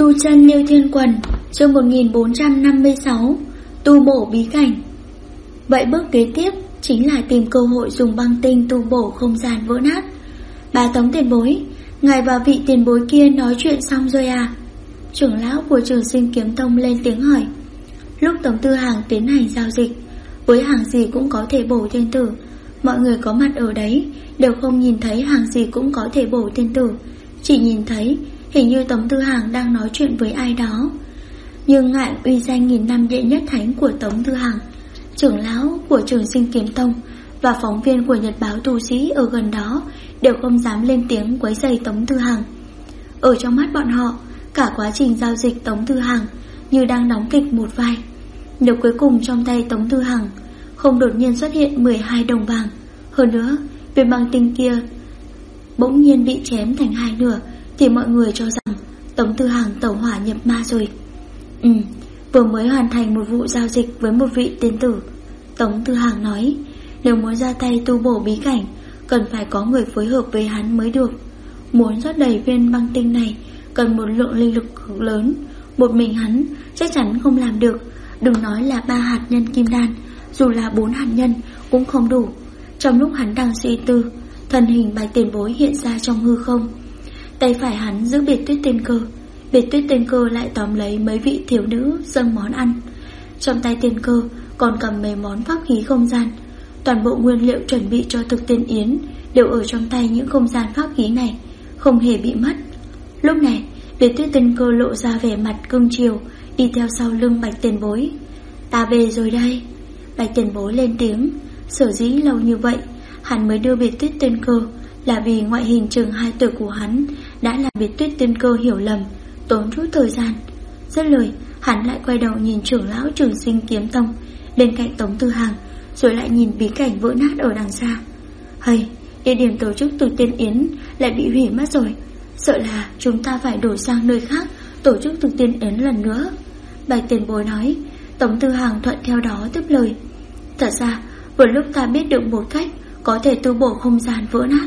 Tu chân Liêu Thiên Quần, chương 1456, tu bổ bí cảnh. Vậy bước kế tiếp chính là tìm cơ hội dùng băng tinh tu bổ không gian vỡ nát. Bà Tống tiền bối, ngài và vị tiền bối kia nói chuyện xong rồi à? Trưởng lão của Trường Sinh Kiếm Tông lên tiếng hỏi. Lúc Tống Tư Hàng tiến hành giao dịch, với hàng gì cũng có thể bổ thiên tử, mọi người có mặt ở đấy đều không nhìn thấy hàng gì cũng có thể bổ thiên tử, chỉ nhìn thấy hình như Tống Tư Hàng đang nói chuyện với ai đó. Nhưng ngại uy danh nghìn năm đệ nhất thánh của Tống Tư Hàng, trưởng lão của Trường Sinh Kiếm Tông và phóng viên của Nhật báo tu sĩ ở gần đó đều không dám lên tiếng quấy rầy Tống Tư Hàng. Ở trong mắt bọn họ, cả quá trình giao dịch Tống Tư Hàng như đang đóng kịch một vai. Nếu cuối cùng trong tay Tống Tư Hàng không đột nhiên xuất hiện 12 đồng vàng, hơn nữa viên băng tinh kia bỗng nhiên bị chém thành hai nửa, thì mọi người cho rằng Tống Tư Hàng tẩu hỏa nhập ma rồi. Vừa mới hoàn thành một vụ giao dịch với một vị tiên tử. Tống Tư Hàng nói, nếu muốn ra tay tu bổ bí cảnh, cần phải có người phối hợp với hắn mới được. Muốn rót đầy viên băng tinh này cần một lượng linh lực cực lớn, một mình hắn chắc chắn không làm được. Đừng nói là 3 hạt nhân kim đan, dù là 4 hạt nhân cũng không đủ. Trong lúc hắn đang suy tư, thân hình Bạch Tiền Bối hiện ra trong hư không. Tay phải hắn giữ biệt tuyết tiên cơ, biệt tuyết tiên cơ lại tóm lấy mấy vị thiếu nữ dâng món ăn. Trong tay tiên cơ còn cầm mấy món pháp khí không gian. Toàn bộ nguyên liệu chuẩn bị cho thực tiên yến đều ở trong tay những không gian pháp khí này, không hề bị mất. Lúc này biệt tuyết tiên cơ lộ ra vẻ mặt cương chiều, đi theo sau lưng Bạch Tiền Bối. Ta về rồi đây. Bạch Tiền Bối lên tiếng. Sở dĩ lâu như vậy hắn mới đưa biệt tuyết tiên cơ là vì ngoại hình chừng 2 tuổi của hắn đã làm biệt tuyết tiên cơ hiểu lầm, tốn chút thời gian. Dứt lời, hắn lại quay đầu nhìn trưởng lão Trường Sinh Kiếm Tông bên cạnh Tống Tư Hàng, rồi lại nhìn bí cảnh vỡ nát ở đằng xa. Hây, địa điểm tổ chức thực tiên yến lại bị hủy mất rồi, sợ là chúng ta phải đổi sang nơi khác tổ chức thực tiên yến lần nữa. Bạch Tiền Bối nói. Tống Tư Hàng thuận theo đó tiếp lời. Thật ra vừa lúc ta biết được một cách có thể tu bổ không gian vỡ nát.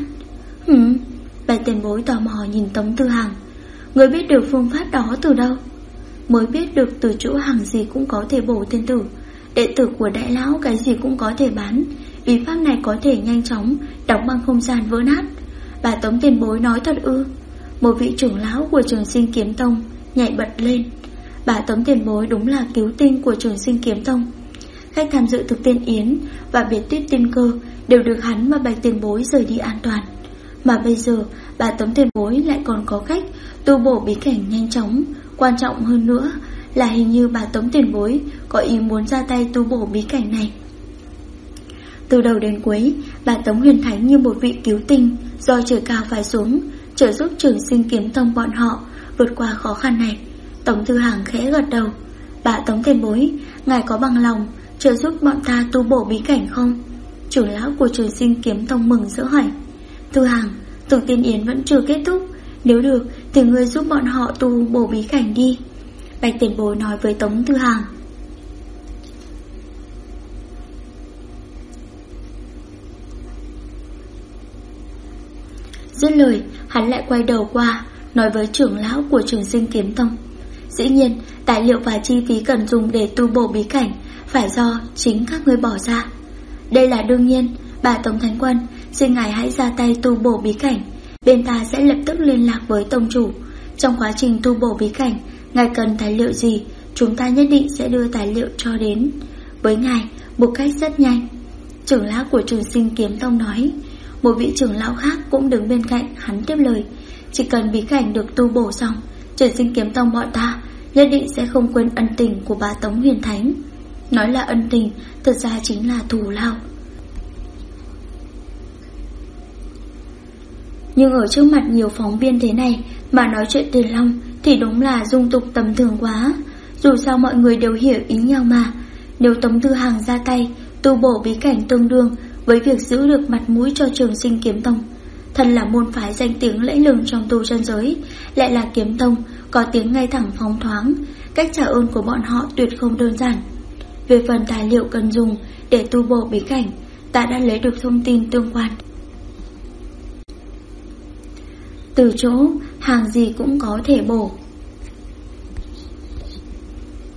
Bạch Tiền Bối tò mò nhìn Tống Tư Hàng. Người biết được phương pháp đó từ đâu? Mới biết được từ chỗ hàng gì cũng có thể bổ thiên tử, đệ tử của đại lão cái gì cũng có thể bán. Bí pháp này có thể nhanh chóng đóng băng không gian vỡ nát. Bà Tống Tiền Bối nói thật ư? Một vị trưởng lão của Trường Sinh Kiếm Tông nhảy bật lên. Bà Tống Tiền Bối đúng là cứu tinh của Trường Sinh Kiếm Tông. Khách tham dự thực tiên yến và biệt tuyết tiên cơ đều được hắn và Bạch Tiền Bối rời đi an toàn. Mà bây giờ bà Tống Tiền Bối lại còn có cách tu bổ bí cảnh nhanh chóng. Quan trọng hơn nữa là hình như bà Tống Tiền Bối có ý muốn ra tay tu bổ bí cảnh này. Từ đầu đến cuối, bà Tống Huyền Thánh như một vị cứu tinh do trời cao phải xuống, trợ giúp Trường Sinh Kiếm Tông bọn họ vượt qua khó khăn này. Tống Tư Hàng khẽ gật đầu. Bà Tống Tiền Bối, ngài có bằng lòng trợ giúp bọn ta tu bổ bí cảnh không? Trưởng lão của Trường Sinh Kiếm Tông mừng rỡ hỏi. Tư Hàng, thực tiên yến vẫn chưa kết thúc, nếu được thì ngươi giúp bọn họ tu bổ bí cảnh đi. Bạch Tiền Bối nói với Tống Tư Hàng. Dứt lời, hắn lại quay đầu qua nói với trưởng lão của Trường Sinh Kiếm Tông. Dĩ nhiên, tài liệu và chi phí cần dùng để tu bổ bí cảnh phải do chính các ngươi bỏ ra. Đây là đương nhiên. Bà Tống Thánh Quân, xin ngài hãy ra tay tu bổ bí cảnh. Bên ta sẽ lập tức liên lạc với tông chủ. Trong quá trình tu bổ bí cảnh, ngài cần tài liệu gì, chúng ta nhất định sẽ đưa tài liệu cho đến với ngài một cách rất nhanh. Trưởng lão của Trường Sinh Kiếm Tông nói. Một vị trưởng lão khác cũng đứng bên cạnh hắn tiếp lời. Chỉ cần bí cảnh được tu bổ xong, Trường Sinh Kiếm Tông bọn ta nhất định sẽ không quên ân tình của bà Tống Huyền Thánh. Nói là ân tình, thật ra chính là thù lao. Nhưng ở trước mặt nhiều phóng viên thế này mà nói chuyện Tiền Long thì đúng là dung tục tầm thường quá. Dù sao mọi người đều hiểu ý nhau mà. Nếu Tống Tư Hàng ra tay tu bổ bí cảnh tương đương với việc giữ được mặt mũi cho Trường Sinh Kiếm Tông. Thân là môn phái danh tiếng lẫy lừng trong tu chân giới, lại là kiếm tông có tiếng ngay thẳng phóng thoáng, cách trả ơn của bọn họ tuyệt không đơn giản. Về phần tài liệu cần dùng để tu bổ bí cảnh, ta đã lấy được thông tin tương quan. Từ chỗ hàng gì cũng có thể bổ.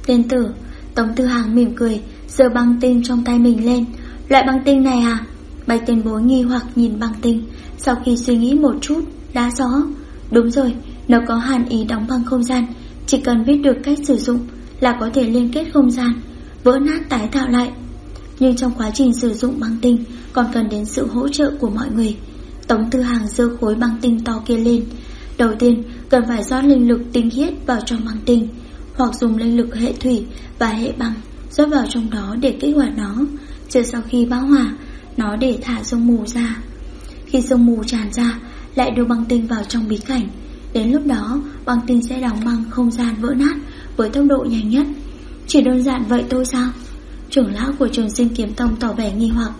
Tiên tử. Tống Tư Hằng mỉm cười, giơ băng tinh trong tay mình lên. Loại băng tinh này à? Bạch Tiền Bối nghi hoặc nhìn băng tinh, sau khi suy nghĩ một chút, đã rõ. Đúng rồi, nó có hàn ý đóng băng không gian, chỉ cần biết được cách sử dụng là có thể liên kết không gian, vỡ nát tái tạo lại. Nhưng trong quá trình sử dụng băng tinh còn cần đến sự hỗ trợ của mọi người. Tống Tư Hằng giơ khối băng tinh to kia lên. Đầu tiên cần phải rót linh lực tinh khiết vào trong băng tinh, hoặc dùng linh lực hệ thủy và hệ băng rót vào trong đó để kích hoạt nó. Chờ sau khi bão hòa nó để thả sương mù ra. Khi sương mù tràn ra, lại đưa băng tinh vào trong bí cảnh. Đến lúc đó băng tinh sẽ đóng băng không gian vỡ nát với tốc độ nhanh nhất. Chỉ đơn giản vậy thôi sao? Trưởng lão của Trường Sinh Kiếm Tông tỏ vẻ nghi hoặc.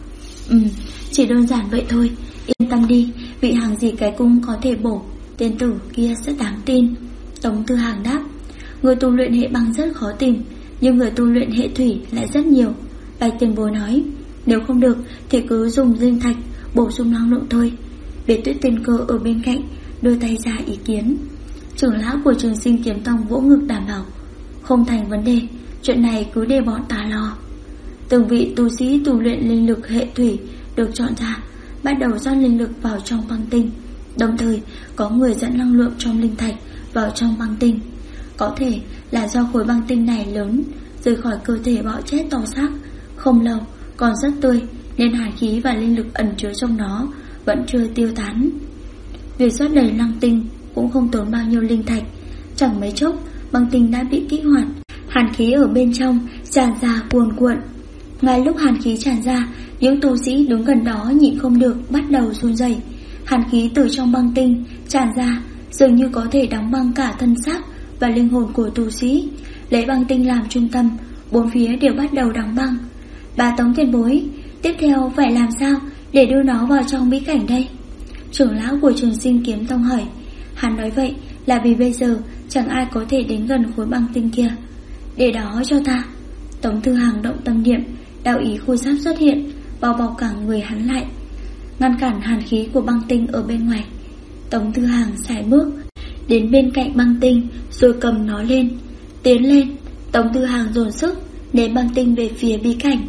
Chỉ đơn giản vậy thôi. Yên tâm đi, vị hàng gì cái cung có thể bổ, tiên tử kia rất đáng tin. Tống Tư Hằng đáp. Người tu luyện hệ băng rất khó tìm, nhưng người tu luyện hệ thủy lại rất nhiều. Bạch Tiền Bối nói, nếu không được thì cứ dùng linh thạch bổ sung năng lượng thôi. Biệt Tuyết Tiên Cơ ở bên cạnh đưa tay ra ý kiến. Trưởng lão của Trường Sinh Kiếm Tông vỗ ngực đảm bảo, không thành vấn đề, chuyện này cứ để bọn ta lo. Từng vị tu sĩ tu luyện linh lực hệ thủy được chọn ra, bắt đầu rót linh lực vào trong băng tinh. Đồng thời có người dẫn năng lượng trong linh thạch vào trong băng tinh. Có thể là do khối băng tinh này lớn, rời khỏi cơ thể bọ chết to xác không lâu, còn rất tươi, nên hàn khí và linh lực ẩn chứa trong nó vẫn chưa tiêu tán. Việc rót đầy lăng tinh cũng không tốn bao nhiêu linh thạch. Chẳng mấy chốc băng tinh đã bị kích hoạt, hàn khí ở bên trong tràn ra cuồn cuộn. Ngay lúc hàn khí tràn ra, những tu sĩ đứng gần đó nhịn không được bắt đầu run rẩy. Hàn khí từ trong băng tinh tràn ra dường như có thể đóng băng cả thân xác và linh hồn của tu sĩ. Lấy băng tinh làm trung tâm, bốn phía đều bắt đầu đóng băng. Bà Tống Tiền Bối, tiếp theo phải làm sao để đưa nó vào trong bí cảnh đây? Trưởng lão của Trường Sinh Kiếm Tông hỏi. Hắn nói vậy là vì bây giờ chẳng ai có thể đến gần khối băng tinh kia. Để đó cho ta. Tống Tư Hằng động tâm niệm, đạo ý khôi giáp xuất hiện, bao bọc cả người hắn lại, ngăn cản hàn khí của băng tinh ở bên ngoài. Tống Tư Hằng sải bước đến bên cạnh băng tinh, rồi cầm nó lên. Tiến lên. Tống Tư Hằng dồn sức ném băng tinh về phía bí cảnh.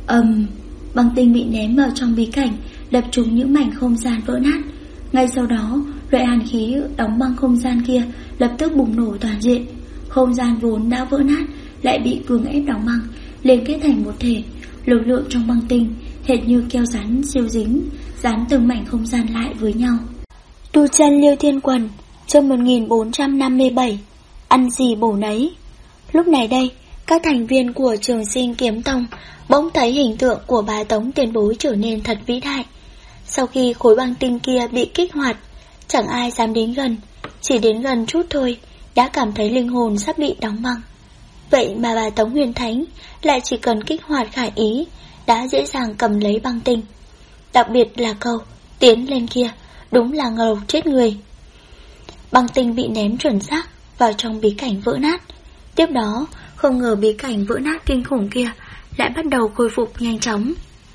Băng tinh bị ném vào trong bí cảnh, đập trúng những mảnh không gian vỡ nát. Ngay sau đó, loại hàn khí đóng băng không gian kia lập tức bùng nổ toàn diện. Không gian vốn đã vỡ nát lại bị cường ép đóng băng, liên kết thành một thể. Lực lượng trong băng tinh hệt như keo rắn siêu dính, dán từng mảnh không gian lại với nhau. Tu chân Liêu Thiên Quần, chương 1457. Ăn gì bổ nấy. Lúc này đây, các thành viên của Trường Sinh Kiếm Tông bỗng thấy hình tượng của bà Tống Tiền Bối trở nên thật vĩ đại. Sau khi khối băng tinh kia bị kích hoạt, chẳng ai dám đến gần, chỉ đến gần chút thôi đã cảm thấy linh hồn sắp bị đóng băng. Vậy mà bà Tống Huyền Thánh lại chỉ cần kích hoạt khải ý đã dễ dàng cầm lấy băng tinh. Đặc biệt là câu tiến lên kia, đúng là ngầu chết người. Băng tinh bị ném chuẩn xác vào trong bí cảnh vỡ nát. Tiếp đó, không ngờ bí cảnh vỡ nát kinh khủng kia lại bắt đầu khôi phục nhanh chóng.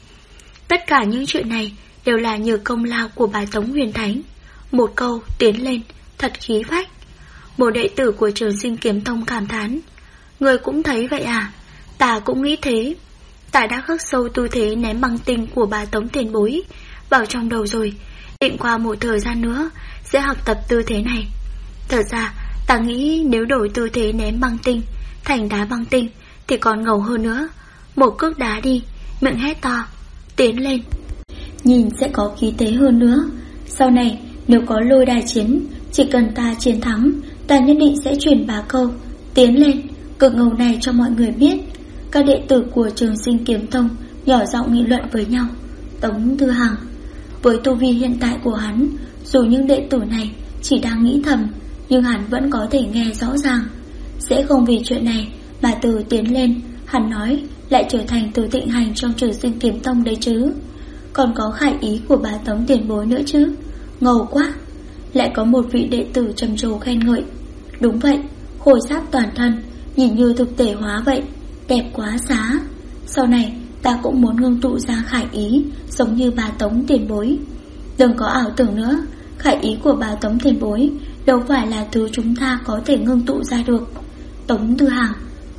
Tất cả những chuyện này đều là nhờ công lao của bà Tống Huyền Thánh. Một câu tiến lên, thật khí phách. Một đệ tử của Trường Sinh Kiếm Tông cảm thán. Người cũng thấy vậy à? Ta cũng nghĩ thế. Ta đã khắc sâu tư thế ném băng tinh của bà Tống Tiền Bối vào trong đầu rồi, định qua một thời gian nữa sẽ học tập tư thế này. Thật ra ta nghĩ nếu đổi tư thế ném băng tinh thành đá băng tinh thì còn ngầu hơn nữa. Một cước đá đi, miệng hét to, tiến lên, nhìn sẽ có khí thế hơn nữa. Sau này nếu có lôi đài chiến, chỉ cần ta chiến thắng, ta nhất định sẽ truyền bá câu tiến lên cực ngầu này cho mọi người biết. Các đệ tử của Trường Sinh Kiếm Tông nhỏ giọng nghị luận với nhau. Tống Tư Hằng, với tu vi hiện tại của hắn, dù những đệ tử này chỉ đang nghĩ thầm, nhưng hắn vẫn có thể nghe rõ ràng. Sẽ không vì chuyện này mà từ tiến lên, hắn nói, lại trở thành từ thịnh hành trong Trường Sinh Kiếm Tông đấy chứ. Còn có khải ý của bà Tống Tiền Bối nữa chứ. Ngầu quá. Lại có một vị đệ tử trầm trồ khen ngợi. Đúng vậy, khôi giáp toàn thân, nhìn như thực thể hóa vậy, đẹp quá xá. Sau này ta cũng muốn ngưng tụ ra khải ý giống như bà Tống Tiền Bối. Đừng có ảo tưởng nữa, khải ý của bà Tống Tiền Bối đâu phải là thứ chúng ta có thể ngưng tụ ra được. Tống Tư Hằng,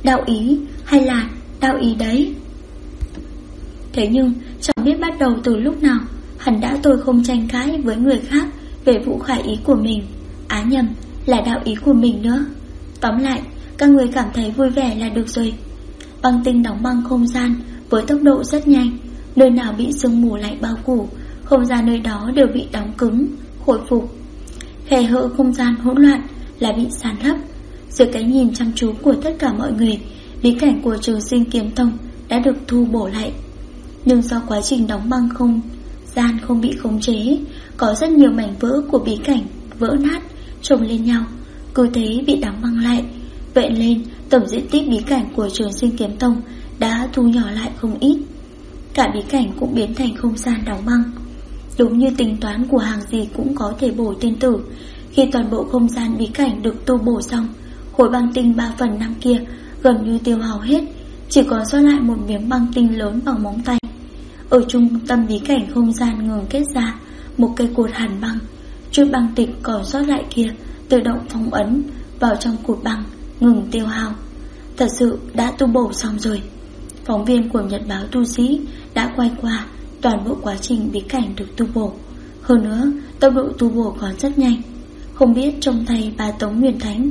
đạo ý hay là đạo ý đấy. Thế nhưng chẳng biết bắt đầu từ lúc nào, hắn đã tôi không tranh cãi với người khác về vụ khải ý của mình, nhầm, là đạo ý của mình nữa. Tóm lại, các người cảm thấy vui vẻ là được rồi. Băng tinh đóng băng không gian với tốc độ rất nhanh. Nơi nào bị sương mù lạnh bao phủ, không gian nơi đó đều bị đóng cứng, khôi phục. Khe hở không gian hỗn loạn là bị san lấp. Dưới cái nhìn chăm chú của tất cả mọi người, bí cảnh của Trường Sinh Kiếm Tông đã được thu bổ lại. Nhưng do quá trình đóng băng không gian không bị khống chế, có rất nhiều mảnh vỡ của bí cảnh vỡ nát chồng lên nhau, cứ thế bị đóng băng lại. Vậy nên tổng diện tích bí cảnh của Trường Sinh Kiếm Tông đã thu nhỏ lại không ít. Cả bí cảnh cũng biến thành không gian đóng băng. Đúng như tính toán của hàng gì cũng có thể bổ tiên tử. Khi toàn bộ không gian bí cảnh được tu bổ xong, khối băng tinh 3/5 kia gần như tiêu hao hết, chỉ còn sót lại một miếng băng tinh lớn bằng móng tay. Ở trung tâm bí cảnh không gian ngừng kết ra một cây cột hàn băng. Chút băng tịch còn sót lại kia tự động phong ấn vào trong cột băng, ngừng tiêu hao. Thật sự đã tu bổ xong rồi. Phóng viên của Nhật báo Tu Sĩ đã quay qua toàn bộ quá trình bí cảnh được tu bổ. Hơn nữa, tốc độ tu bổ còn rất nhanh. Không biết trong tay bà Tống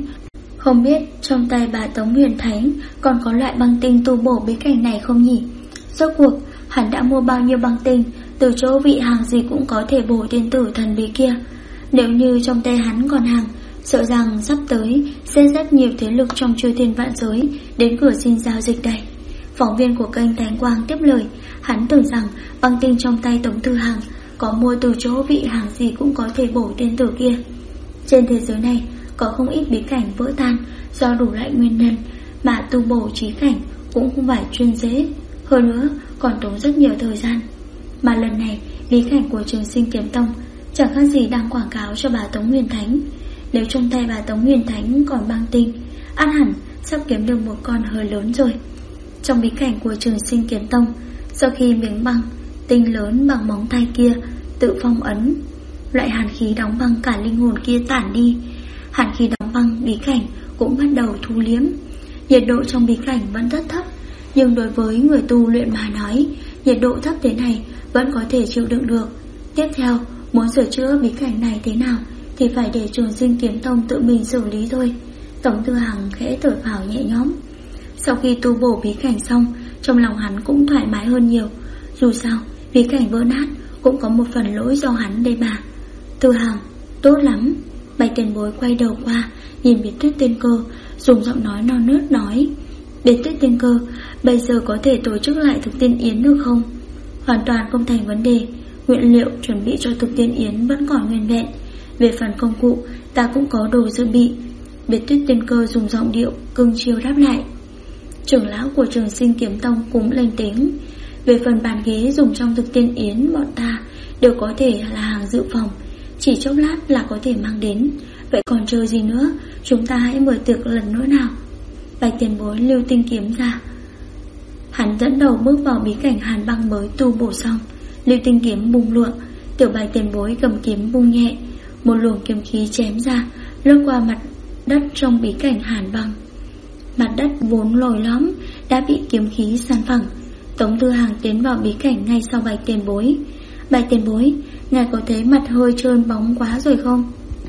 Huyền Thánh còn có loại băng tinh tu bổ bí cảnh này không nhỉ? Rốt cuộc hắn đã mua bao nhiêu băng tinh từ chỗ vị hàng gì cũng có thể bổ tiên tử thần bí kia? Nếu như trong tay hắn còn hàng, sợ rằng sắp tới sẽ rất nhiều thế lực trong chư thiên vạn giới đến cửa xin giao dịch đây. Phóng viên của kênh Thánh Quang tiếp lời, hắn tưởng rằng băng tinh trong tay Tống Thư Hàng có mua từ chỗ vị hàng gì cũng có thể bổ tiên tử kia. Trên thế giới này có không ít bí cảnh vỡ tan do đủ loại nguyên nhân, mà tu bổ trí cảnh cũng không phải chuyên dễ, hơn nữa còn tốn rất nhiều thời gian. Mà lần này bí cảnh của Trường Sinh Kiếm Tông chẳng khác gì đang quảng cáo cho bà Tống Huyền Thánh. Nếu trong tay bà Tống Huyền Thánh còn băng tinh, ăn hẳn sắp kiếm được một con hơi lớn rồi. Trong bí cảnh của Trường Sinh Kiếm Tông, sau khi miếng băng tinh lớn bằng móng tay kia tự phong ấn, loại hàn khí đóng băng cả linh hồn kia tản đi. Hàn khí đóng băng bí cảnh cũng bắt đầu thu liếm. Nhiệt độ trong bí cảnh vẫn rất thấp, nhưng đối với người tu luyện mà nói, nhiệt độ thấp thế này vẫn có thể chịu đựng được. Tiếp theo, muốn sửa chữa bí cảnh này thế nào thì phải để Trường Sinh Kiếm Tông tự mình xử lý thôi. Tống Thư Hằng khẽ thở phào nhẹ nhõm. Sau khi tu bổ bí cảnh xong, trong lòng hắn cũng thoải mái hơn nhiều. Dù sao, bí cảnh vỡ nát cũng có một phần lỗi do hắn đây mà. Thư Hằng, tốt lắm. Bạch Tiền Bối quay đầu qua nhìn Biệt Tuyết Tiên Cơ, dùng giọng nói non nớt nói: Biệt Tuyết Tiên Cơ, bây giờ có thể tổ chức lại thực tiên yến được không? Hoàn toàn không thành vấn đề. Nguyên liệu chuẩn bị cho thực tiên yến vẫn còn nguyên vẹn. Về phần công cụ, ta cũng có đồ dự bị. Biệt Tuyết Tiên Cơ dùng giọng điệu cưng chiều đáp lại. Trưởng lão của Trường Sinh Kiếm Tông cũng lên tiếng: về phần bàn ghế dùng trong thực tiên yến, bọn ta đều có thể là hàng dự phòng, chỉ chốc lát là có thể mang đến. Vậy còn chờ gì nữa, chúng ta hãy mở tiệc lần nữa nào. Bạch Tiền Bối lưu tinh kiếm ra. Hắn dẫn đầu bước vào bí cảnh hàn băng mới tu bổ xong. Lưu tinh kiếm bung lụa. Tiểu Bạch Tiền Bối cầm kiếm bung nhẹ, một luồng kiếm khí chém ra, lướt qua mặt đất trong bí cảnh hàn băng. Mặt đất vốn lồi lõm đã bị kiếm khí san phẳng. Tống Thư Hàng tiến vào bí cảnh ngay sau Bạch Tiền Bối. Bạch Tiền Bối, ngài có thấy mặt hơi trơn bóng quá rồi không?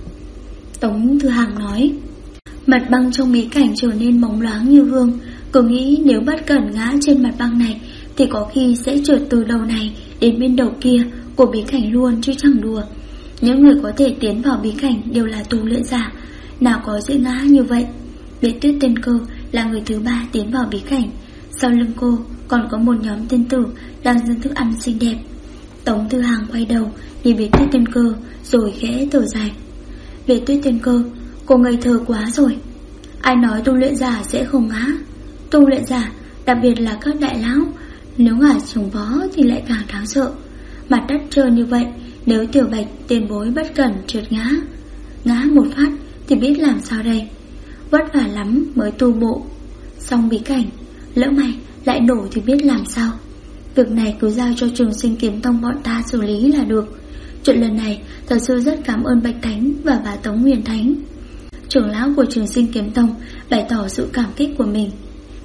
Tống Thư Hàng nói. Mặt băng trong bí cảnh trở nên bóng loáng như gương. Cứ nghĩ nếu bất cẩn ngã trên mặt băng này thì có khi sẽ trượt từ đầu này đến bên đầu kia của bí cảnh luôn chứ chẳng đùa. Những người có thể tiến vào bí cảnh đều là tu luyện giả, nào có dễ ngã như vậy. Biệt Tuyết Tiên Cơ là người thứ 3 tiến vào bí cảnh. Sau lưng cô còn có một nhóm tiên tử đang dâng thức ăn xinh đẹp. Tống Thư Hàng quay đầu nhìn Biệt Tuyết Tiên Cơ rồi khẽ thở dài. Biệt Tuyết Tiên Cơ, cô ngây thơ quá rồi. Ai nói tu luyện giả sẽ không ngã? Tu luyện giả, đặc biệt là các đại lão, nếu ngả trồng vó thì lại càng đáng sợ. Mặt đất trơn như vậy, nếu Tiểu Bạch Tiền Bối bất cẩn trượt ngã một phát thì biết làm sao đây. Vất vả lắm mới tu bộ xong bí cảnh, lỡ mày lại nổ thì biết làm sao. Việc này cứ giao cho Trường Sinh Kiếm Tông bọn ta xử lý là được. Chuyện lần này thật sự rất cảm ơn Bạch Thánh và bà Tống Huyền Thánh. Trưởng lão của Trường Sinh Kiếm Tông bày tỏ sự cảm kích của mình.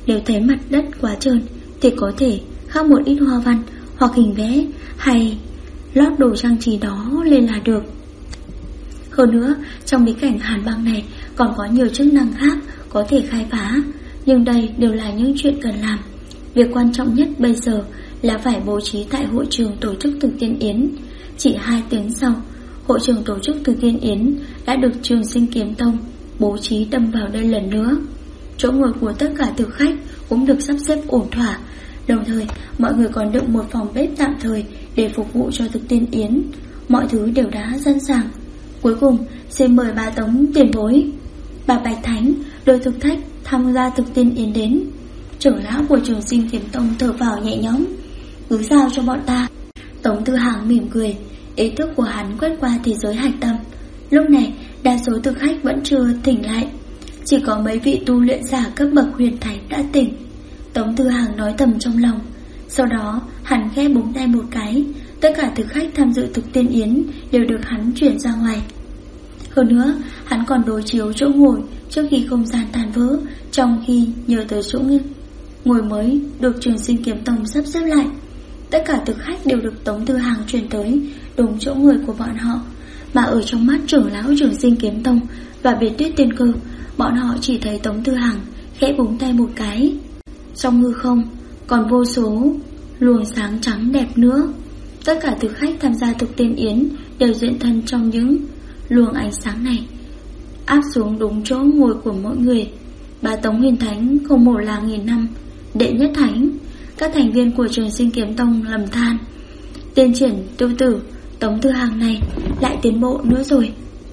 Nếu thấy mặt đất quá trơn thì có thể khắc một ít hoa văn hoặc hình vẽ hay lót đồ trang trí đó lên là được. Hơn nữa, trong bí cảnh hàn băng này còn có nhiều chức năng khác có thể khai phá, nhưng đây đều là những chuyện cần làm. Việc quan trọng nhất bây giờ là phải bố trí tại hội trường tổ chức thực tiên yến. Chỉ 2 tiếng sau, hội trường tổ chức thực tiên yến đã được Trường Sinh Kiếm Tông bố trí đâm vào đây lần nữa. Chỗ ngồi của tất cả thực khách cũng được sắp xếp ổn thỏa. Đồng thời, mọi người còn được một phòng bếp tạm thời để phục vụ cho thực tiên yến. Mọi thứ đều đã sẵn sàng. Cuối cùng, xin mời bà Tống tiền bối, bà Bạch Thánh, đội thực khách tham gia thực tiên yến đến. Trưởng lão của Trường Sinh Kiếm Tông thở vào nhẹ nhõm. Cứ giao cho bọn ta. Tống Tư Hàng mỉm cười, ý thức của hắn quét qua thế giới hạch tâm. Lúc này, đa số thực khách vẫn chưa tỉnh lại, chỉ có mấy vị tu luyện giả cấp bậc huyền thánh đã tỉnh. Tống Tư Hàng nói thầm trong lòng. Sau đó, hắn khẽ búng tay một cái, tất cả thực khách tham dự thực tiên yến đều được hắn chuyển ra ngoài. Hơn nữa, hắn còn đối chiếu chỗ ngồi trước khi không gian tan vỡ, trong khi nhờ tới chỗ ngồi mới được Trường Sinh Kiếm Tông sắp xếp lại. Tất cả thực khách đều được Tống Tư Hàng chuyển tới đúng chỗ ngồi của bọn họ. Mà ở trong mắt trưởng lão Trường Sinh Kiếm Tông và Biệt Tuyết Tiên Cơ, bọn họ chỉ thấy Tống Tư Hàng khẽ búng tay một cái. Trong hư không còn vô số luồng sáng trắng đẹp nữa. Tất cả thực khách tham gia thực tiên yến đều diện thân trong những luồng ánh sáng này, áp xuống đúng chỗ ngồi của mỗi người. Bà Tống huyền thánh không hổ là nghìn năm đệ nhất thánh. Các thành viên của Trường Sinh Kiếm Tông lầm than, tiên triển tiêu tử Tống Tư Hàng này lại tiến bộ nữa rồi.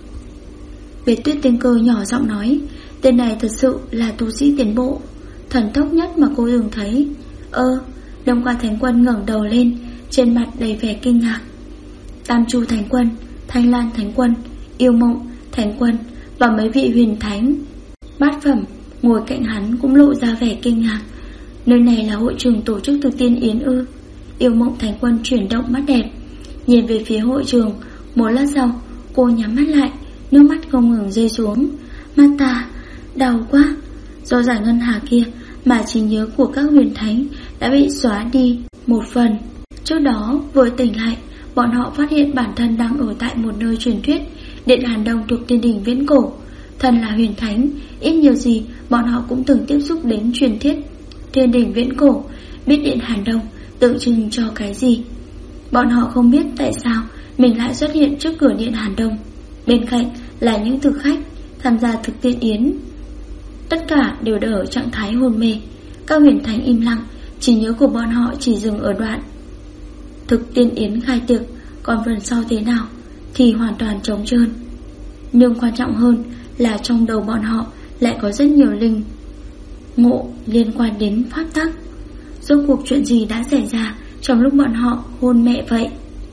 Biệt Tuyết Tiên Cơ nhỏ giọng nói, tên này thật sự là tu sĩ tiến bộ, thần tốc nhất mà cô từng thấy. Đông Qua Thánh Quân ngẩng đầu lên, trên mặt đầy vẻ kinh ngạc. Tam Chu Thánh Quân, Thanh Lan Thánh Quân, Yêu Mộng Thánh Quân và mấy vị huyền thánh bát phẩm ngồi cạnh hắn cũng lộ ra vẻ kinh ngạc. Nơi này là hội trường tổ chức thực tiên yến ư? Yêu Mộng Thánh Quân chuyển động mắt đẹp, nhìn về phía hội trường. Một lát sau, cô nhắm mắt lại, nước mắt không ngừng rơi xuống. Mắt ta đau quá. Do giải ngân hà kia mà trí nhớ của các huyền thánh đã bị xóa đi một phần. Trước đó vừa tỉnh lại, bọn họ phát hiện bản thân đang ở tại một nơi truyền thuyết, Điện Hàn Đông thuộc Thiên Đình viễn cổ. Thân là huyền thánh, ít nhiều gì bọn họ cũng từng tiếp xúc đến truyền thuyết Thiên Đình viễn cổ, biết Điện Hàn Đông tượng trưng cho cái gì. Bọn họ không biết tại sao mình lại xuất hiện trước cửa Điện Hàn Đông. Bên cạnh là những thực khách tham gia thực tiên yến. Tất cả đều ở trạng thái hôn mê. Các huyền thánh im lặng, trí nhớ của bọn họ chỉ dừng ở đoạn thực tiên yến khai tiệc, còn phần sau thế nào thì hoàn toàn trống trơn. Nhưng quan trọng hơn là trong đầu bọn họ lại có rất nhiều linh ngộ liên quan đến pháp tắc. Rốt cuộc chuyện gì đã xảy ra trong lúc bọn họ hôn mẹ vậy?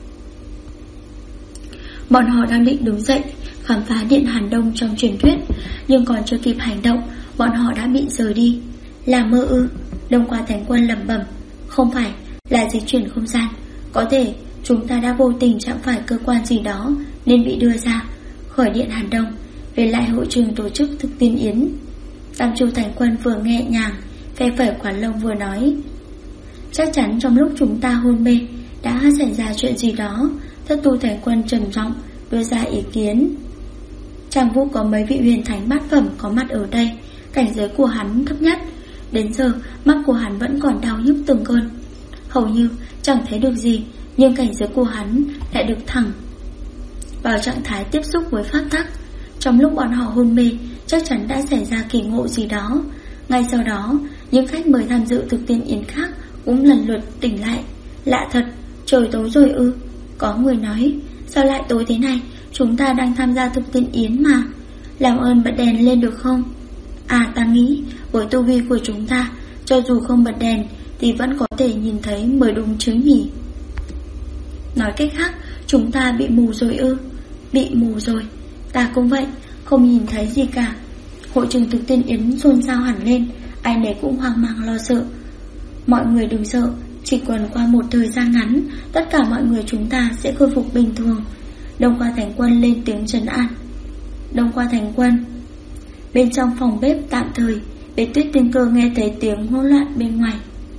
Bọn họ đang định đứng dậy khám phá Điện Hàn Đông trong truyền thuyết, nhưng còn chưa kịp hành động, bọn họ đã bị rời đi. Là mơ ư? Đông Qua Thánh Quân lẩm bẩm. Không phải, là dịch chuyển không gian. Có thể chúng ta đã vô tình chạm phải cơ quan gì đó nên bị đưa ra khỏi Điện Hàn Đông, về lại hội trường tổ chức thực tiên yến. Tam Chu Thánh Quân vừa nhẹ nhàng phe phẩy quạt lông vừa nói, chắc chắn trong lúc chúng ta hôn mê đã xảy ra chuyện gì đó. Thất Tu Thánh Quân trầm giọng đưa ra ý kiến. Trang Vũ có mấy vị huyền thánh bát phẩm có mặt ở đây, cảnh giới của hắn thấp nhất. Đến giờ mắt của hắn vẫn còn đau nhức từng cơn, hầu như chẳng thấy được gì, nhưng cảnh giới của hắn lại được thẳng vào trạng thái tiếp xúc với pháp tắc. Trong lúc bọn họ hôn mê, chắc chắn đã xảy ra kỳ ngộ gì đó. Ngay sau đó, những khách mời tham dự thực tiên yến khác cũng lần lượt tỉnh lại. Lạ thật, trời tối rồi ư? Có người nói, sao lại tối thế này? Chúng ta đang tham gia thực tiên yến mà. Làm ơn bật đèn lên được không? Ta nghĩ với tu vi của chúng ta, cho dù không bật đèn thì vẫn có thể nhìn thấy mới đúng chứ nhỉ? Nói cách khác, chúng ta bị mù rồi ư? Bị mù rồi. Ta cũng vậy, không nhìn thấy gì cả. Hội trường thực tiên yến xôn xao hẳn lên, ai nấy cũng hoang mang lo sợ. Mọi người đừng sợ, chỉ cần qua một thời gian ngắn, tất cả mọi người chúng ta sẽ khôi phục bình thường. Đông Qua Thánh Quân lên tiếng trấn an. Đông Qua Thánh Quân. Bên trong phòng bếp tạm thời, Biệt Tuyết Tiên Cơ nghe thấy tiếng hỗn loạn bên ngoài.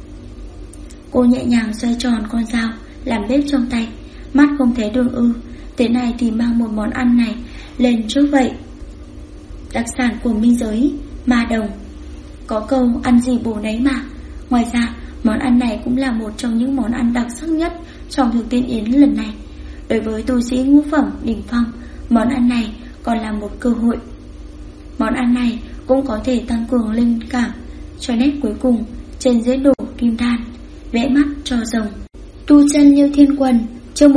Cô nhẹ nhàng xoay tròn con dao làm bếp trong tay, mắt không thấy đường. Thế này thì mang một món ăn này lên trước vậy. Đặc sản của minh giới, ma đồng. Có câu ăn gì bổ nấy mà. Ngoài ra, món ăn này cũng là một trong những món ăn đặc sắc nhất trong thực tiên yến lần này. Đối với tu sĩ ngũ phẩm đỉnh phong, món ăn này còn là một cơ hội. Món ăn này cũng có thể tăng cường linh cảm cho nét cuối cùng trên dễ đổ kim đan, vẽ mắt cho rồng. Tu chân Liêu Thiên Quần, chương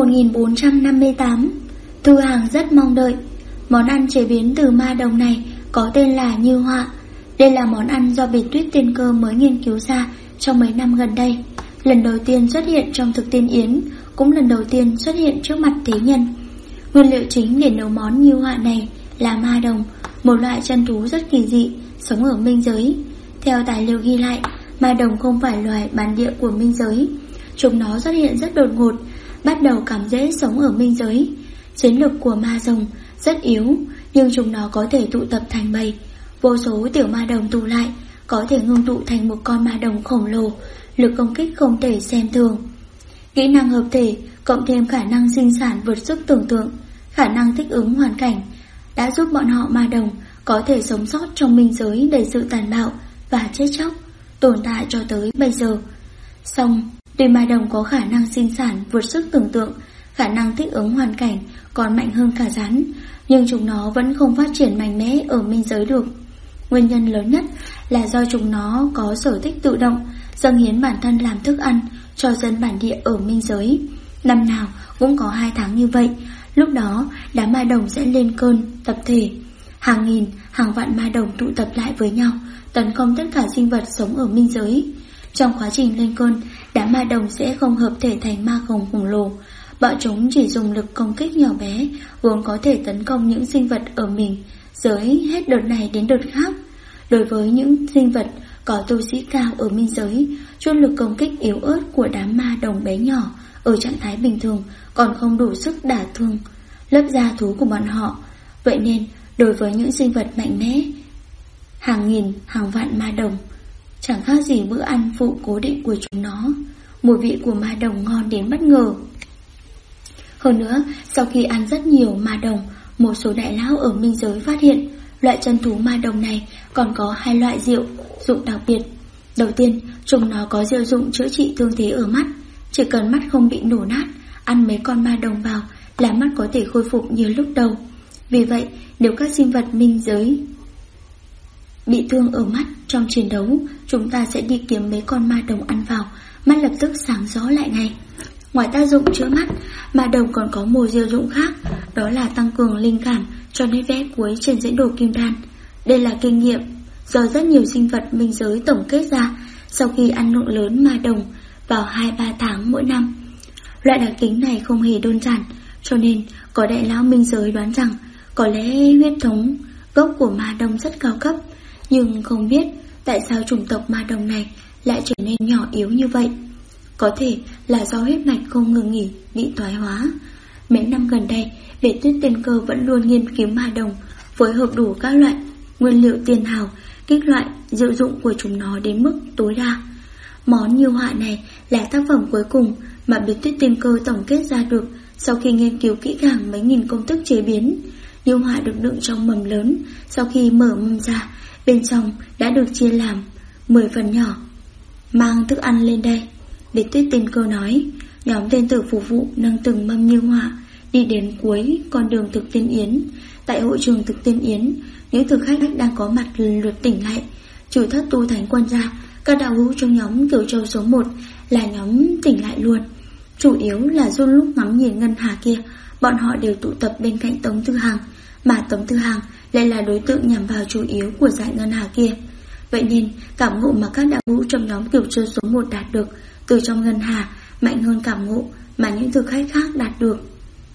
1458. Thư Hàng rất mong đợi. Món ăn chế biến từ ma đồng này có tên là Như Họa. Đây là món ăn do Biệt Tuyết Tiên Cơ mới nghiên cứu ra trong mấy năm gần đây. Lần đầu tiên xuất hiện trong thực tiên yến, cũng lần đầu tiên xuất hiện trước mặt thế nhân. Nguyên liệu chính để nấu món Như Họa này là ma đồng, một loại chân thú rất kỳ dị, sống ở minh giới. Theo tài liệu ghi lại, ma đồng không phải loài bản địa của minh giới. Chúng nó xuất hiện rất đột ngột, bắt đầu cảm dễ sống ở minh giới. Chiến lực của ma rồng rất yếu, nhưng chúng nó có thể tụ tập thành bầy. Vô số tiểu ma đồng tụ lại, có thể ngưng tụ thành một con ma đồng khổng lồ, lực công kích không thể xem thường. Kỹ năng hợp thể cộng thêm khả năng sinh sản vượt sức tưởng tượng, khả năng thích ứng hoàn cảnh đã giúp bọn họ ma đồng có thể sống sót trong minh giới đầy sự tàn bạo và chết chóc, tồn tại cho tới bây giờ. Song tuy ma đồng có khả năng sinh sản vượt sức tưởng tượng, khả năng thích ứng hoàn cảnh còn mạnh hơn cả rắn, nhưng chúng nó vẫn không phát triển mạnh mẽ ở minh giới được. Nguyên nhân lớn nhất là do chúng nó có sở thích tự động dâng hiến bản thân làm thức ăn cho dân bản địa ở minh giới. Năm nào cũng có 2 tháng như vậy. Lúc đó đám ma đồng sẽ lên cơn tập thể, hàng nghìn hàng vạn ma đồng tụ tập lại với nhau, tấn công tất cả sinh vật sống ở minh giới. Trong quá trình lên cơn, đám ma đồng sẽ không hợp thể thành ma khổng khổng lồ. Bọn chúng chỉ dùng lực công kích nhỏ bé, vốn có thể tấn công những sinh vật ở mình giới hết đợt này đến đợt khác. Đối với những sinh vật có tu sĩ cao ở minh giới, chút lực công kích yếu ớt của đám ma đồng bé nhỏ ở trạng thái bình thường còn không đủ sức đả thương lớp da thú của bọn họ. Vậy nên đối với những sinh vật mạnh mẽ, hàng nghìn hàng vạn ma đồng chẳng khác gì bữa ăn phụ cố định của chúng nó. Mùi vị của ma đồng ngon đến bất ngờ. Hơn nữa, sau khi ăn rất nhiều ma đồng, một số đại lão ở minh giới phát hiện loại chân thú ma đồng này còn có 2 loại diệu dụng đặc biệt. Đầu tiên, chúng nó có diệu dụng chữa trị thương thế ở mắt. Chỉ cần mắt không bị nổ nát, ăn mấy con ma đồng vào là mắt có thể khôi phục như lúc đầu. Vì vậy, nếu các sinh vật minh giới bị thương ở mắt trong chiến đấu, chúng ta sẽ đi kiếm mấy con ma đồng ăn vào, mắt lập tức sáng rõ lại ngay. Ngoài tác dụng chữa mắt, ma đồng còn có một diệu dụng khác, đó là tăng cường linh cảm cho nét vẽ cuối trên dãy đồ kim đan. Đây là kinh nghiệm do rất nhiều sinh vật minh giới tổng kết ra sau khi ăn lượng lớn ma đồng vào 2-3 tháng mỗi năm. Loại đặc tính này không hề đơn giản, cho nên có đại lão minh giới đoán rằng có lẽ huyết thống gốc của ma đồng rất cao cấp, nhưng không biết tại sao chủng tộc ma đồng này lại trở nên nhỏ yếu như vậy. Có thể là do huyết mạch không ngừng nghỉ bị thoái hóa. Mấy năm gần đây, Biệt Tuyết Tiên Cơ vẫn luôn nghiên cứu ma đồng, phối hợp đủ các loại nguyên liệu tiền hào, kích loại diệu dụng của chúng nó đến mức tối đa. Món Như Họa này là tác phẩm cuối cùng mà Biệt Tuyết Tiên Cơ tổng kết ra được sau khi nghiên cứu kỹ càng mấy nghìn công thức chế biến. Như Họa được đựng trong mầm lớn, sau khi mở mâm ra, bên trong đã được chia làm 10 phần nhỏ. Mang thức ăn lên đây, Biệt Tuyết Tiên Cơ nói. Nhóm tên tử phục vụ nâng từng mâm Như Họa đi đến cuối con đường thực tiên yến. Tại hội trường thực tiên yến, những thực khách đang có mặt lần lượt tỉnh lại. Trừ Thất Tu Thánh Quân ra, các đạo hữu trong nhóm Cửu Châu số 1 là nhóm tỉnh lại luôn. Chủ yếu là do lúc ngắm nhìn ngân hà kia, bọn họ đều tụ tập bên cạnh Tống Tư Hàng, mà Tống Tư Hàng lại là đối tượng nhằm vào chủ yếu của dải ngân hà kia. Vậy nên cảm ngộ mà các đạo hữu trong nhóm Cửu Châu số 1 đạt được từ trong ngân hà mạnh hơn cảm ngộ mà những thực khách khác đạt được.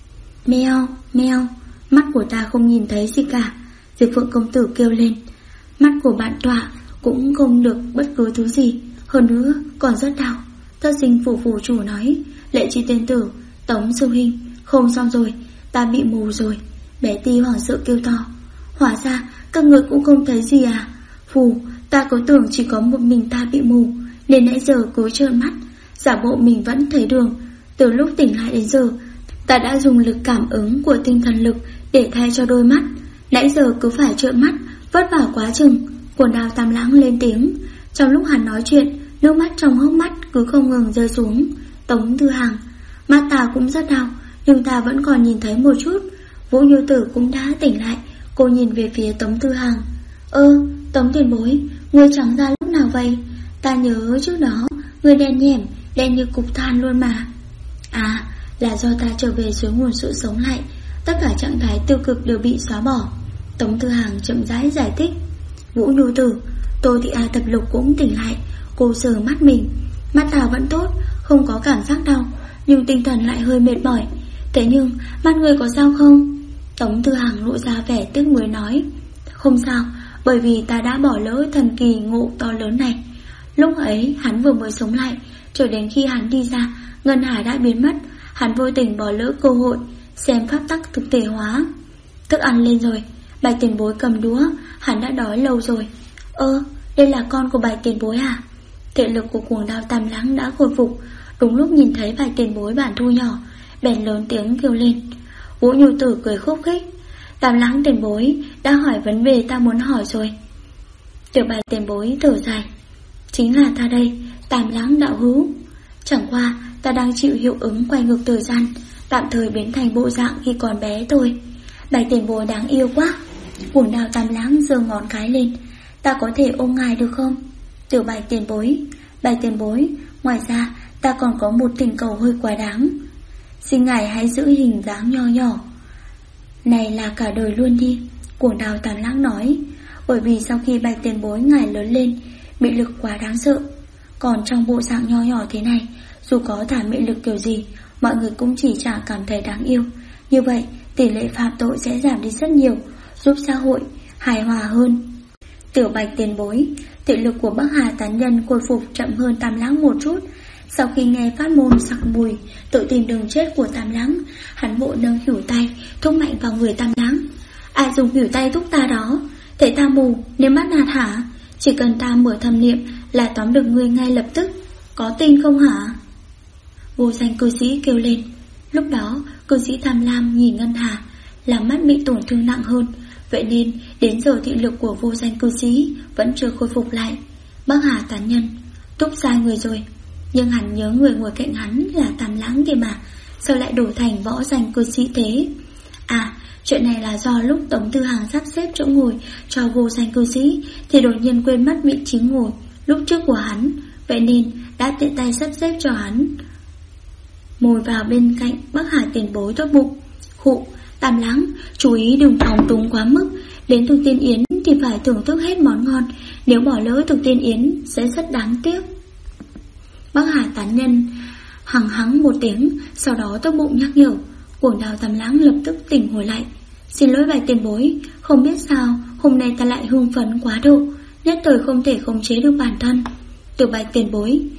Meo, meo, mắt của ta không nhìn thấy gì cả, Diệp Phượng công tử kêu lên. Mắt của bạn tọa cũng không được bất cứ thứ gì, hơn nữa còn rất đau. Thất sinh phủ phủ chủ nói. Lệ Chi tiên tử, Tống sư huynh, không xong rồi, ta bị mù rồi. Bé Ti hoảng sợ kêu to. Hóa ra các người cũng không thấy gì à? Phù, Ta cứ tưởng chỉ có một mình ta bị mù, nên nãy giờ cứ trợn mắt, giả bộ mình vẫn thấy đường. Từ lúc tỉnh lại đến giờ, ta đã dùng lực cảm ứng của tinh thần lực để thay cho đôi mắt. Nãy giờ cứ phải trợn mắt, vất vả quá chừng. Quần đào Tam Lãng lên tiếng. Trong lúc hắn nói chuyện, nước mắt trong hốc mắt cứ không ngừng rơi xuống. Tống Tư Hằng: mắt ta cũng rất đau, nhưng ta vẫn còn nhìn thấy một chút. Vũ Như Tử cũng đã tỉnh lại. Cô nhìn về phía Tống Tư Hằng: Tống tiền bối, ngươi trắng ra lúc nào vậy? Ta nhớ trước đó ngươi đen nhẻm, đen như cục than luôn mà. À, là do ta trở về dưới nguồn sự sống lại, tất cả trạng thái tiêu cực đều bị xóa bỏ. Tống Tư Hằng chậm rãi giải thích. Vũ Như Tử, Tô Thị A Tập Lục cũng tỉnh lại. Cô sờ mắt mình. Mắt ta vẫn tốt, không có cảm giác đau, nhưng tinh thần lại hơi mệt mỏi. Thế nhưng mắt ngươi có sao không? Tống Tư Hằng lộ ra vẻ tiếc nuối nói: không sao, bởi vì ta đã bỏ lỡ thần kỳ ngộ to lớn này. Lúc ấy hắn vừa mới sống lại, cho đến khi hắn đi ra, ngân hà đã biến mất. Hắn vô tình bỏ lỡ cơ hội xem pháp tắc thực thể hóa. Thức ăn lên rồi. Bạch tiền bối cầm đũa, hắn đã đói lâu rồi. Đây là con của Bạch tiền bối à? Thể lực của Cuồng Đao Tam Lãng đã khôi phục. Đúng lúc nhìn thấy Bạch tiền bối bản thu nhỏ, bèn lớn tiếng kêu lên. Vũ Như Tử cười khúc khích. Tam Lãng tiền bối đã hỏi vấn đề ta muốn hỏi rồi. Tiểu Bạch tiền bối thở dài. Chính là ta đây, Tam Lãng đạo hữu. Chẳng qua ta đang chịu hiệu ứng quay ngược thời gian, tạm thời biến thành bộ dạng khi còn bé thôi. Bạch tiền bối đáng yêu quá. Cuồng Đao Tam Lãng giơ ngón cái lên. Ta có thể ôm ngài được không? Tiểu Bạch tiền bối. Bạch tiền bối, ngoài ra ta còn có một tình cầu hơi quá đáng. Xin ngài hãy giữ hình dáng nho nhỏ này là cả đời luôn đi. Cuồng Đao Tam Lãng nói. Bởi vì sau khi Bạch tiền bối ngài lớn lên, mị lực quá đáng sợ. Còn trong bộ dạng nho nhỏ thế này, dù có thả mị lực kiểu gì, mọi người cũng chỉ chẳng cảm thấy đáng yêu. Như vậy tỷ lệ phạm tội sẽ giảm đi rất nhiều, giúp xã hội hài hòa hơn. Tiểu Bạch tiền bối, thị lực của Bắc Hà tán nhân khôi phục chậm hơn Tam Lãng một chút. Sau khi nghe phát môn sặc mùi tự tìm đường chết của Tam Lãng, hắn vội nâng khuỷu tay thúc mạnh vào người Tam Lãng. Ai dùng khuỷu tay thúc ta đó? Thể ta mù nên mắt nạt hả? Chỉ cần ta mở thầm niệm là tóm được ngươi ngay lập tức, có tin không hả? Vô danh cư sĩ kêu lên. Lúc đó cư sĩ Tham Lam nhìn Ngân Hà, làm mắt bị tổn thương nặng hơn. Vậy nên đến giờ thị lực của vô danh cư sĩ vẫn chưa khôi phục lại. Bắc Hà tán nhân túc sai người rồi. Nhưng hắn nhớ người ngồi cạnh hắn là Tam Lãng kìa mà, sao lại đổi thành võ danh cư sĩ thế? À, chuyện này là do lúc Tống Tư Hằng sắp xếp chỗ ngồi cho vô danh cư sĩ thì đột nhiên quên mất vị trí ngồi lúc trước của hắn. Vậy nên đã tiện tay sắp xếp cho hắn ngồi vào bên cạnh Bắc Hà tiền bối tốt bụng. Khụ, Tam Lãng, chú ý đừng phóng túng quá mức. Đến thực tiên yến thì phải thưởng thức hết món ngon, nếu bỏ lỡ thực tiên yến sẽ rất đáng tiếc. Bắc Hà tán nhân hằng hắng một tiếng, sau đó tốt bụng nhắc nhở. Cuồng Đao Tam Lãng lập tức tỉnh hồi lại. Xin lỗi Bạch tiền bối, không biết sao hôm nay ta lại hưng phấn quá độ, nhất thời không thể khống chế được bản thân. Tiểu Bạch tiền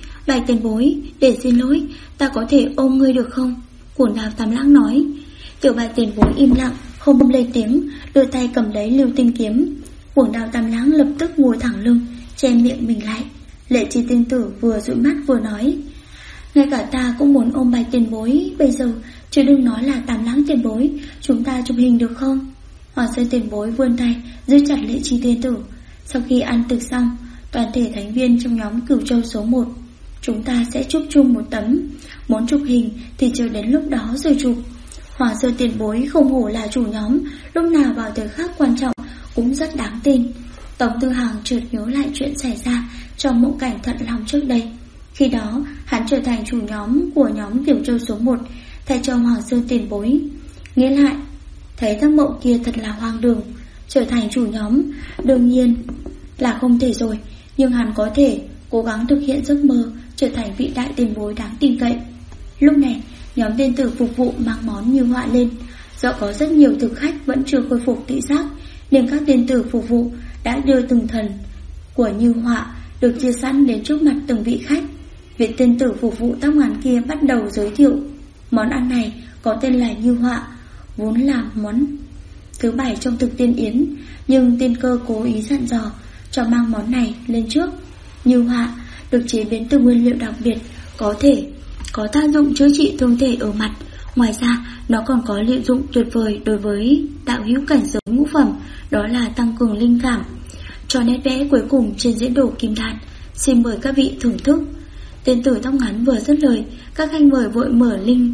bối, để xin lỗi, ta có thể ôm ngươi được không? Cuồng Đao Tam Lãng nói. Tiểu Bạch tiền bối im lặng, không lên tiếng, đưa tay cầm lấy lưu tinh kiếm. Cuồng Đao Tam Lãng lập tức ngồi thẳng lưng, che miệng mình lại. Lệ Chi tiên tử vừa dụi mắt vừa nói. Ngay cả ta cũng muốn ôm Bạch tiền bối bây giờ, chứ đừng nói là Tam Lãng tiền bối. Chúng ta chụp hình được không? Hoàng Sơn tiền bối vươn tay giữ chặt Lệ Chi tiên tử. Sau khi ăn tiệc xong, toàn thể thành viên trong nhóm Cửu Châu số 1 chúng ta sẽ chụp chung một tấm. Muốn chụp hình thì chờ đến lúc đó rồi chụp. Hoàng Sơn tiền bối không hổ là chủ nhóm, lúc nào vào thời khắc quan trọng cũng rất đáng tin. Tống Tư Hằng chợt nhớ lại chuyện xảy ra trong mộng cảnh Thận Long trước đây. Khi đó hắn trở thành chủ nhóm của nhóm Cửu Châu số 1, thay cho Hoàng Sơn tiền bối. Nghĩ lại, thấy giấc mộng kia thật là hoang đường. Trở thành chủ nhóm đương nhiên là không thể rồi, nhưng hắn có thể cố gắng thực hiện giấc mơ trở thành vị đại tiền bối đáng tin cậy. Lúc này nhóm tiên tử phục vụ mang món Như Họa lên. Do có rất nhiều thực khách vẫn chưa khôi phục thị giác, nên các tiên tử phục vụ đã đưa từng thần của Như Họa được chia sẵn đến trước mặt từng vị khách. Vị tiên tử phục vụ tóc ngắn kia bắt đầu giới thiệu. Món ăn này có tên là Như Họa, vốn là món thứ 7 trong thực tiên yến, nhưng tiên cơ cố ý dặn dò cho mang món này lên trước. Như họa được chế biến từ nguyên liệu đặc biệt, có tác dụng chữa trị thương thể ở mặt. Ngoài ra, nó còn có liệu dụng tuyệt vời đối với đạo hữu cảnh giới ngũ phẩm, đó là tăng cường linh cảm. Cho nét vẽ cuối cùng trên diễn đồ kim đan, xin mời các vị thưởng thức. Tên tử tóc ngắn vừa dứt lời, các khách mời vội mở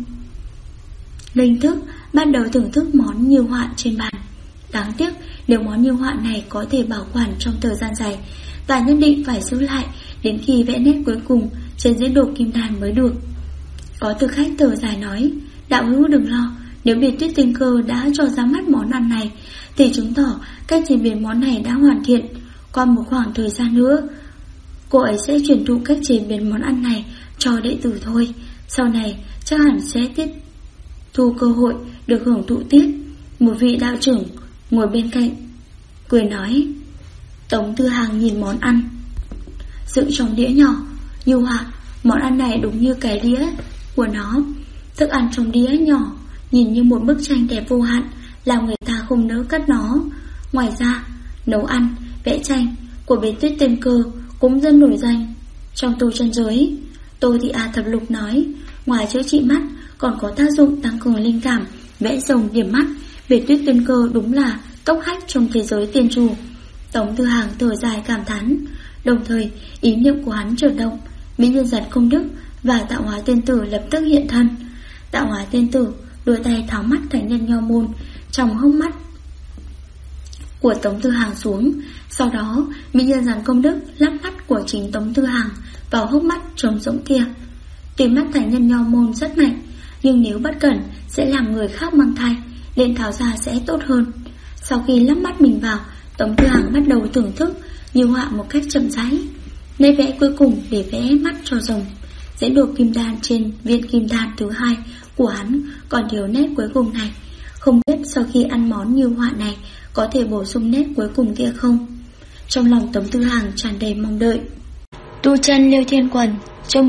linh thức, bắt đầu thưởng thức món như họa trên bàn. Đáng tiếc, nếu món như họa này có thể bảo quản trong thời gian dài, ta nhất định phải giữ lại đến khi vẽ nét cuối cùng trên diễn đồ kim đan mới được. Có thực khách thở dài nói, đạo hữu đừng lo, nếu Biệt Tuyết Tinh Cơ đã cho ra mắt món ăn này thì chứng tỏ cách chế biến món này đã hoàn thiện. Qua một khoảng thời gian nữa, cô ấy sẽ truyền thụ cách chế biến món ăn này cho đệ tử thôi. Sau này chắc hẳn sẽ tiếp thu cơ hội được hưởng thụ tiếp. Một vị đạo trưởng ngồi bên cạnh cười nói. Tống Tư Hàng nhìn món ăn dựng trong đĩa nhỏ. Như họa, món ăn này đúng như cái đĩa của nó. Thức ăn trong đĩa nhỏ nhìn như một bức tranh đẹp vô hạn, làm người ta không nỡ cắt nó. Ngoài ra, nấu ăn, vẽ tranh của Biệt Tuyết Tinh Cơ cũng rất nổi danh trong tu chân giới. Tô Thị A Thập Lục nói, ngoài chữa trị mắt còn có tác dụng tăng cường linh cảm, vẽ rồng điểm mắt. Biệt Tuyết Tinh Cơ đúng là tốc hách trong thế giới tiên trù. Tống Tư Hàng thở dài cảm thán. Đồng thời, ý niệm của hắn chợt động, mỹ nhân giật công đức và Tạo Hóa Tiên Tử lập tức hiện thân. Tạo Hóa Tiên Tử đôi tay tháo mắt thành nhân nho môn trong hốc mắt của Tống Tư Hàng xuống. Sau đó, mỹ nhân giàn công đức lắp mắt của chính Tống Tư Hàng vào hốc mắt trống rỗng kia. Tuy mắt thành nhân nho môn rất mạnh, nhưng nếu bất cẩn sẽ làm người khác mang thai, nên tháo ra sẽ tốt hơn. Sau khi lắp mắt mình vào, Tống Tư Hàng bắt đầu thưởng thức như họa một cách chậm rãi. Nét vẽ cuối cùng để vẽ mắt cho rồng. Diễn đồ kim đan trên viên kim đan thứ 2 của hắn còn thiếu nét cuối cùng này. Không biết sau khi ăn món như họa này có thể bổ sung nét cuối cùng kia không? Trong lòng Tống Tư Hàng tràn đầy mong đợi. Tu chân Liêu Thiên Quần, chương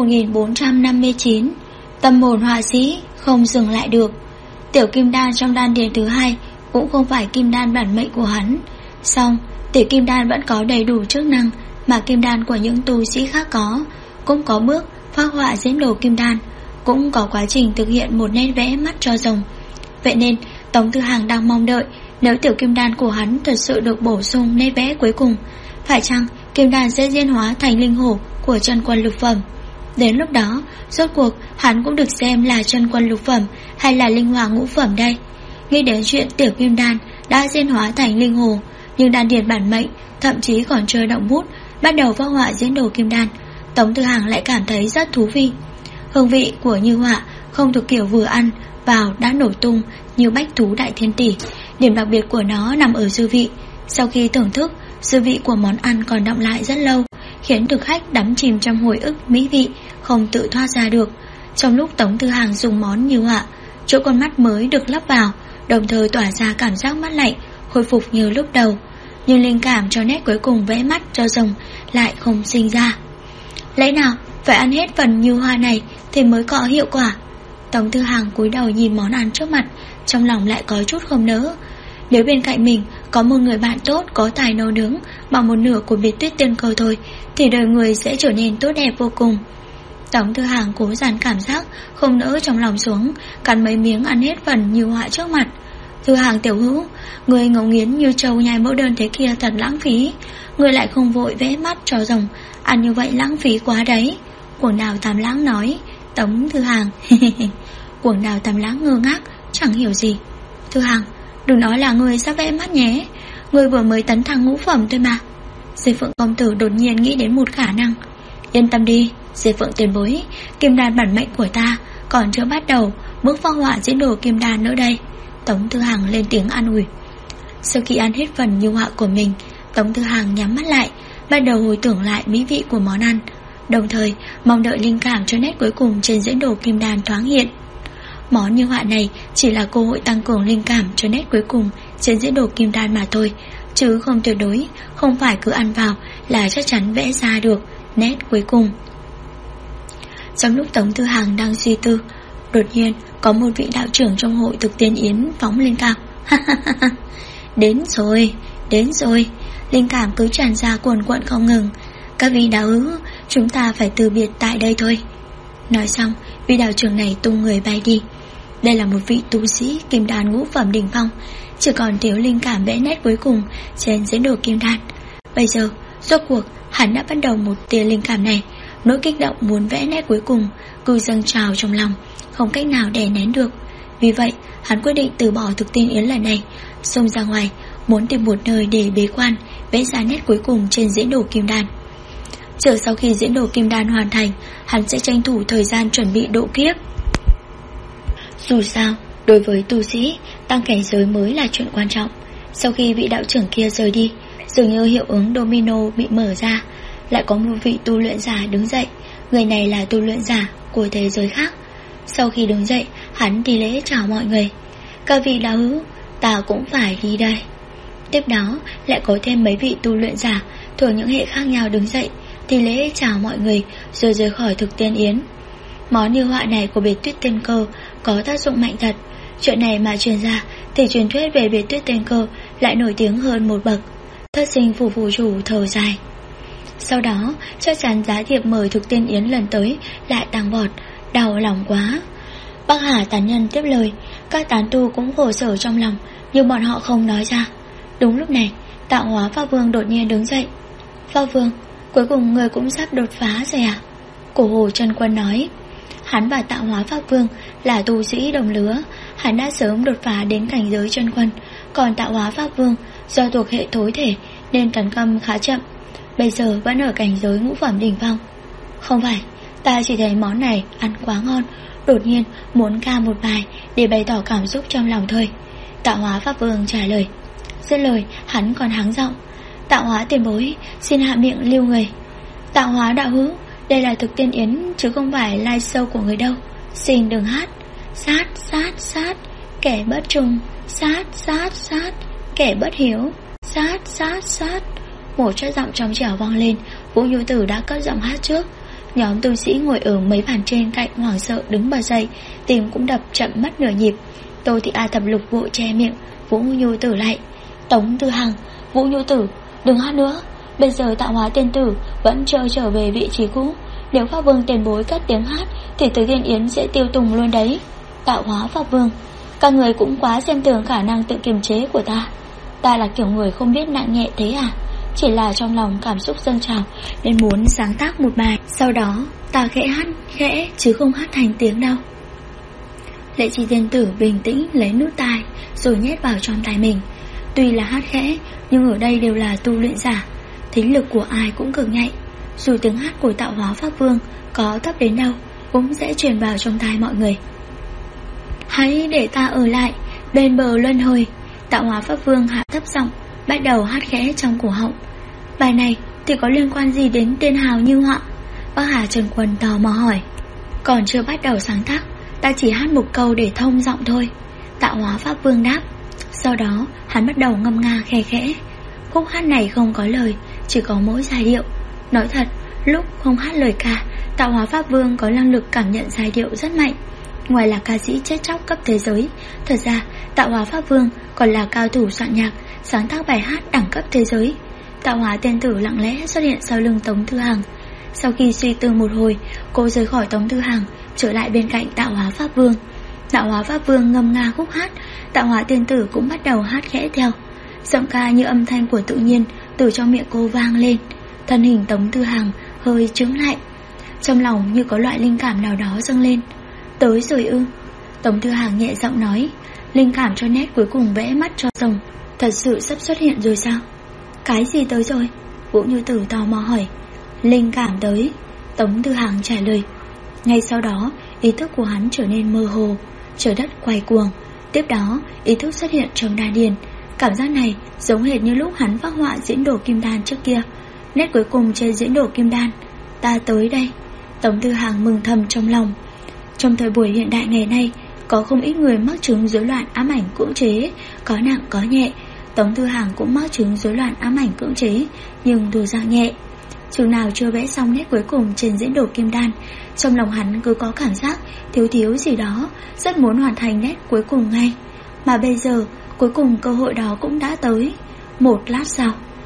1459. Tâm hồn họa sĩ không dừng lại được. Tiểu kim đan trong đan điền thứ 2 cũng không phải kim đan bản mệnh của hắn. Song tiểu kim đan vẫn có đầy đủ chức năng mà kim đan của những tu sĩ khác có. Cũng có bước phác họa diễn đồ kim đan, cũng có quá trình thực hiện một nét vẽ mắt cho rồng. Vậy nên Tống Tư Hàng đang mong đợi, nếu tiểu kim đan của hắn thật sự được bổ sung nét vẽ cuối cùng, phải chăng kim đan sẽ diễn hóa thành linh hổ của chân quân lục phẩm? Đến lúc đó, rốt cuộc hắn cũng được xem là chân quân lục phẩm hay là linh hỏa ngũ phẩm đây. Nghĩ đến chuyện tiểu kim đan đã diễn hóa thành linh hổ, nhưng đan điền bản mệnh thậm chí còn chưa động bút bắt đầu phác họa diễn đồ kim đan, Tống Tư Hàng lại cảm thấy rất thú vị. Hương vị của như họa không thuộc kiểu vừa ăn vào đã nổ tung như bách thú đại thiên tỷ. Điểm đặc biệt của nó nằm ở dư vị. Sau khi thưởng thức, dư vị của món ăn còn đọng lại rất lâu, khiến thực khách đắm chìm trong hồi ức mỹ vị, không tự thoát ra được. Trong lúc Tống Tư Hàng dùng món như họa, chỗ con mắt mới được lắp vào, đồng thời tỏa ra cảm giác mát lạnh, khôi phục như lúc đầu. Nhưng linh cảm cho nét cuối cùng vẽ mắt cho rồng lại không sinh ra. Lẽ nào phải ăn hết phần như hoa này thì mới có hiệu quả? Tống Tư Hàng cúi đầu nhìn món ăn trước mặt, trong lòng lại có chút không nỡ. Nếu bên cạnh mình có một người bạn tốt có tài nấu nướng bằng một nửa của Biệt Tuyết Tiên Cơ thôi, thì đời người sẽ trở nên tốt đẹp vô cùng. Tống Tư Hàng cố dàn cảm giác không nỡ trong lòng xuống, cắn mấy miếng ăn hết phần như họa trước mặt. Tư Hàng tiểu hữu, người ngấu nghiến như trâu nhai mẫu đơn thế kia thật lãng phí. Người lại không vội vẽ mắt cho rồng, ăn như vậy lãng phí quá đấy. Cuồng Đào Tam Lãng nói. Tống Tư Hàng Cuồng Đào Tam Lãng ngơ ngác, chẳng hiểu gì. Tư Hàng, đừng nói là người sắp vẽ mắt nhé, người vừa mới tấn thăng ngũ phẩm thôi mà. Diệp Phượng công tử đột nhiên nghĩ đến một khả năng. Yên tâm đi, Diệp Phượng tiền bối, kim đan bản mệnh của ta còn chưa bắt đầu bước phác họa diễn đồ kim đan nữa đây. Tống Tư Hàng lên tiếng an ủi. Sau khi ăn hết phần như họa của mình, Tống Tư Hàng nhắm mắt lại, bắt đầu hồi tưởng lại mỹ vị của món ăn, đồng thời mong đợi linh cảm cho nét cuối cùng trên diễn đồ kim đan thoáng hiện. Món như họa này chỉ là cơ hội tăng cường linh cảm cho nét cuối cùng trên diễn đồ kim đan mà thôi, chứ không tuyệt đối, không phải cứ ăn vào là chắc chắn vẽ ra được nét cuối cùng. Trong lúc Tống Tư Hàng đang suy tư, đột nhiên có một vị đạo trưởng trong hội thực tiên yến phóng lên cao. Đến rồi, linh cảm cứ tràn ra cuồn cuộn không ngừng. Các vị đạo hữu, chúng ta phải từ biệt tại đây thôi. Nói xong, vị đạo trưởng này tung người bay đi. Đây là một vị tu sĩ kim đan ngũ phẩm đỉnh phong, chỉ còn thiếu linh cảm vẽ nét cuối cùng trên diễn đồ kim đan. Bây giờ, rốt cuộc hắn đã bắt đầu một tia linh cảm này. Nỗi kích động muốn vẽ nét cuối cùng cứ dâng trào trong lòng, không cách nào đè nén được. Vì vậy, hắn quyết định từ bỏ thực tiên yến lần này, xông ra ngoài, muốn tìm một nơi để bế quan, vẽ ra nét cuối cùng trên diễn đồ kim đan. Chờ sau khi diễn đồ kim đan hoàn thành, hắn sẽ tranh thủ thời gian chuẩn bị độ kiếp. Dù sao, đối với tu sĩ, tăng cảnh giới mới là chuyện quan trọng. Sau khi vị đạo trưởng kia rời đi, dường như hiệu ứng domino bị mở ra, lại có một vị tu luyện giả đứng dậy. Người này là tu luyện giả của thế giới khác. Sau khi đứng dậy, hắn đi lễ chào mọi người. Các vị đạo hữu, ta cũng phải đi đây. Tiếp đó lại có thêm mấy vị tu luyện giả thuộc những hệ khác nhau đứng dậy, thì lễ chào mọi người rồi rời khỏi thực tiên yến. Món như họa này của biệt tuyết tiên cơ có tác dụng mạnh thật. Chuyện này mà truyền ra thì truyền thuyết về biệt tuyết tiên cơ lại nổi tiếng hơn một bậc. Thất sinh phủ phủ chủ thở dài. Sau đó chắc chắn giá thiệp mời thực tiên yến lần tới lại tăng vọt. Đau lòng quá. Bắc Hà tán nhân tiếp lời. Các tán tu cũng khổ sở trong lòng, nhưng bọn họ không nói ra. Đúng lúc này, Tạo Hóa Pháp Vương đột nhiên đứng dậy. Pháp Vương, cuối cùng người cũng sắp đột phá rồi à? Cổ Hồ Chân Quân nói. Hắn và Tạo Hóa Pháp Vương là tu sĩ đồng lứa. Hắn đã sớm đột phá đến cảnh giới chân quân. Còn Tạo Hóa Pháp Vương do thuộc hệ thối thể nên tấn công khá chậm, bây giờ vẫn ở cảnh giới ngũ phẩm đỉnh phong. Không phải, ta chỉ thấy món này ăn quá ngon, đột nhiên muốn ca một bài để bày tỏ cảm xúc trong lòng thôi. Tạo Hóa Pháp Vương trả lời. Dứt lời, hắn còn hắng giọng. Tạo Hóa tiền bối, xin hạ miệng lưu người. Tạo Hóa đạo hữu, đây là thực tiên yến chứ không phải live show của người đâu, xin đừng hát. Sát sát sát, kẻ bất trung. Sát sát sát, kẻ bất hiếu. Sát sát sát. Một chất giọng trong trẻo vang lên. Vũ Nhu Tử đã cất giọng hát trước. Nhóm tu sĩ ngồi ở mấy bàn trên cạnh hoảng sợ đứng bật dậy, tim cũng đập chậm mất nửa nhịp. Tô Thị A Thập Lục vội che miệng Vũ Nhu Tử lại. Tống Tư Hằng, Vũ Nhu Tử, đừng hát nữa. Bây giờ Tạo Hóa tiên tử vẫn chưa trở về vị trí cũ. Nếu Pháp Vương tiền bối cất tiếng hát thì Từ Thiên Yến sẽ tiêu tùng luôn đấy. Tạo Hóa Pháp Vương, các người cũng quá xem thường khả năng tự kiềm chế của ta. Ta là kiểu người không biết nặng nhẹ thế à? Chỉ là trong lòng cảm xúc dâng trào nên muốn sáng tác một bài. Sau đó ta khẽ hát khẽ chứ không hát thành tiếng đâu. Lệ Chi tiên tử bình tĩnh lấy nút tai rồi nhét vào trong tai mình. Tuy là hát khẽ nhưng ở đây đều là tu luyện giả, thính lực của ai cũng cực nhạy. Dù tiếng hát của Tạo Hóa Pháp Vương có thấp đến đâu cũng sẽ truyền vào trong tai mọi người. Hãy để ta ở lại bên bờ luân hồi. Tạo Hóa Pháp Vương hạ thấp giọng bắt đầu hát khẽ trong cổ họng. Bài này thì có liên quan gì đến tên hào Như Họa? Bác Hà Trần Quân tò mò hỏi. Còn chưa bắt đầu sáng tác, ta chỉ hát một câu để thông giọng thôi. Tạo Hóa Pháp Vương đáp. Sau đó hắn bắt đầu ngâm nga khe khẽ. Khúc hát này không có lời, chỉ có mỗi giai điệu. Nói thật, lúc không hát lời ca, Tạo Hóa Pháp Vương có năng lực cảm nhận giai điệu rất mạnh. Ngoài là ca sĩ chết chóc cấp thế giới, thật ra Tạo Hóa Pháp Vương còn là cao thủ soạn nhạc, sáng tác bài hát đẳng cấp thế giới. Tạo Hóa tiên tử lặng lẽ xuất hiện sau lưng Tống Thư Hằng. Sau khi suy tư một hồi, cô rời khỏi Tống Thư Hằng, trở lại bên cạnh Tạo Hóa Pháp Vương. Tạo Hóa Pháp Vương ngâm nga khúc hát, Tạo Hóa tiên tử cũng bắt đầu hát khẽ theo. Giọng ca như âm thanh của tự nhiên từ trong miệng cô vang lên. Thân hình Tống Thư Hằng hơi chững lại, trong lòng như có loại linh cảm nào đó dâng lên. Tới rồi ư? Tống Thư Hằng nhẹ giọng nói. Linh cảm cho nét cuối cùng vẽ mắt cho rồng thật sự sắp xuất hiện rồi sao? Cái gì tới rồi? Vũ Như Tử tò mò hỏi. Linh cảm tới, Tống Thư Hằng trả lời. Ngay sau đó ý thức của hắn trở nên mơ hồ, trời đất quay cuồng. Tiếp đó ý thức xuất hiện trong đan điền. Cảm giác này giống hệt như lúc hắn phác họa diễn đồ kim đan trước kia. Nét cuối cùng trên diễn đồ kim đan. Ta tới đây. Tống Thư Hằng mừng thầm trong lòng. Trong thời buổi hiện đại ngày nay, có không ít người mắc chứng rối loạn ám ảnh cưỡng chế, có nặng có nhẹ. Tống Thư Hằng cũng mắc chứng rối loạn ám ảnh cưỡng chế, nhưng thuộc dạng nhẹ. Chừng nào chưa vẽ xong nét cuối cùng trên diễn đồ kim đan, trong lòng hắn cứ có cảm giác thiếu gì đó, rất muốn hoàn thành nét cuối cùng ngay. Mà bây giờ cuối cùng cơ hội đó cũng đã tới. Một lát sau,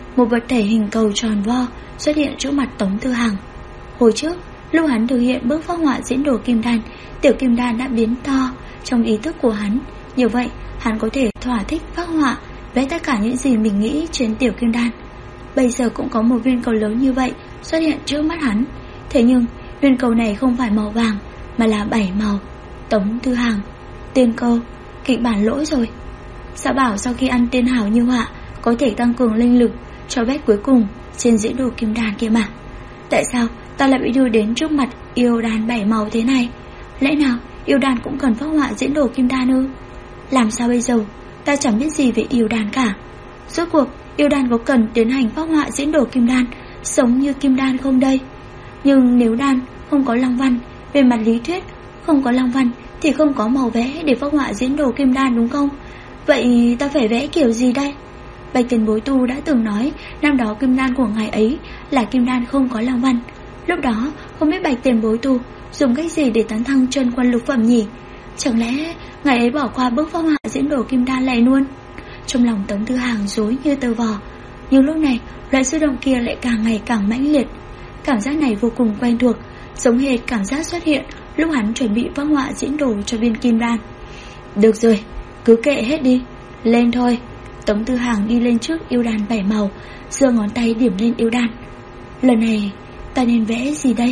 một vật thể hình cầu tròn vo xuất hiện trước mặt Tống Tư Hằng. Hồi trước, lúc hắn thực hiện bước phác họa diễn đồ kim đan, tiểu kim đan đã biến to trong ý thức của hắn. Như vậy, hắn có thể thỏa thích phác họa, vẽ tất cả những gì mình nghĩ trên tiểu kim đan. Bây giờ cũng có một viên cầu lớn như vậy xuất hiện trước mắt hắn. Thế nhưng, viên cầu này không phải màu vàng mà là 7 màu. Tống Tư Hằng, tiên cơ, kịch bản lỗi rồi. Sao bảo sau khi ăn tiên hảo như họa có thể tăng cường linh lực cho vết cuối cùng trên diễn đồ kim đan kia mà. Tại sao ta lại bị đưa đến trước mặt yêu đan 7 màu thế này? Lẽ nào yêu đan cũng cần phác họa diễn đồ kim đan ư? Làm sao bây giờ? Ta chẳng biết gì về yêu đan cả. Rốt cuộc yêu đan có cần tiến hành phác họa diễn đồ kim đan sống như kim đan không đây? Nhưng nếu đan không có long văn, về mặt lý thuyết không có long văn thì không có màu vẽ để phác họa diễn đồ kim đan đúng không? Vậy ta phải vẽ kiểu gì đây? Bạch tiền bối tu đã từng nói năm đó kim đan của ngài ấy là kim đan không có long văn. Lúc đó không biết bạch tiền bối tu dùng cách gì để tấn thăng chân quân lục phẩm nhỉ? Chẳng lẽ ngài ấy bỏ qua bước phác họa diễn đồ kim đan này luôn? Trong lòng Tống Tư Hằng rối như tơ vò. Nhưng lúc này loại xúc động kia lại càng ngày càng mãnh liệt. Cảm giác này vô cùng quen thuộc, giống hệt cảm giác xuất hiện lúc hắn chuẩn bị phác họa diễn đồ cho viên kim đan. Được rồi, cứ kệ hết đi, lên thôi. Tống Tư Hằng đi lên trước yêu đan 7 màu, giơ ngón tay điểm lên yêu đan. Lần này ta nên vẽ gì đây?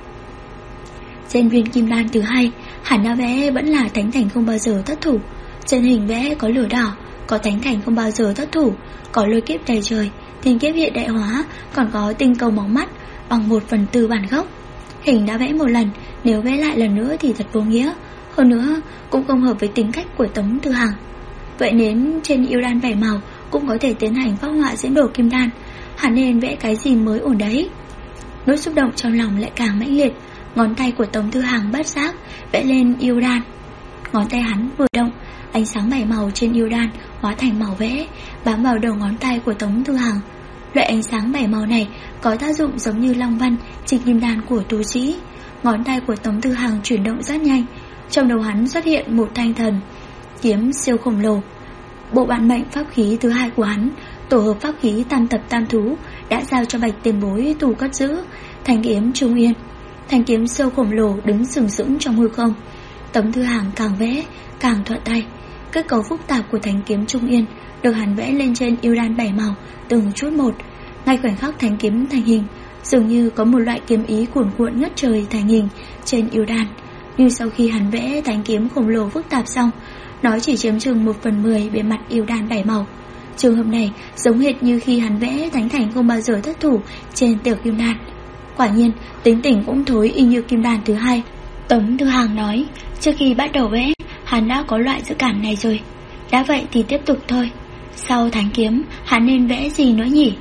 Trên viên kim đan thứ 2, hắn đã vẽ vẫn là thánh thành không bao giờ thất thủ. Trên hình vẽ có lửa đỏ, có thánh thành không bao giờ thất thủ, có lôi kiếp đầy trời, thiên kiếp hiện đại hóa, còn có tinh cầu móng mắt bằng 1/4 bản gốc. Hình đã vẽ một lần, nếu vẽ lại lần nữa thì thật vô nghĩa. Hơn nữa cũng không hợp với tính cách của Tống Tư Hằng. Vậy nên trên yêu đan 7 màu cũng có thể tiến hành phác họa diễn đồ kim đan. Hắn nên vẽ cái gì mới ổn đấy? Nỗi xúc động trong lòng lại càng mãnh liệt. Ngón tay của Tống Tư Hằng bất giác vẽ lên yêu đan. Ngón tay hắn vừa động, ánh sáng 7 màu trên yêu đan hóa thành màu vẽ, bám vào đầu ngón tay của Tống Tư Hằng. Loại ánh sáng 7 màu này có tác dụng giống như long văn trên kim đan của tu sĩ. Ngón tay của Tống Tư Hằng chuyển động rất nhanh. Trong đầu hắn xuất hiện một thanh thần kiếm siêu khổng lồ. Bộ bản mệnh pháp khí thứ 2 của hắn, tổ hợp pháp khí tam tập tam thú, đã giao cho bạch tiền bối tu cất giữ. Thanh kiếm Trung Yên. Thanh kiếm siêu khổng lồ đứng sừng sững trong hư không. Tống Tư Hằng càng vẽ càng thuận tay. Kết cấu phức tạp của thanh kiếm Trung Yên được hắn vẽ lên trên yêu đan 7 màu từng chút một. Ngay khoảnh khắc thanh kiếm thành hình, dường như có một loại kiếm ý cuồn cuộn ngất trời thành hình trên yêu đan. Nhưng sau khi hắn vẽ thanh kiếm khổng lồ phức tạp xong, nó chỉ chiếm chừng 1/10 bề mặt yêu đan 7 màu. Trường hợp này giống hệt như khi hắn vẽ thánh thành không bao giờ thất thủ trên tiểu kim đan. Quả nhiên tính tình cũng thối y như kim đan thứ 2. Tống Tư Hằng nói, trước khi bắt đầu vẽ hắn đã có loại dự cảm này rồi. Đã vậy thì tiếp tục thôi. Sau thánh kiếm hắn nên vẽ gì nữa nhỉ?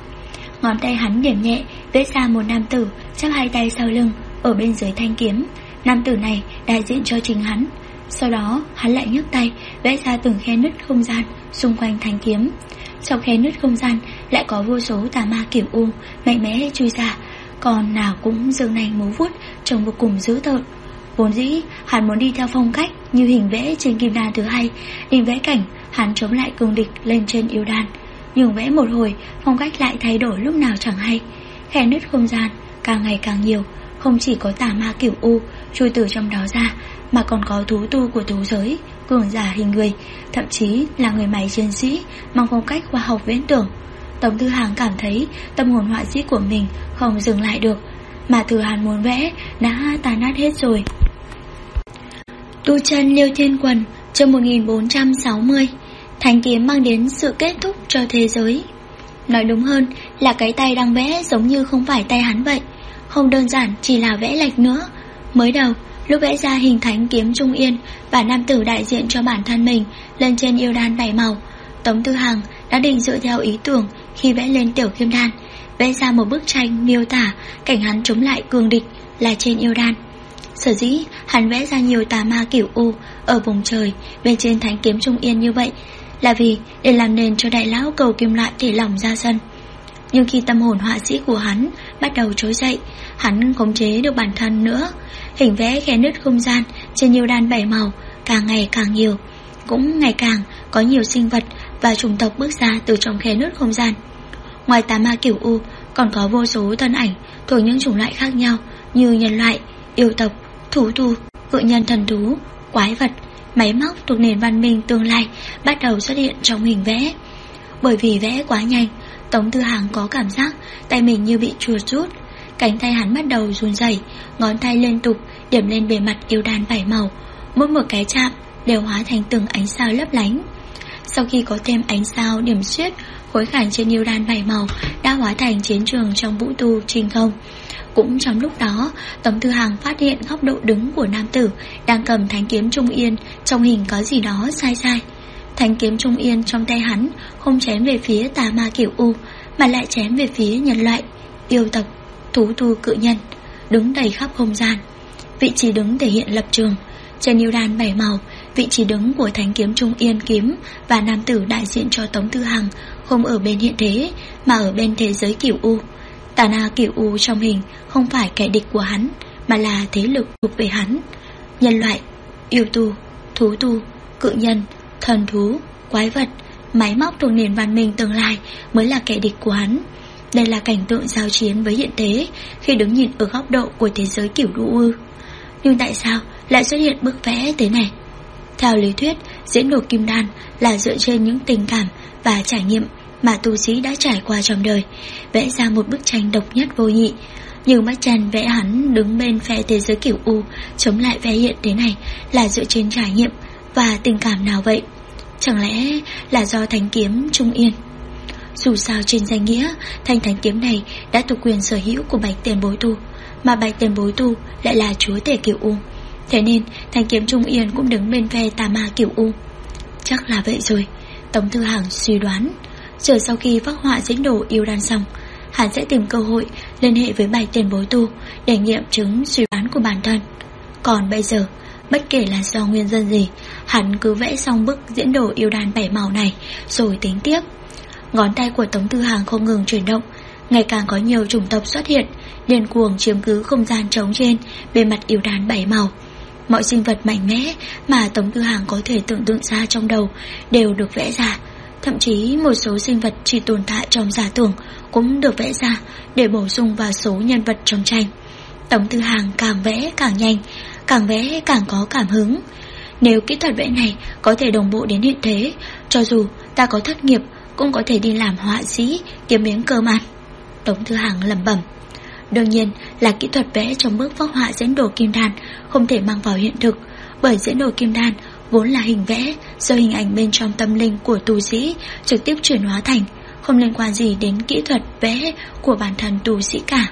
Ngón tay hắn điểm nhẹ, vẽ ra một nam tử chắp hai tay sau lưng ở bên dưới thanh kiếm. Nam tử này đại diện cho chính hắn. Sau đó hắn lại nhấc tay vẽ ra từng khe nứt không gian xung quanh thanh kiếm. Trong khe nứt không gian lại có vô số tà ma kiểu u mạnh mẽ chui ra, còn nào cũng dương nanh múa vuốt, trông vô cùng dữ tợn. Vốn dĩ hắn muốn đi theo phong cách như hình vẽ trên kim đan thứ 2, định vẽ cảnh hắn chống lại cường địch lên trên yêu đan. Nhưng vẽ một hồi, phong cách lại thay đổi lúc nào chẳng hay. Khe nứt không gian càng ngày càng nhiều, không chỉ có tà ma kiểu u chui từ trong đó ra, mà còn có thú tu của thú giới, cường giả hình người, thậm chí là người máy chiến sĩ mang phong cách khoa học viễn tưởng. Tống Tư Hằng cảm thấy tâm hồn họa sĩ của mình không dừng lại được, mà thứ hắn muốn vẽ đã tàn nát hết rồi. Tu chân Liêu Thiên Quần, chương 1460. Thanh kiếm mang đến sự kết thúc cho thế giới. Nói đúng hơn là cái tay đang vẽ giống như không phải tay hắn vậy, không đơn giản chỉ là vẽ lệch nữa. Mới đầu lúc vẽ ra hình thánh kiếm Trung Yên và nam tử đại diện cho bản thân mình lên trên yêu đan 7 màu, Tống Tư Hằng đã định dựa theo ý tưởng khi vẽ lên tiểu kim đan, vẽ ra một bức tranh miêu tả cảnh hắn chống lại cường địch là trên yêu đan. Sở dĩ hắn vẽ ra nhiều tà ma kiểu u ở vùng trời bên trên thánh kiếm Trung Yên như vậy là vì để làm nền cho đại lão cầu kim loại thể lỏng ra sân. Nhưng khi tâm hồn họa sĩ của hắn bắt đầu trỗi dậy, hắn khống chế được bản thân nữa. Hình vẽ khe nứt không gian trên yêu đan 7 màu càng ngày càng nhiều, cũng ngày càng có nhiều sinh vật và chủng tộc bước ra từ trong khe nứt không gian. Ngoài tà ma cửu u, còn có vô số thân ảnh thuộc những chủng loại khác nhau như nhân loại, yêu tộc, thú tu, cự nhân thần thú, quái vật, máy móc thuộc nền văn minh tương lai bắt đầu xuất hiện trong hình vẽ. Bởi vì vẽ quá nhanh, Tống Tư Hàng có cảm giác tay mình như bị chuột rút. Cánh tay hắn bắt đầu run rẩy, ngón tay liên tục điểm lên bề mặt yêu đan 7 màu, mỗi một cái chạm đều hóa thành từng ánh sao lấp lánh. Sau khi có thêm ánh sao điểm xuyết, khối khảnh trên yêu đan 7 màu đã hóa thành chiến trường trong vũ tu trên không. Cũng trong lúc đó, Tống Tư Hàng phát hiện góc độ đứng của nam tử đang cầm thanh kiếm trung yên, trong hình có gì đó sai sai. Thanh kiếm trung yên trong tay hắn không chém về phía tà ma cửu u, mà lại chém về phía nhân loại, yêu tộc, thú tu cự nhân, đứng đầy khắp không gian. Vị trí đứng thể hiện lập trường. Trên yêu đan 7 màu, vị trí đứng của thanh kiếm trung yên kiếm và nam tử đại diện cho Tống Tư Hàng không ở bên hiện thế, mà ở bên thế giới cửu u. Tà na cửu u trong hình không phải kẻ địch của hắn, mà là thế lực thuộc về hắn. Nhân loại, yêu tu, thú tu, cự nhân, thần thú, quái vật, máy móc thuộc nền văn minh tương lai mới là kẻ địch của hắn. Đây là cảnh tượng giao chiến với hiện thế khi đứng nhìn ở góc độ của thế giới cửu u. Nhưng tại sao lại xuất hiện bức vẽ thế này? Theo lý thuyết, diễn đồ kim đan là dựa trên những tình cảm và trải nghiệm mà tu sĩ đã trải qua trong đời, vẽ ra một bức tranh độc nhất vô nhị. Nhưng mắt Trần vẽ hắn đứng bên phe thế giới cửu u chống lại vẽ hiện thế này là dựa trên trải nghiệm và tình cảm nào vậy? Chẳng lẽ là do thanh kiếm trung yên? Dù sao trên danh nghĩa, thanh kiếm này đã thuộc quyền sở hữu của Bạch Tiền Bối Tu, mà Bạch Tiền Bối Tu lại là chúa tể cửu u. Thế nên thanh kiếm trung yên cũng đứng bên phe tà ma cửu u. Chắc là vậy rồi, Tống Tư Hàng suy đoán. Rồi sau khi phác họa diễn đồ yêu đan xong, hắn sẽ tìm cơ hội liên hệ với Bạch Tiền Bối Tu để nghiệm chứng suy đoán của bản thân. Còn bây giờ, bất kể là do nguyên nhân gì, hắn cứ vẽ xong bức diễn đồ yêu đan 7 màu này rồi tính tiếp. Ngón tay của Tống Tư Hàng không ngừng chuyển động, ngày càng có nhiều chủng tộc xuất hiện, điên cuồng chiếm cứ không gian trống trên bề mặt yêu đan 7 màu. Mọi sinh vật mạnh mẽ mà Tống Tư Hàng có thể tưởng tượng ra trong đầu đều được vẽ ra. Thậm chí một số sinh vật chỉ tồn tại trong giả tưởng cũng được vẽ ra để bổ sung vào số nhân vật trong tranh. Tống Tư Hàng càng vẽ càng nhanh, càng vẽ càng có cảm hứng. Nếu kỹ thuật vẽ này có thể đồng bộ đến hiện thế, cho dù ta có thất nghiệp cũng có thể đi làm họa sĩ kiếm miếng cơm ăn. Tống Tư Hàng lẩm bẩm. Đương nhiên là kỹ thuật vẽ trong bức phác họa diễn đồ kim đan không thể mang vào hiện thực, bởi diễn đồ kim đan vốn là hình vẽ do hình ảnh bên trong tâm linh của tu sĩ trực tiếp chuyển hóa thành, không liên quan gì đến kỹ thuật vẽ của bản thân tu sĩ cả.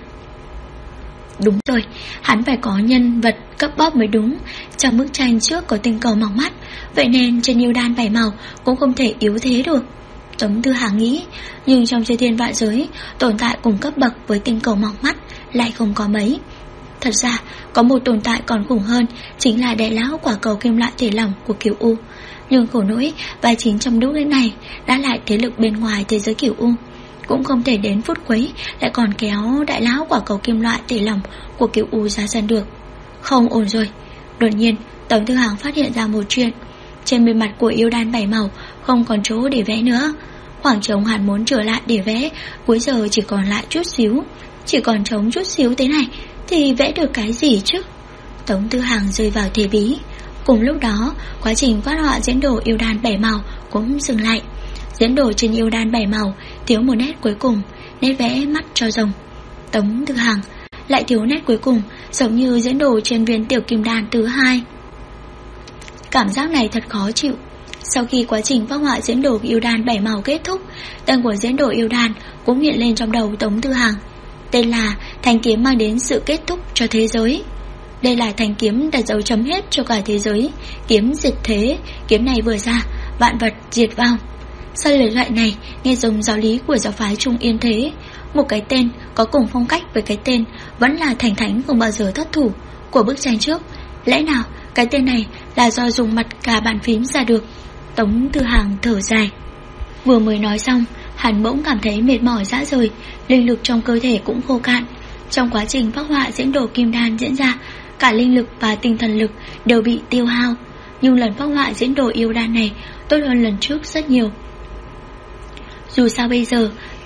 Đúng rồi, hắn phải có nhân vật cấp bóc mới đúng. Trong bức tranh trước có tinh cầu mỏng mắt, vậy nên trên yêu đan 7 màu cũng không thể yếu thế được. Tống Tư Hàng nghĩ, nhưng trong chư thiên vạn giới, tồn tại cùng cấp bậc với tinh cầu mỏng mắt lại không có mấy. Thật ra, có một tồn tại còn khủng hơn, chính là đại lão quả cầu kim loại thể lỏng của cửu u. Nhưng khổ nỗi, vai chính trong lúc này đã lại thế lực bên ngoài thế giới cửu u, cũng không thể đến phút quấy lại còn kéo đại lão quả cầu kim loại thể lỏng của cửu u ra sân được. Không ổn rồi. Đột nhiên, Tống Tư Hàng phát hiện ra một chuyện. Trên bề mặt của yêu đan 7 màu không còn chỗ để vẽ nữa. Khoảng trống hắn muốn trở lại để vẽ cuối giờ chỉ còn lại chút xíu. Chỉ còn trống chút xíu thế này thì vẽ được cái gì chứ? Tống Tư Hàng rơi vào thế bí. Cùng lúc đó, quá trình phát họa diễn đồ yêu đan 7 màu cũng dừng lại. Diễn đồ trên yêu đan 7 màu thiếu một nét cuối cùng, nét vẽ mắt cho rồng. Tống Tư Hàng lại thiếu nét cuối cùng, giống như diễn đồ trên viên tiểu kim đan thứ 2. Cảm giác này thật khó chịu. Sau khi quá trình phác họa diễn đồ yêu đan 7 màu kết thúc, tên của diễn đồ yêu đan cũng hiện lên trong đầu Tống Tư Hàng. Tên là thanh kiếm mang đến sự kết thúc cho thế giới. Đây là thanh kiếm đặt dấu chấm hết cho cả thế giới, kiếm diệt thế. Kiếm này vừa ra, vạn vật diệt vong. Sau lời thoại này nghe giống giáo lý của giáo phái Trung Yên thế. Một cái tên có cùng phong cách với cái tên vẫn là thành thánh không bao giờ thất thủ của bức tranh trước. Lẽ nào cái tên này là do dùng mặt cả bàn phím ra được? Tống Tư Hàng thở dài. Vừa mới nói xong, hắn bỗng cảm thấy mệt mỏi rã rời, linh lực trong cơ thể cũng khô cạn. Trong quá trình phác họa diễn đồ kim đan diễn ra, cả linh lực và tinh thần lực đều bị tiêu hao. Nhưng lần phác họa diễn đồ yêu đan này tốt hơn lần trước rất nhiều. Dù sao bây giờ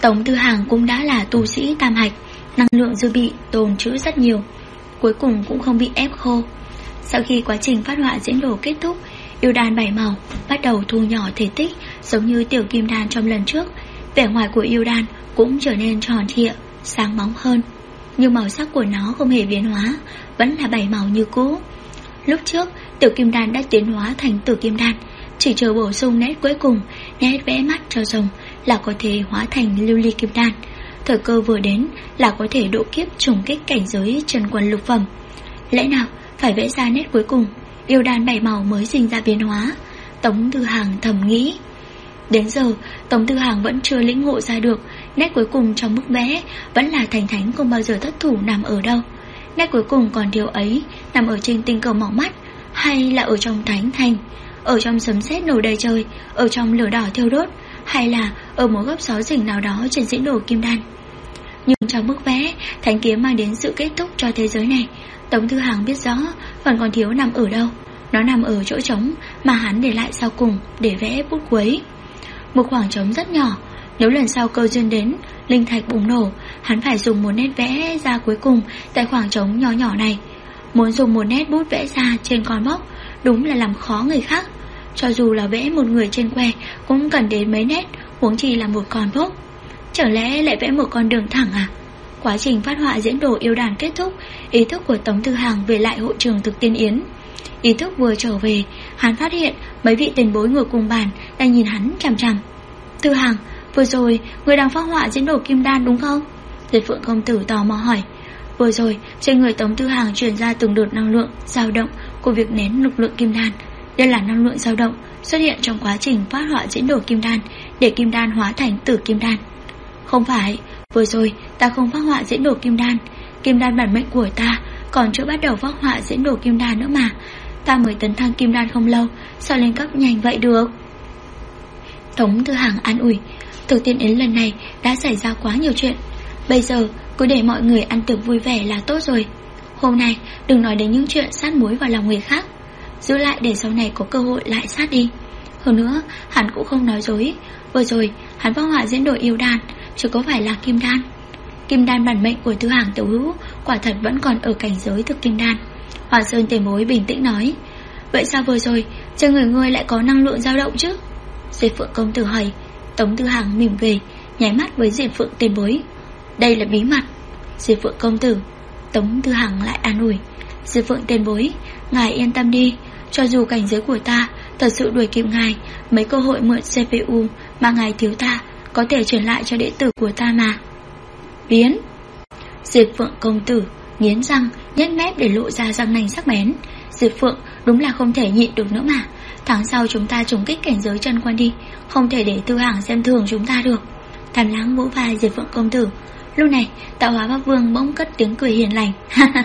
Tống Tư Hàng cũng đã là tu sĩ tam hạch, năng lượng dư bị tồn trữ rất nhiều, cuối cùng cũng không bị ép khô. Sau khi quá trình phát họa diễn đồ kết thúc, yêu đan 7 màu bắt đầu thu nhỏ thể tích, giống như tiểu kim đan trong lần trước. Vẻ ngoài của yêu đan cũng trở nên tròn trịa, sáng bóng hơn, nhưng màu sắc của nó không hề biến hóa, vẫn là 7 màu như cũ. Lúc trước tiểu kim đan đã tiến hóa thành tử kim đan, chỉ chờ bổ sung nét cuối cùng, nét vẽ mắt cho rồng là có thể hóa thành lưu ly kim đan. Thời cơ vừa đến là có thể độ kiếp trùng kích cảnh giới trần quân lục phẩm. Lẽ nào phải vẽ ra nét cuối cùng, yêu đan 7 màu mới sinh ra biến hóa? Tống Tư Hàng thầm nghĩ. Đến giờ Tống Tư Hàng vẫn chưa lĩnh ngộ ra được nét cuối cùng trong bức vẽ vẫn là thành thánh không bao giờ thất thủ nằm ở đâu. Nét cuối cùng còn điều ấy nằm ở trên tinh cầu mỏng mắt, hay là ở trong thánh thành, ở trong sấm sét nổ đầy trời, ở trong lửa đỏ thiêu đốt, hay là ở một góc xó xỉnh nào đó trên diễn đồ kim đan? Nhưng trong bức vẽ, thánh kiếm mang đến sự kết thúc cho thế giới này. Tống Tư Hàng biết rõ phần còn thiếu nằm ở đâu. Nó nằm ở chỗ trống mà hắn để lại sau cùng để vẽ bút cuối. Một khoảng trống rất nhỏ. Nếu lần sau cơ duyên đến, linh thạch bùng nổ, hắn phải dùng một nét vẽ ra cuối cùng tại khoảng trống nhỏ nhỏ này. Muốn dùng một nét bút vẽ ra trên con bóc đúng là làm khó người khác. Cho dù là vẽ một người trên que cũng cần đến mấy nét, huống chi là một con bốc. Chẳng lẽ lại vẽ một con đường thẳng à? Quá trình phát họa diễn đồ yêu đàn kết thúc, ý thức của Tống Tư Hàng về lại hội trường thực tiên yến. Ý thức vừa trở về, hắn phát hiện mấy vị tiền bối ngồi cùng bàn đang nhìn hắn chằm chằm. Tư Hàng, vừa rồi người đang phát họa diễn đồ kim đan đúng không? Diệp Phượng công tử tò mò hỏi. Vừa rồi trên người Tống Tư Hàng truyền ra từng đợt năng lượng dao động của việc nén lực lượng kim đan. Đây là năng lượng dao động xuất hiện trong quá trình phát họa diễn đồ kim đan, để kim đan hóa thành tử kim đan. Không phải, vừa rồi ta không phát họa diễn đồ kim đan. Kim đan bản mệnh của ta còn chưa bắt đầu phát họa diễn đồ kim đan nữa mà. Ta mới tấn thăng kim đan không lâu, sao lên cấp nhanh vậy được? Tống Tư Hàng an ủi. Thực tiên yến lần này đã xảy ra quá nhiều chuyện, bây giờ cứ để mọi người ăn tiệc vui vẻ là tốt rồi. Hôm nay đừng nói đến những chuyện sát muối vào lòng người khác, giữ lại để sau này có cơ hội lại sát đi. Hơn nữa hắn cũng không nói dối, vừa rồi hắn phát họa diễn đồ yêu đan chứ có phải là kim đan. Kim đan bản mệnh của Tư Hàng tiểu hữu quả thật vẫn còn ở cảnh giới thực kim đan. Hoàng Sơn tiền bối bình tĩnh nói. Vậy sao vừa rồi trên người ngươi lại có năng lượng dao động chứ? Diệp Phượng công tử hỏi. Tống Tư Hàng mỉm cười, nháy mắt với Diệp Phượng tiền bối. Đây là bí mật. Diệp Phượng công tử. Tống Tư Hàng lại an ủi. Diệp Phượng tiền bối, ngài yên tâm đi, cho dù cảnh giới của ta thật sự đuổi kịp ngài, mấy cơ hội mượn CPU mà ngài thiếu ta có thể chuyển lại cho đệ tử của ta mà. Biến. Diệp Phượng công tử nghiến răng, nhếch mép để lộ ra răng nanh sắc bén. Diệp Phượng đúng là không thể nhịn được nữa mà. Tháng sau chúng ta trùng kích cảnh giới chân quan đi, không thể để Tư Hàng xem thường chúng ta được. Tham Lãng vỗ vai Diệp Phượng công tử. Lúc này Tạo Hóa Bắc Vương bỗng cất tiếng cười hiền lành.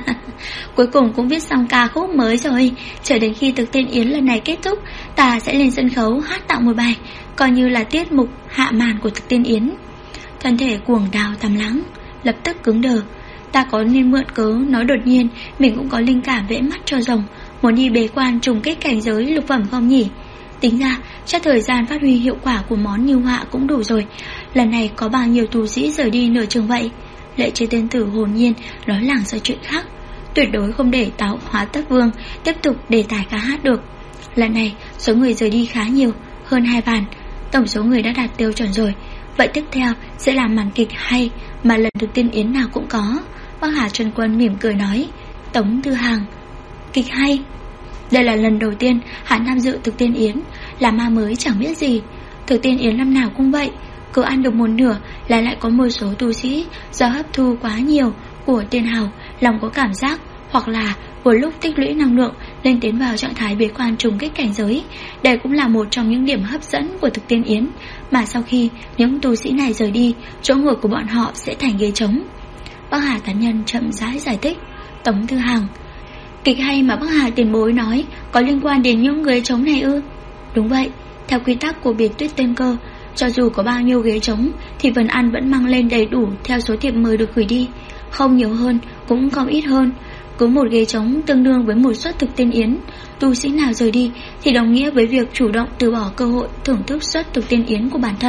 Cuối cùng cũng viết xong ca khúc mới rồi. Chờ đến khi thực tiên yến lần này kết thúc, ta sẽ lên sân khấu hát tặng một bài, coi như là tiết mục hạ màn của thực tiên yến. Thân thể cuồng đào Tham Lãng lập tức cứng đờ. Ta có nên mượn cớ nói đột nhiên mình cũng có linh cảm vẽ mắt cho rồng, muốn đi bế quan trùng kích cảnh giới lục phẩm không nhỉ? Tính ra chắc thời gian phát huy hiệu quả của món như họa cũng đủ rồi. Lần này có bao nhiêu tu sĩ rời đi nửa chừng vậy? Lệ Chế Tiên tử hồn nhiên nói lảng ra chuyện khác, tuyệt đối không để Tạo Hóa Tất Vương tiếp tục đề tài ca hát được. Lần này số người rời đi khá nhiều, hơn 2 vạn. Tổng số người đã đạt tiêu chuẩn rồi. Vậy tiếp theo sẽ là màn kịch hay mà lần thực tiên yến nào cũng có. Bắc Hà Trần Quân mỉm cười nói. Tống Tư Hàng, kịch hay? Đây là lần đầu tiên hắn tham dự thực tiên yến, là ma mới chẳng biết gì. Thực tiên yến năm nào cũng vậy, cứ ăn được một nửa là lại có một số tu sĩ do hấp thu quá nhiều của tiên hào, lòng có cảm giác, hoặc là vừa lúc tích lũy năng lượng lên tiến vào trạng thái bế quan trùng kích cảnh giới. Đây cũng là một trong những điểm hấp dẫn của thực tiên yến, mà sau khi những tu sĩ này rời đi, chỗ ngồi của bọn họ sẽ thành ghế trống. Bắc Hà Tán Nhân chậm rãi giải thích. Tống Tư Hàng, kịch hay mà Bắc Hà tiền bối nói có liên quan đến những ghế trống này ư? Đúng vậy, theo quy tắc của biệt tuyết tiên cơ, cho dù có bao nhiêu ghế trống thì phần ăn vẫn mang lên đầy đủ theo số thiệp mời được gửi đi, không nhiều hơn cũng không ít hơn. Cứ một ghế trống tương đương với một suất thực tiên yến. Tu sĩ nào rời đi thì đồng nghĩa với việc chủ động từ bỏ cơ hội thưởng thức suất thực tiên yến của bản thân.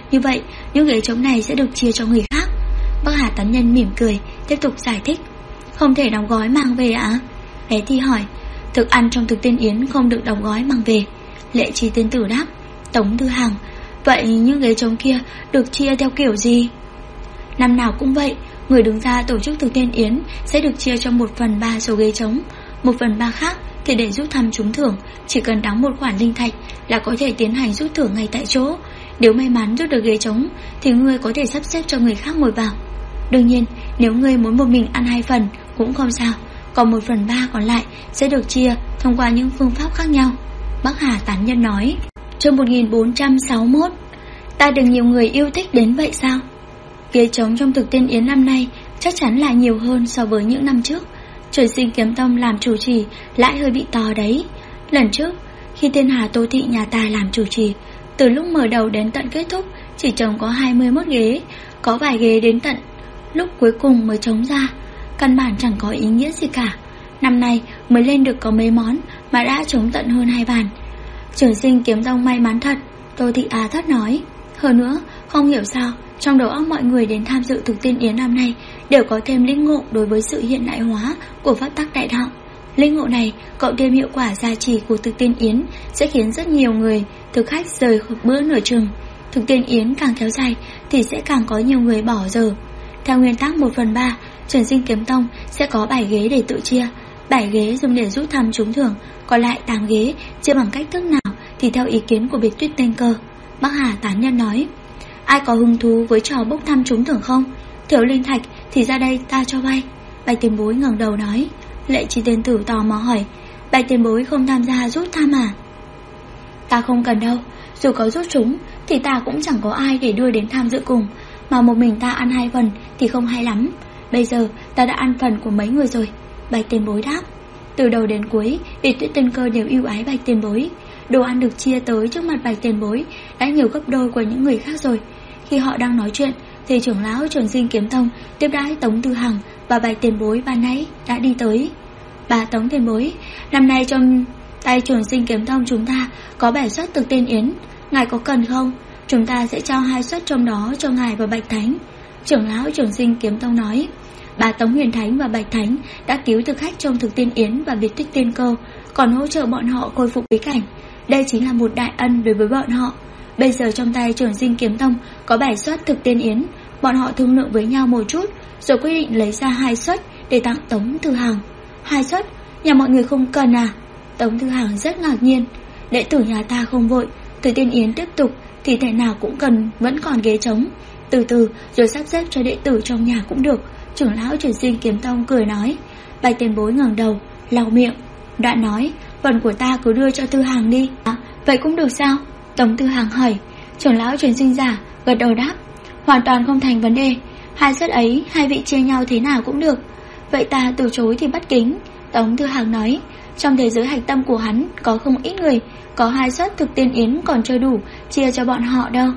Như vậy những ghế trống này sẽ được chia cho người khác. Bác Hà Tán Nhân mỉm cười, tiếp tục giải thích. Không thể đóng gói mang về ạ? Bé Thi hỏi. Thức ăn trong thực tiên yến không được đóng gói mang về, Lệ Chi Tiên Tử đáp. Tống Tư Hằng: Vậy những ghế trống kia được chia theo kiểu gì? Năm nào cũng vậy, người đứng ra tổ chức thực tiên yến sẽ được chia cho 1/3 số ghế trống, 1/3 khác thì để rút thăm trúng thưởng. Chỉ cần đóng một khoản linh thạch là có thể tiến hành rút thưởng ngay tại chỗ. Nếu may mắn rút được ghế trống thì ngươi có thể sắp xếp cho người khác ngồi vào. Đương nhiên nếu ngươi muốn một mình ăn 2 phần cũng không sao, còn 1/3 còn lại sẽ được chia thông qua những phương pháp khác nhau. Bác Hà Tán Nhân nói. Chương 1461. Ta được nhiều người yêu thích đến vậy sao? Ghế trống trong thực tiên yến năm nay chắc chắn là nhiều hơn so với những năm trước. Trời Sinh Kiếm Tông làm chủ trì lại hơi bị to đấy. Lần trước khi Thiên Hà Tô Thị nhà ta làm chủ trì, từ lúc mở đầu đến tận kết thúc chỉ trồng có 21 ghế, có vài ghế đến tận lúc cuối cùng mới trống ra, căn bản chẳng có ý nghĩa gì cả. Năm nay mới lên được có mấy món mà đã trống tận hơn 2 bàn. Trời Sinh Kiếm Tông may mắn thật, Tô Thị Á Thất nói. Hơn nữa không hiểu sao trong đầu óc mọi người đến tham dự thực tiên yến năm nay đều có thêm lĩnh ngộ đối với sự hiện đại hóa của pháp tắc đại đạo. Lĩnh ngộ này cộng thêm hiệu quả gia trì của thực tiên yến sẽ khiến rất nhiều người thực khách rời bữa nửa chừng. Thực tiên yến càng kéo dài thì sẽ càng có nhiều người bỏ giờ. Theo nguyên tắc 1/3, Trường Sinh Kiếm Tông sẽ có 7 ghế để tự chia, 7 ghế dùng để rút thăm trúng thưởng, còn lại 8 ghế chia bằng cách thức nào thì theo ý kiến của Biệt Tuyết Tiên Cơ. Bác Hà Tán Nhân nói. Ai có hứng thú với trò bốc thăm trúng thưởng không? Thiếu linh thạch thì ra đây ta cho vay. Bạch Tiền Bối ngẩng đầu nói. Lệ Chi Tiên Tử tò mò hỏi. Bạch Tiền Bối không tham gia rút thăm à? Ta không cần đâu, dù có rút trúng thì ta cũng chẳng có ai để đưa đến tham dự cùng, mà một mình ta ăn 2 phần thì không hay lắm. Bây giờ ta đã ăn phần của mấy người rồi, Bạch Tiền Bối đáp. Từ đầu đến cuối Biệt Tuyết Tiên Cơ đều yêu ái Bạch Tiền Bối. Đồ ăn được chia tới trước mặt Bạch Tiền Bối đã nhiều gấp đôi của những người khác rồi. Khi họ đang nói chuyện thì trưởng lão Trường Sinh Kiếm Tông tiếp đãi Tống Tư Hằng và Bạch Tiền Bối ban nãy đã đi tới. Bà Tống Tiền Bối, năm nay trong tay Trường Sinh Kiếm Tông chúng ta có 7 suất thực tiên yến, ngài có cần không? Chúng ta sẽ trao 2 suất trong đó cho ngài và Bạch Thánh. Trưởng lão Trường Sinh Kiếm Tông nói. Bà Tống Huyền Thánh và Bạch Thánh đã cứu thực khách trong thực tiên yến và Biệt Tuyết Tiên Cơ, còn hỗ trợ bọn họ khôi phục bí cảnh. Đây chính là một đại ân đối với bọn họ. Bây giờ trong tay Trường Sinh Kiếm Tông có 7 suất thực tiên yến. Bọn họ thương lượng với nhau một chút rồi quyết định lấy ra 2 suất để tặng Tống Tư Hằng. 2 suất? Nhà mọi người không cần à? Tống Tư Hằng rất ngạc nhiên. Đệ tử nhà ta không vội, thực tiên yến tiếp tục thì thể nào cũng vẫn còn ghế trống. Từ từ rồi sắp xếp cho đệ tử trong nhà cũng được. Trưởng lão Trường Sinh Kiếm Tông cười nói. Bạch Tiền Bối ngẩng đầu lau miệng, đoạn nói. Phần của ta cứ đưa cho Tư Hằng đi. Vậy cũng được sao? Tống Tư Hằng hỏi. Trưởng lão Truyền Sinh Giả gật đầu đáp. Hoàn toàn không thành vấn đề. 2 suất ấy 2 vị chia nhau thế nào cũng được. Vậy ta từ chối thì bất kính, Tống Tư Hằng nói. Trong thế giới hạch tâm của hắn có không ít người có 2 suất thực tiên yến còn chưa đủ chia cho bọn họ đâu.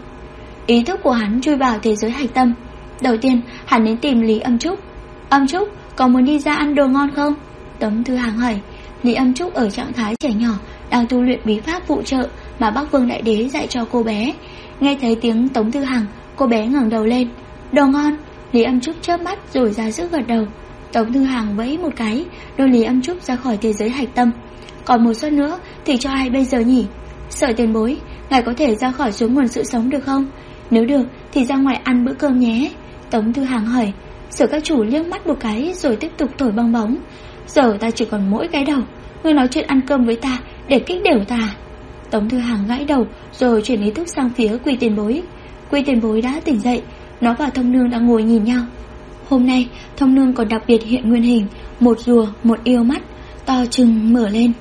Ý thức của hắn chui vào thế giới hạch tâm. Đầu tiên hắn đến tìm Lý Âm Trúc. Âm Trúc có muốn đi ra ăn đồ ngon không? Tống Tư Hằng hỏi. Lý Âm Trúc ở trạng thái trẻ nhỏ đang tu luyện bí pháp phụ trợ mà Bắc Vương Đại Đế dạy cho cô bé. Nghe thấy tiếng Tống Tư Hằng, cô bé ngẩng đầu lên. Đồ ngon? Lý Âm Trúc chớp mắt rồi ra sức gật đầu. Tống Tư Hằng vẫy một cái đưa Lý Âm Trúc ra khỏi thế giới hạch tâm. Còn một suất nữa thì cho ai bây giờ nhỉ? Sở Tiền Bối, ngài có thể ra khỏi xuống nguồn sự sống được không? Nếu được thì ra ngoài ăn bữa cơm nhé, Tống Tư Hằng hỏi. Sở các chủ liếc mắt một cái rồi tiếp tục thổi bong bóng. Giờ ta chỉ còn mỗi cái đầu, ngươi nói chuyện ăn cơm với ta để kích đều ta. Tống Tư Hằng gãi đầu rồi chuyển ý thức sang phía Quy Tiền Bối. Quy Tiền Bối đã tỉnh dậy, nó và Thông Nương đang ngồi nhìn nhau. Hôm nay Thông Nương còn đặc biệt hiện nguyên hình, một rùa một yêu mắt to trừng mở lên.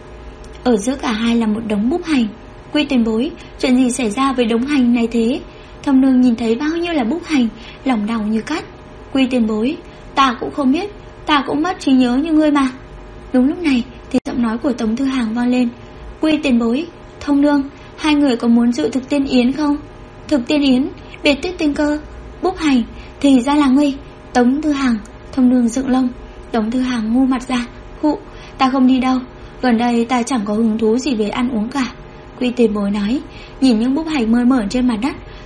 Ở giữa cả hai là một đống búp hành. Quy Tiền Bối, chuyện gì xảy ra với đống hành này thế? Thông Nương nhìn thấy bao nhiêu là búp hành, lòng đau như cắt. Quy Tiền Bối, ta cũng không biết, ta cũng mất trí nhớ như ngươi mà. Đúng lúc này thì giọng nói của Tống Tư Hằng vang lên. Quy Tiền Bối, Thông Nương, hai người có muốn dự thực tiên yến không? Thực tiên yến? Biệt Tuyết Tiên Cơ, búp hành, thì ra là ngươi. Tống Tư Hằng, Thông Nương dựng lông. Tống Tư Hằng ngu mặt ra. Hụ, ta không đi đâu, gần đây ta chẳng có hứng thú gì về ăn uống cả. Quy Tiền Bối nói. Nhìn những búp hành mơn mởn trên mặt đất,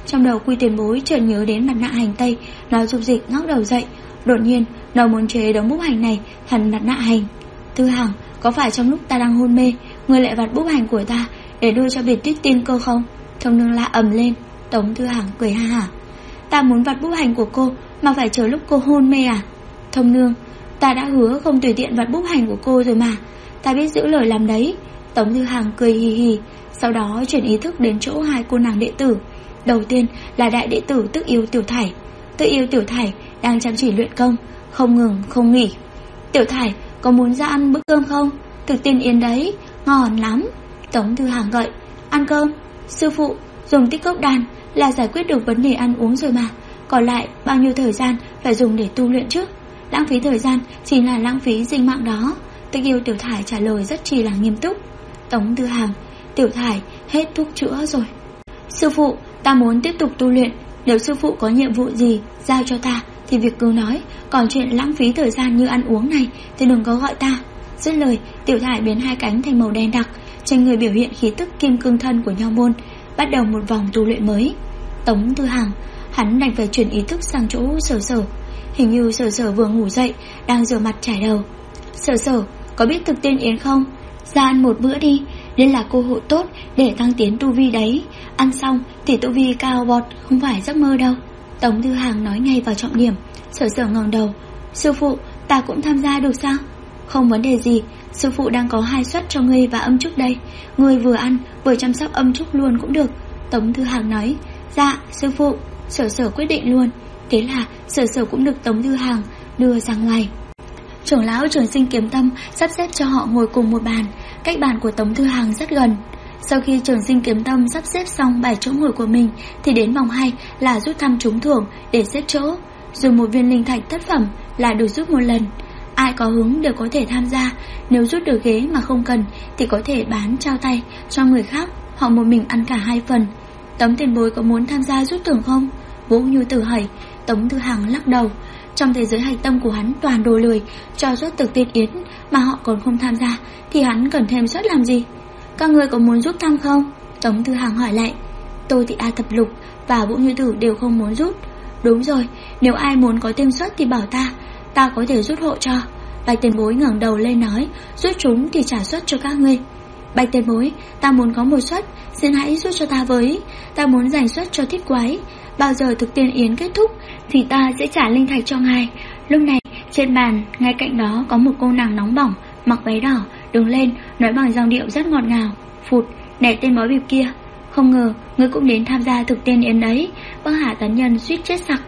Trong đầu Quy Tiền Bối chợt nhớ đến mặt nạ hành tây. Nó rục rịch ngóc đầu dậy. Đột nhiên nó muốn chế đống bút hành này thành mặt nạ hành. Thư Hằng, có phải trong lúc ta đang hôn mê, ngươi lại vặt bút hành của ta để đưa cho Biệt Tuyết Tiên Cơ không? Thông nương la ầm lên. Tống Thư Hằng cười ha hả. Ta muốn vặt bút hành của cô mà phải chờ lúc cô hôn mê à? Thông nương, ta đã hứa không tùy tiện vặt bút hành của cô rồi mà. Ta biết giữ lời làm đấy. Tống Thư Hằng cười hì hì. Sau đó chuyển ý thức đến chỗ hai cô nàng đệ tử. Đầu tiên là đại đệ tử Tức Yêu Tiểu Thải. Tức Yêu Tiểu Thải đang chăm chỉ luyện công, không ngừng không nghỉ. Tiểu Thải, có muốn ra ăn bữa cơm không? Thực Tiên Yến đấy, ngon lắm. Tống Thư Hằng gợi. Ăn cơm? Sư phụ, dùng tích cốc đan là giải quyết được vấn đề ăn uống rồi mà. Còn lại bao nhiêu thời gian phải dùng để tu luyện trước? Lãng phí thời gian chính là lãng phí sinh mạng đó. Tức Yêu Tiểu Thải trả lời rất chi là nghiêm túc. Tống Thư Hằng, Tiểu Thải hết thuốc chữa rồi. Sư phụ, ta muốn tiếp tục tu luyện. Nếu sư phụ có nhiệm vụ gì giao cho ta thì việc cứ nói. Còn chuyện lãng phí thời gian như ăn uống này thì đừng có gọi ta. Dứt lời, Tiểu Thải biến hai cánh thành màu đen đặc, trên người biểu hiện khí tức kim cương thân của Nho môn, bắt đầu một vòng tu luyện mới. Tống Thư Hằng, hắn đành phải chuyển ý thức sang chỗ Sở Sở. Hình như Sở Sở vừa ngủ dậy, đang rửa mặt chải đầu. Sở Sở, có biết Thực Tiên Yến không? Ra ăn một bữa đi, đây là cơ hội tốt để tăng tiến tu vi đấy. Ăn xong thì tu vi cao vọt, không phải giấc mơ đâu. Tống Thư Hằng nói ngay vào trọng điểm. Sở Sở ngẩng đầu. Sư phụ, ta cũng tham gia được sao? Không vấn đề gì, sư phụ đang có 2 suất cho ngươi và âm trúc đây. Ngươi vừa ăn vừa chăm sóc âm trúc luôn cũng được. Tống Thư Hằng nói. Dạ, sư phụ. Sở Sở quyết định luôn. Thế là Sở Sở cũng được Tống Thư Hằng đưa ra ngoài. Trưởng lão Trường Sinh Kiếm Tâm sắp xếp cho họ ngồi cùng một bàn. Cách bàn của Tống Thư Hằng rất gần. Sau khi Trường Sinh Kiếm Tâm sắp xếp xong bài chỗ ngồi của mình thì đến vòng 2 là rút thăm trúng thưởng để xếp chỗ. Dùng một viên linh thạch thất phẩm là được rút một lần. Ai có hứng đều có thể tham gia. Nếu rút được ghế mà không cần thì có thể bán trao tay cho người khác, hoặc một mình ăn cả 2 phần. Tống Tiền Bối có muốn tham gia rút thưởng không? Vũ Như Tử hỏi. Tống Thư Hằng lắc đầu. Trong thế giới hạch tâm của hắn toàn đồ lười, cho suất Thực Tiên Yến mà họ còn không tham gia thì hắn cần thêm suất làm gì? Các người có muốn rút thăm không? Tống Thư Hằng hỏi lại. Tôi thì A Thập Lục và Vũ Như Tử đều không muốn rút. Đúng rồi, nếu ai muốn có thêm suất thì bảo ta có thể rút hộ cho. Bạch Tiền Bối ngẩng đầu lên nói. Rút chúng thì trả suất cho các ngươi. Bạch Tiền Bối, ta muốn có một suất, xin hãy rút cho ta với. Ta muốn dành suất cho Thiết Quái. Bao giờ Thực Tiên Yến kết thúc thì ta sẽ trả linh thạch cho ngài. Lúc này trên bàn ngay cạnh đó có một cô nàng nóng bỏng, mặc váy đỏ, đứng lên nói bằng giọng điệu rất ngọt ngào. Phụt, nẻ tên bói bịp kia, không ngờ ngươi cũng đến tham gia Thực Tiên Yến đấy. Bác Hà tán nhân suýt chết sặc.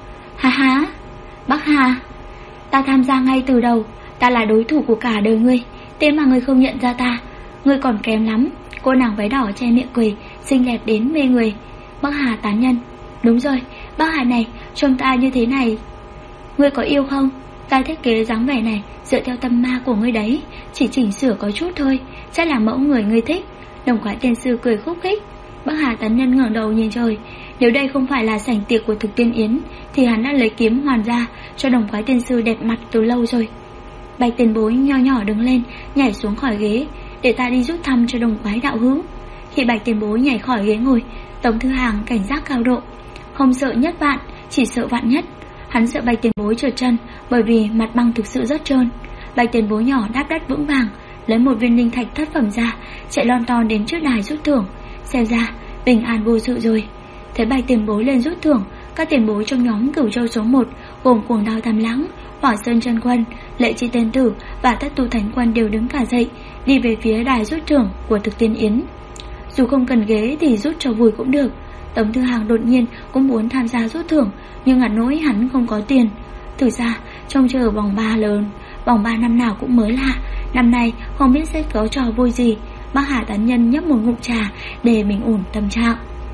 Ha ha, Bác Hà, ta tham gia ngay từ đầu. Ta là đối thủ của cả đời ngươi, thế mà ngươi không nhận ra ta. Ngươi còn kém lắm. Cô nàng váy đỏ che miệng cười, xinh đẹp đến mê người. Bác Hà tán nhân. Đúng rồi, bác Hà này, trông ta như thế này ngươi có yêu không? Ta thiết kế dáng vẻ này dựa theo tâm ma của ngươi đấy, chỉ chỉnh sửa có chút thôi, chắc là mẫu người ngươi thích. Đồng Quái Tiên Sư cười khúc khích. Bác Hà tán nhân ngẩng đầu nhìn trời. Nếu đây không phải là sảnh tiệc của Thực Tiên Yến thì hắn đã lấy kiếm hoàn ra cho Đồng Quái Tiên Sư đẹp mặt từ lâu rồi. Bạch Tiền Bối nho nhỏ đứng lên, nhảy xuống khỏi ghế. Để ta đi rút thăm cho Đồng Quái đạo hữu. Khi Bạch Tiền Bối nhảy khỏi ghế ngồi, Tống Thư Hằng cảnh giác cao độ. Không sợ nhất vạn, chỉ sợ vạn nhất. Hắn sợ Bạch Tiền Bối trượt chân, bởi vì mặt băng thực sự rất trơn. Bạch Tiền Bối nhỏ đáp đất vững vàng, lấy một viên linh thạch thất phẩm ra, chạy lon ton đến trước đài rút thưởng. Xem ra bình an vô sự rồi. Thấy Bạch Tiền Bối lên rút thưởng, các tiền bối trong nhóm Cửu Châu số 1 gồm Cuồng Đao Tam Lãng, Hỏa Sơn Chân Quân, Lệ Chi Tên Tử và Tất Tu Thánh Quân đều đứng cả dậy, đi về phía đài rút thưởng của Thực Tiên Yến. Dù không cần ghế thì rút cho vui cũng được. Tống Thư Hằng đột nhiên cũng muốn tham gia rút thưởng, nhưng ngặt nỗi hắn không có tiền. Thử ra trông chờ vòng 3 lớn, vòng 3 năm nào cũng mới lạ. Năm nay không biết sẽ có trò vui gì. Bác Hà tán nhân nhấp một ngụm trà để bình ổn tâm trạng.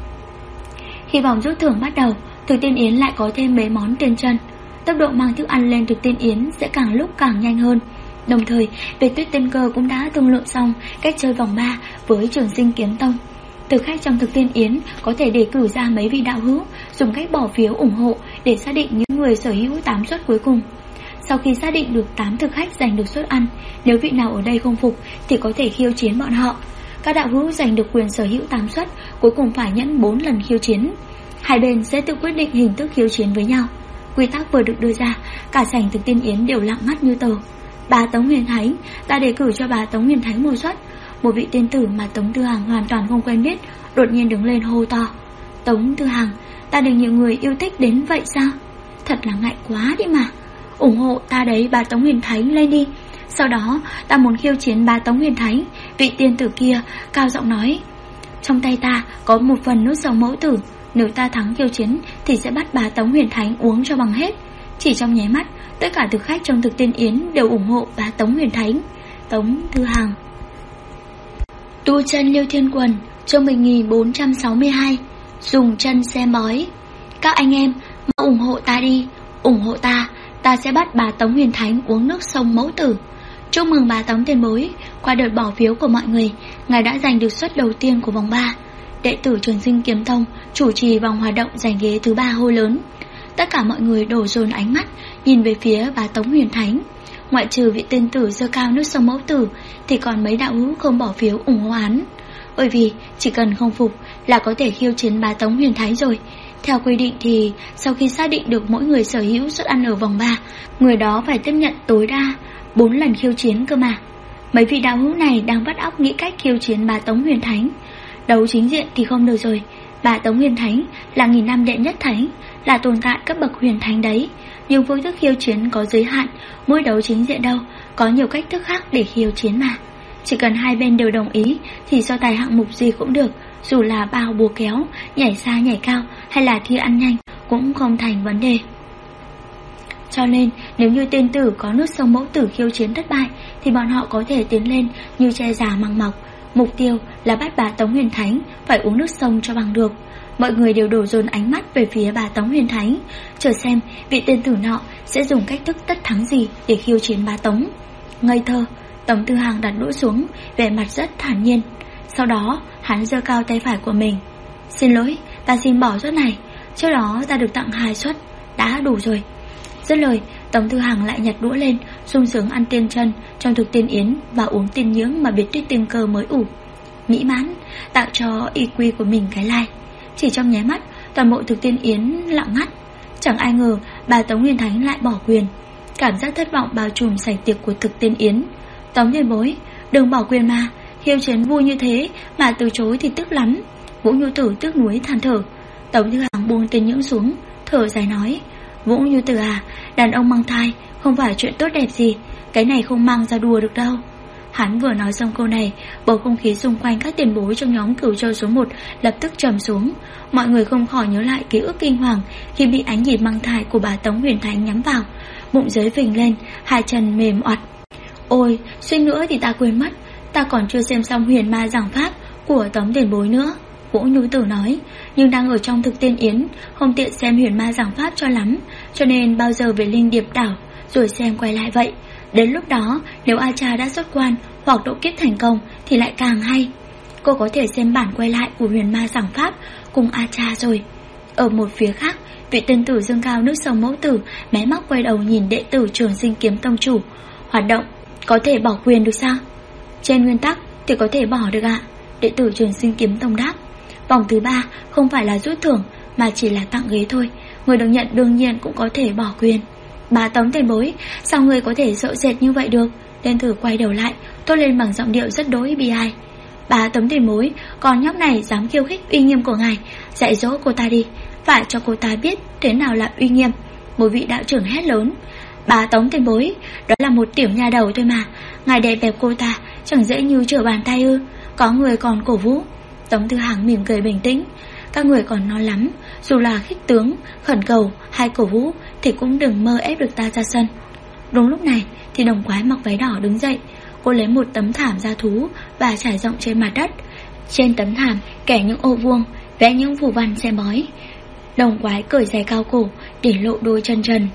Khi vòng rút thưởng bắt đầu, Thực Tiên Yến lại có thêm mấy món tiền chân. Tốc độ mang thức ăn lên Thực Tiên Yến sẽ càng lúc càng nhanh hơn. Đồng thời, Biệt Tuyết Tiên Cơ cũng đã thương lượng xong cách chơi vòng 3 với Trường Sinh Kiếm Tông. Thực khách trong Thực Tiên Yến có thể đề cử ra mấy vị đạo hữu, dùng cách bỏ phiếu ủng hộ để xác định những người sở hữu 8 suất cuối cùng. Sau khi xác định được 8 thực khách giành được suất ăn, nếu vị nào ở đây không phục thì có thể khiêu chiến bọn họ. Các đạo hữu giành được quyền sở hữu 8 suất cuối cùng phải nhẫn 4 lần khiêu chiến. Hai bên sẽ tự quyết định hình thức khiêu chiến với nhau. Quy tắc vừa được đưa ra, cả sảnh thực tiên yến đều lặng ngắt như tờ. Bà Tống Huyền Thánh, ta đề cử cho bà Tống Huyền Thánh một suất. Một vị tiên tử mà Tống Tư Hằng hoàn toàn không quen biết đột nhiên đứng lên hô to. Tống Tư Hằng, ta được nhiều người yêu thích đến vậy sao? Thật là ngại quá đi mà. Ủng hộ ta đấy bà Tống Huyền Thánh, lên đi. Sau đó ta muốn khiêu chiến bà Tống Huyền Thánh. Vị tiên tử kia cao giọng nói, trong tay ta có một phần nút sầu mẫu tử, nếu ta thắng khiêu chiến thì sẽ bắt bà Tống Huyền Thánh uống cho bằng hết. Chỉ trong nháy mắt, tất cả thực khách trong thực tiên yến đều ủng hộ bà Tống Huyền Thánh. Tống Tư Hằng. Tu chân Liêu Thiên Quần, chương 1462. Dùng chân xem bói. Các anh em mau ủng hộ ta đi, ủng hộ ta sẽ bắt bà Tống Huyền Thánh uống nước sông mẫu tử. Chúc mừng bà Tống tiền bối, qua đợt bỏ phiếu của mọi người, ngài đã giành được suất đầu tiên của vòng 3. Đệ tử Trường Sinh Kiếm Tông chủ trì vòng hoạt động giành ghế thứ 3 hô lớn. Tất cả mọi người đổ dồn ánh mắt nhìn về phía bà Tống Huyền Thánh. Ngoại trừ vị tiên tử dơ cao nước sông mẫu tử thì còn mấy đạo hữu không bỏ phiếu ủng hộ hắn. Bởi vì chỉ cần không phục là có thể khiêu chiến bà Tống Huyền Thánh rồi. Theo quy định thì sau khi xác định được mỗi người sở hữu suất ăn ở vòng 3, người đó phải tiếp nhận tối đa 4 lần khiêu chiến cơ mà. Mấy vị đạo hữu này đang vắt óc nghĩ cách khiêu chiến bà Tống Huyền Thánh. Đấu chính diện thì không được rồi. Bà Tống Huyền Thánh là nghìn năm đệ nhất thánh, là tồn tại cấp bậc huyền thánh đấy. Nhưng phương thức khiêu chiến có giới hạn, mỗi đấu chính diện đâu, có nhiều cách thức khác để khiêu chiến mà. Chỉ cần hai bên đều đồng ý thì so tài hạng mục gì cũng được, dù là bao bùa kéo, nhảy xa nhảy cao hay là thi ăn nhanh cũng không thành vấn đề. Cho nên nếu như tiên tử có nước sông mẫu tử khiêu chiến thất bại thì bọn họ có thể tiến lên như tre già măng mọc. Mục tiêu là bắt bà Tống Huyền Thánh phải uống nước sông cho bằng được. Mọi người đều đổ dồn ánh mắt về phía bà Tống Huyền Thánh, chờ xem vị tiên tử nọ sẽ dùng cách thức tất thắng gì để khiêu chiến bà Tống. Ngây thơ, Tống Tư Hằng đặt đũa xuống, vẻ mặt rất thản nhiên. Sau đó hắn giơ cao tay phải của mình. Xin lỗi, ta xin bỏ suất này. Trước đó ta được tặng 2 suất, đã đủ rồi. Dứt lời, Tống Tư Hằng lại nhặt đũa lên, sung sướng ăn tiên chân trong thực tiên yến và uống tiên nhưỡng mà biệt tuyết tiên cơ mới ủ. Mỹ mãn, tạo cho y quy của mình cái like. Chỉ trong nháy mắt, toàn bộ thực tiên yến lặng ngắt. Chẳng ai ngờ bà Tống Huyền Thánh lại bỏ quyền. Cảm giác thất vọng bao trùm sảnh tiệc của thực tiên yến. Tống tiền bối, đừng bỏ quyền mà. Khiêu chiến vui như thế mà từ chối thì tức lắm. Vũ Nhu Tử tiếc nuối than thở. Tống Tư Hằng buông tiên nhưỡng xuống, thở dài nói, Vũ Nhu Tử à, đàn ông mang thai không phải chuyện tốt đẹp gì, cái này không mang ra đùa được đâu. Hắn vừa nói xong câu này, bầu không khí xung quanh các tiền bối trong nhóm Cửu Châu số 1 lập tức trầm xuống. Mọi người không khỏi nhớ lại ký ức kinh hoàng khi bị ánh nhìn mang thai của bà Tống Huyền Thánh nhắm vào. Bụng dưới phình lên, hai chân mềm oặt. Ôi, suy nữa thì ta quên mất, ta còn chưa xem xong huyền ma giảng pháp của Tống tiền bối nữa. Vũ Nhu Tử nói, nhưng đang ở trong thực tiên yến, không tiện xem huyền ma giảng pháp cho lắm, cho nên bao giờ về Linh Điệp đảo rồi xem quay lại vậy. Đến lúc đó, nếu A Cha đã xuất quan hoặc độ kiếp thành công thì lại càng hay. Cô có thể xem bản quay lại của huyền ma giảng pháp cùng A Cha rồi. Ở một phía khác, vị tiên tử dương cao nước sông mẫu tử mé móc quay đầu nhìn đệ tử Trường Sinh Kiếm Tông chủ. Hoạt động có thể bỏ quyền được sao? Trên nguyên tắc thì có thể bỏ được ạ. Đệ tử Trường Sinh Kiếm Tông đáp. Vòng thứ 3 không phải là rút thưởng mà chỉ là tặng ghế thôi. Người được nhận đương nhiên cũng có thể bỏ quyền. Bà Tống tiền bối, sao người có thể sợ sệt như vậy được? Tiên tử quay đầu lại, thốt lên bằng giọng điệu rất đỗi bi ai. Bà Tống tiền bối, con nhóc này dám khiêu khích uy nghiêm của ngài, dạy dỗ cô ta đi, phải cho cô ta biết thế nào là uy nghiêm. Một vị đạo trưởng hét lớn. Bà Tống tiền bối, đó là một tiểu nha đầu thôi mà, ngài đè bẹp cô ta chẳng dễ như trở bàn tay ư? Có người còn cổ vũ. Tống Tư Hằng mỉm cười bình tĩnh. Các người còn nói lắm, dù là khích tướng, khẩn cầu hay cổ vũ thì cũng đừng mơ ép được ta ra sân. Đúng lúc này thì đồng quái mặc váy đỏ đứng dậy. Cô lấy một tấm thảm da thú và trải rộng trên mặt đất. Trên tấm thảm kẻ những ô vuông, vẽ những phù văn xem bói. Đồng quái cởi giày cao cổ để lộ đôi chân trần.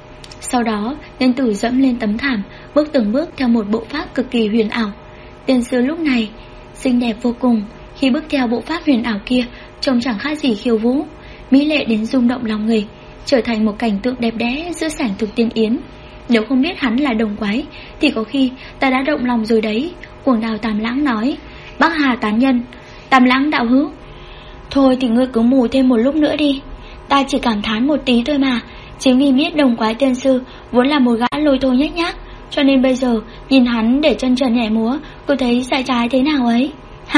Sau đó tiên tử dẫm lên tấm thảm, bước từng bước theo một bộ pháp cực kỳ huyền ảo. Tiên sư lúc này xinh đẹp vô cùng. Khi bước theo bộ pháp huyền ảo kia, trông chẳng khác gì khiêu vũ, mỹ lệ đến rung động lòng người, trở thành một cảnh tượng đẹp đẽ giữa sảnh thực tiên yến. Nếu không biết hắn là đồng quái thì có khi ta đã động lòng rồi đấy. Cuồng Đào Tam Lãng nói. Bắc Hà tán nhân, Tam Lãng đạo hữu. Thôi thì ngươi cứ mù thêm một lúc nữa đi. Ta chỉ cảm thán một tí thôi mà. Chính vì biết Đồng Quái Tiên Sư vốn là một gã lôi thôi nhếch nhác, cho nên bây giờ nhìn hắn để chân trần nhảy múa, cô thấy sai trái thế nào ấy.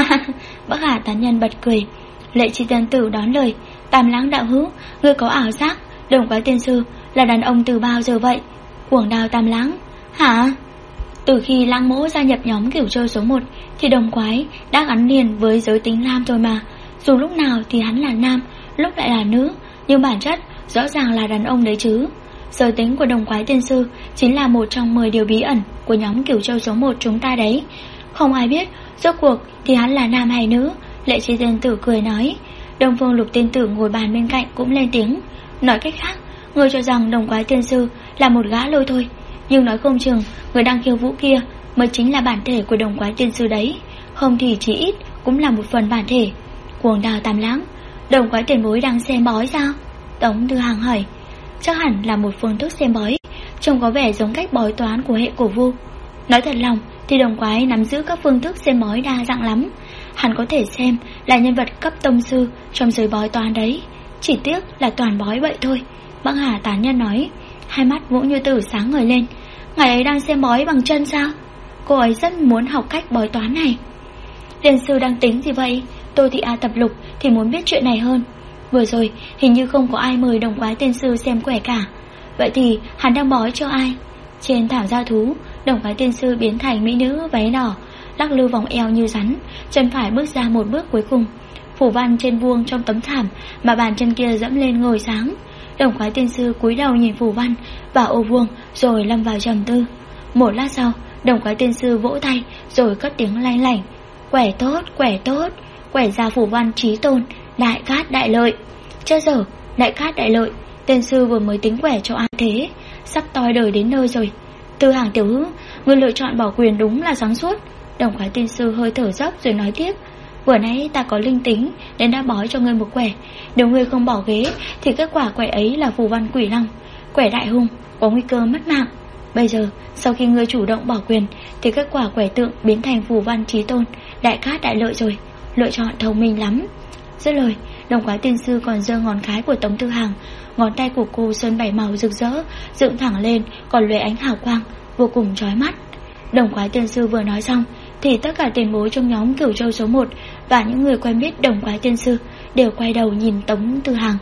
Bắc Hà tán nhân bật cười. Lệ Chi Tiên Tử đón lời. Tam Lãng đạo hữu, ngươi có ảo giác Đồng Quái Tiên Sư là đàn ông từ bao giờ vậy? Cuồng Đao Tam Lãng. Hả? Từ khi Lãng Mỗ gia nhập nhóm Cửu Châu số 1 thì Đồng Quái đã gắn liền với giới tính nam rồi mà. Dù lúc nào thì hắn là nam, lúc lại là nữ, nhưng bản chất rõ ràng là đàn ông đấy chứ. Giới tính của Đồng Quái Tiên Sư chính là một trong 10 điều bí ẩn của nhóm Cửu Châu số 1 chúng ta đấy. Không ai biết rốt cuộc thì hắn là nam hay nữ. Lệ Chi Tiên Tử cười nói. Đông Phương Lục Tiên Tử ngồi bàn bên cạnh cũng lên tiếng. Nói cách khác, người cho rằng Đồng Quái Tiên Sư là một gã lôi thôi, nhưng nói không chừng người đang khiêu vũ kia mới chính là bản thể của Đồng Quái Tiên Sư đấy. Không thì chỉ ít cũng là một phần bản thể. Cuồng Đao Tam Lãng, Đồng Quái tiền bối đang xem bói sao? Tống Tư Hằng hỏi. Chắc hẳn là một phương thức xem bói, trông có vẻ giống cách bói toán của hệ Cổ Vu. Nói thật lòng thì Đồng Quái nắm giữ các phương thức xem bói đa dạng lắm. Hắn có thể xem là nhân vật cấp tông sư trong giới bói toán đấy. Chỉ tiếc là toàn bói vậy thôi. Bắc Hà tán nhân nói. Hai mắt Vũ Như Tử sáng ngời lên. Ngài ấy đang xem bói bằng chân sao? Cô ấy rất muốn học cách bói toán này. Tiên sư đang tính gì vậy? Tôi Thị A Tập Lục thì muốn biết chuyện này hơn. Vừa rồi hình như không có ai mời Đồng Quái Tiên Sư xem quẻ cả. Vậy thì hắn đang bói cho ai? Trên thảm gia thú, Đồng Quái Tiên Sư biến thành mỹ nữ váy đỏ, lắc lư vòng eo như rắn, chân phải bước ra một bước cuối cùng. Phủ văn trên vuông trong tấm thảm mà bàn chân kia dẫm lên ngồi sáng. Đồng Quái Tiên Sư cúi đầu nhìn phủ văn và ô vuông rồi lâm vào trầm tư. Một lát sau, Đồng Quái Tiên Sư vỗ tay rồi cất tiếng lanh lảnh. Quẻ tốt, quẻ tốt, quẻ ra phủ văn chí tôn, đại cát đại lợi. Chết giờ, đại cát đại lợi, tiên sư vừa mới tính quẻ cho ai thế? Sắp toi đời đến nơi rồi. Tư Hàng tiểu hữu, người lựa chọn bỏ quyền đúng là sáng suốt. Đồng Quái Tiên Sư hơi thở dốc rồi nói tiếp. Vừa nãy ta có linh tính nên đã bói cho ngươi một quẻ. Nếu ngươi không bỏ ghế thì kết quả quẻ ấy là phù văn quỷ long, quẻ đại hung, có nguy cơ mất mạng. Bây giờ sau khi ngươi chủ động bỏ quyền thì kết quả quẻ tượng biến thành phù văn chí tôn, đại cát đại lợi rồi. Lựa chọn thông minh lắm. Dứt lời, Đồng Quái Tiên Sư còn giơ ngón cái của Tống Tư Hằng. Ngón tay của cô sơn bảy màu rực rỡ, dựng thẳng lên, còn lóe ánh hào quang vô cùng chói mắt. Đồng Quái Tiên Sư vừa nói xong thì tất cả tiền bối trong nhóm Cửu Châu số 1 và những người quen biết Đồng Quái Tiên Sư đều quay đầu nhìn Tống Tư Hằng.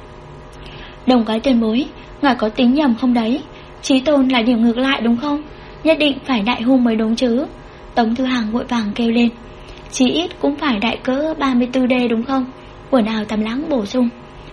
Đồng Quái tiền bối, ngài có tính nhầm không đấy? Chí tôn là điểm ngược lại đúng không? Nhất định phải đại hung mới đúng chứ? Tống Tư Hằng vội vàng kêu lên. Chí ít cũng phải đại cỡ 34D đúng không? Quần áo Tam Lãng bổ sung.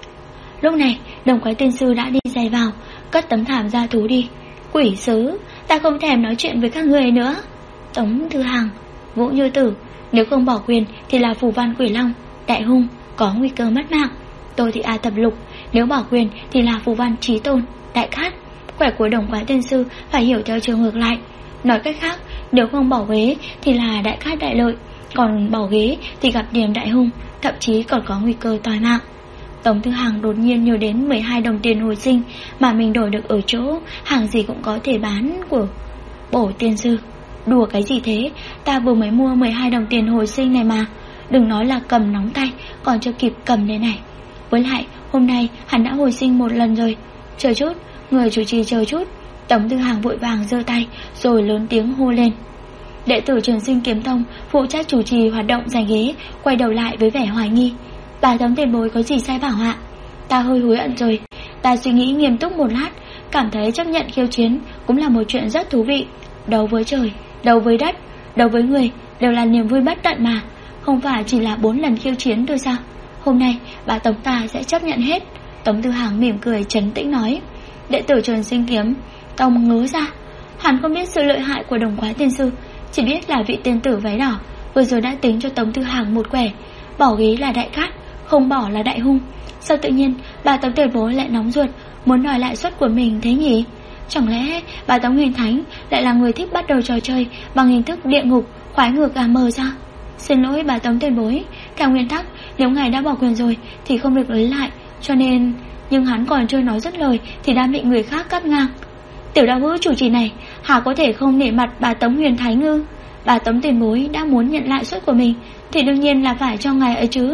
Lúc này Đồng Quái Tiên Sư đã đi giày vào, cất tấm thảm gia thú đi. Quỷ sứ, ta không thèm nói chuyện với các người nữa. Tống Tư Hằng, Vũ Như Tử, nếu không bỏ quyền thì là phù văn quỷ long, đại hung, có nguy cơ mất mạng. Tôi Thị A Tập Lục, nếu bỏ quyền thì là phù văn chí tôn, đại cát. Quẻ của Đồng Quái Tiên Sư phải hiểu theo chiều ngược lại. Nói cách khác, nếu không bỏ ghế thì là đại cát đại lợi, còn bỏ ghế thì gặp điểm đại hung, thậm chí còn có nguy cơ toi mạng. Tống Tư Hằng đột nhiên nhớ đến 12 đồng tiền hồi sinh mà mình đổi được ở chỗ hàng gì cũng có thể bán của Bổ Tiên Sư. Đùa cái gì thế, ta vừa mới mua 12 đồng tiền hồi sinh này mà. Đừng nói là cầm nóng tay, còn chưa kịp cầm đây này. Với lại hôm nay hắn đã hồi sinh một lần rồi. Chờ chút, người chủ trì chờ chút. Tống Tư Hằng vội vàng giơ tay rồi lớn tiếng hô lên. Đệ tử Trường Sinh Kiếm Tông phụ trách chủ trì hoạt động giành ghế quay đầu lại với vẻ hoài nghi. Bà Tống tiền bối có gì sai bảo ạ? Ta hơi hối hận rồi. Ta suy nghĩ nghiêm túc một lát, cảm thấy chấp nhận khiêu chiến cũng là một chuyện rất thú vị. Đấu với trời, đấu với đất, đấu với người đều là niềm vui bất tận mà. Không phải chỉ là 4 lần khiêu chiến thôi sao? Hôm nay bà Tống ta sẽ chấp nhận hết. Tống Tư Hằng mỉm cười trấn tĩnh nói. Đệ tử Trường Sinh Kiếm Tông ngớ ra. Hắn không biết sự lợi hại của Đồng Quái Tiên Sư, chỉ biết là vị tiên tử váy đỏ vừa rồi đã tính cho Tống Tư Hằng một quẻ. Bỏ ghế là đại cát, không bỏ là đại hung. Sao tự nhiên bà Tống tiền bối lại nóng ruột muốn đòi lại suất của mình thế nhỉ? Chẳng lẽ bà Tống Huyền Thánh lại là người thích bắt đầu trò chơi bằng hình thức địa ngục, khoái ngược mờ ra? Xin lỗi bà Tống tiền bối, theo nguyên tắc nếu ngài đã bỏ quyền rồi thì không được lấy lại, cho nên... Nhưng hắn còn chưa nói dứt lời thì đã bị người khác cắt ngang. Tiểu đạo hữu chủ trì này hả có thể không nể mặt bà Tống Huyền Thánh ư? Bà Tống tiền bối đã muốn nhận lại suất của mình thì đương nhiên là phải cho ngài ấy chứ.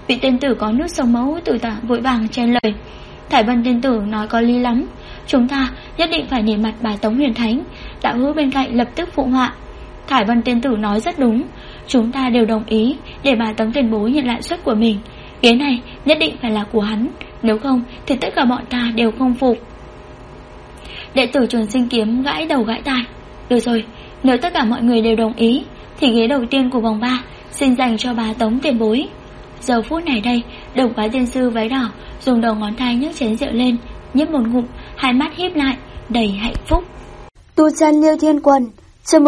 Vị tiên tử có nút sống mẫu tử tả vội vàng chen lời. Thải Vân tiên tử nói có lý lắm, chúng ta nhất định phải nể mặt bà Tống Huyền Thánh. Đạo hữu bên cạnh lập tức phụ họa. Thải Vân tiên tử nói rất đúng, chúng ta đều đồng ý để bà Tống tiền bối nhận lại suất của mình. Ghế này nhất định phải là của hắn, nếu không thì tất cả bọn ta đều không phục. Đệ tử Trường Sinh Kiếm gãi đầu gãi tai. Được rồi, nếu tất cả mọi người đều đồng ý thì ghế đầu tiên của vòng 3 xin dành cho bà Tống tiền bối. Giờ phút này đây, Đồng Quái tiên sư váy đỏ dùng đầu ngón tay nhấc chén rượu lên, nhấp một ngụm, hai mắt híp lại đầy hạnh phúc. Tu chân Liêu Thiên Quần, chương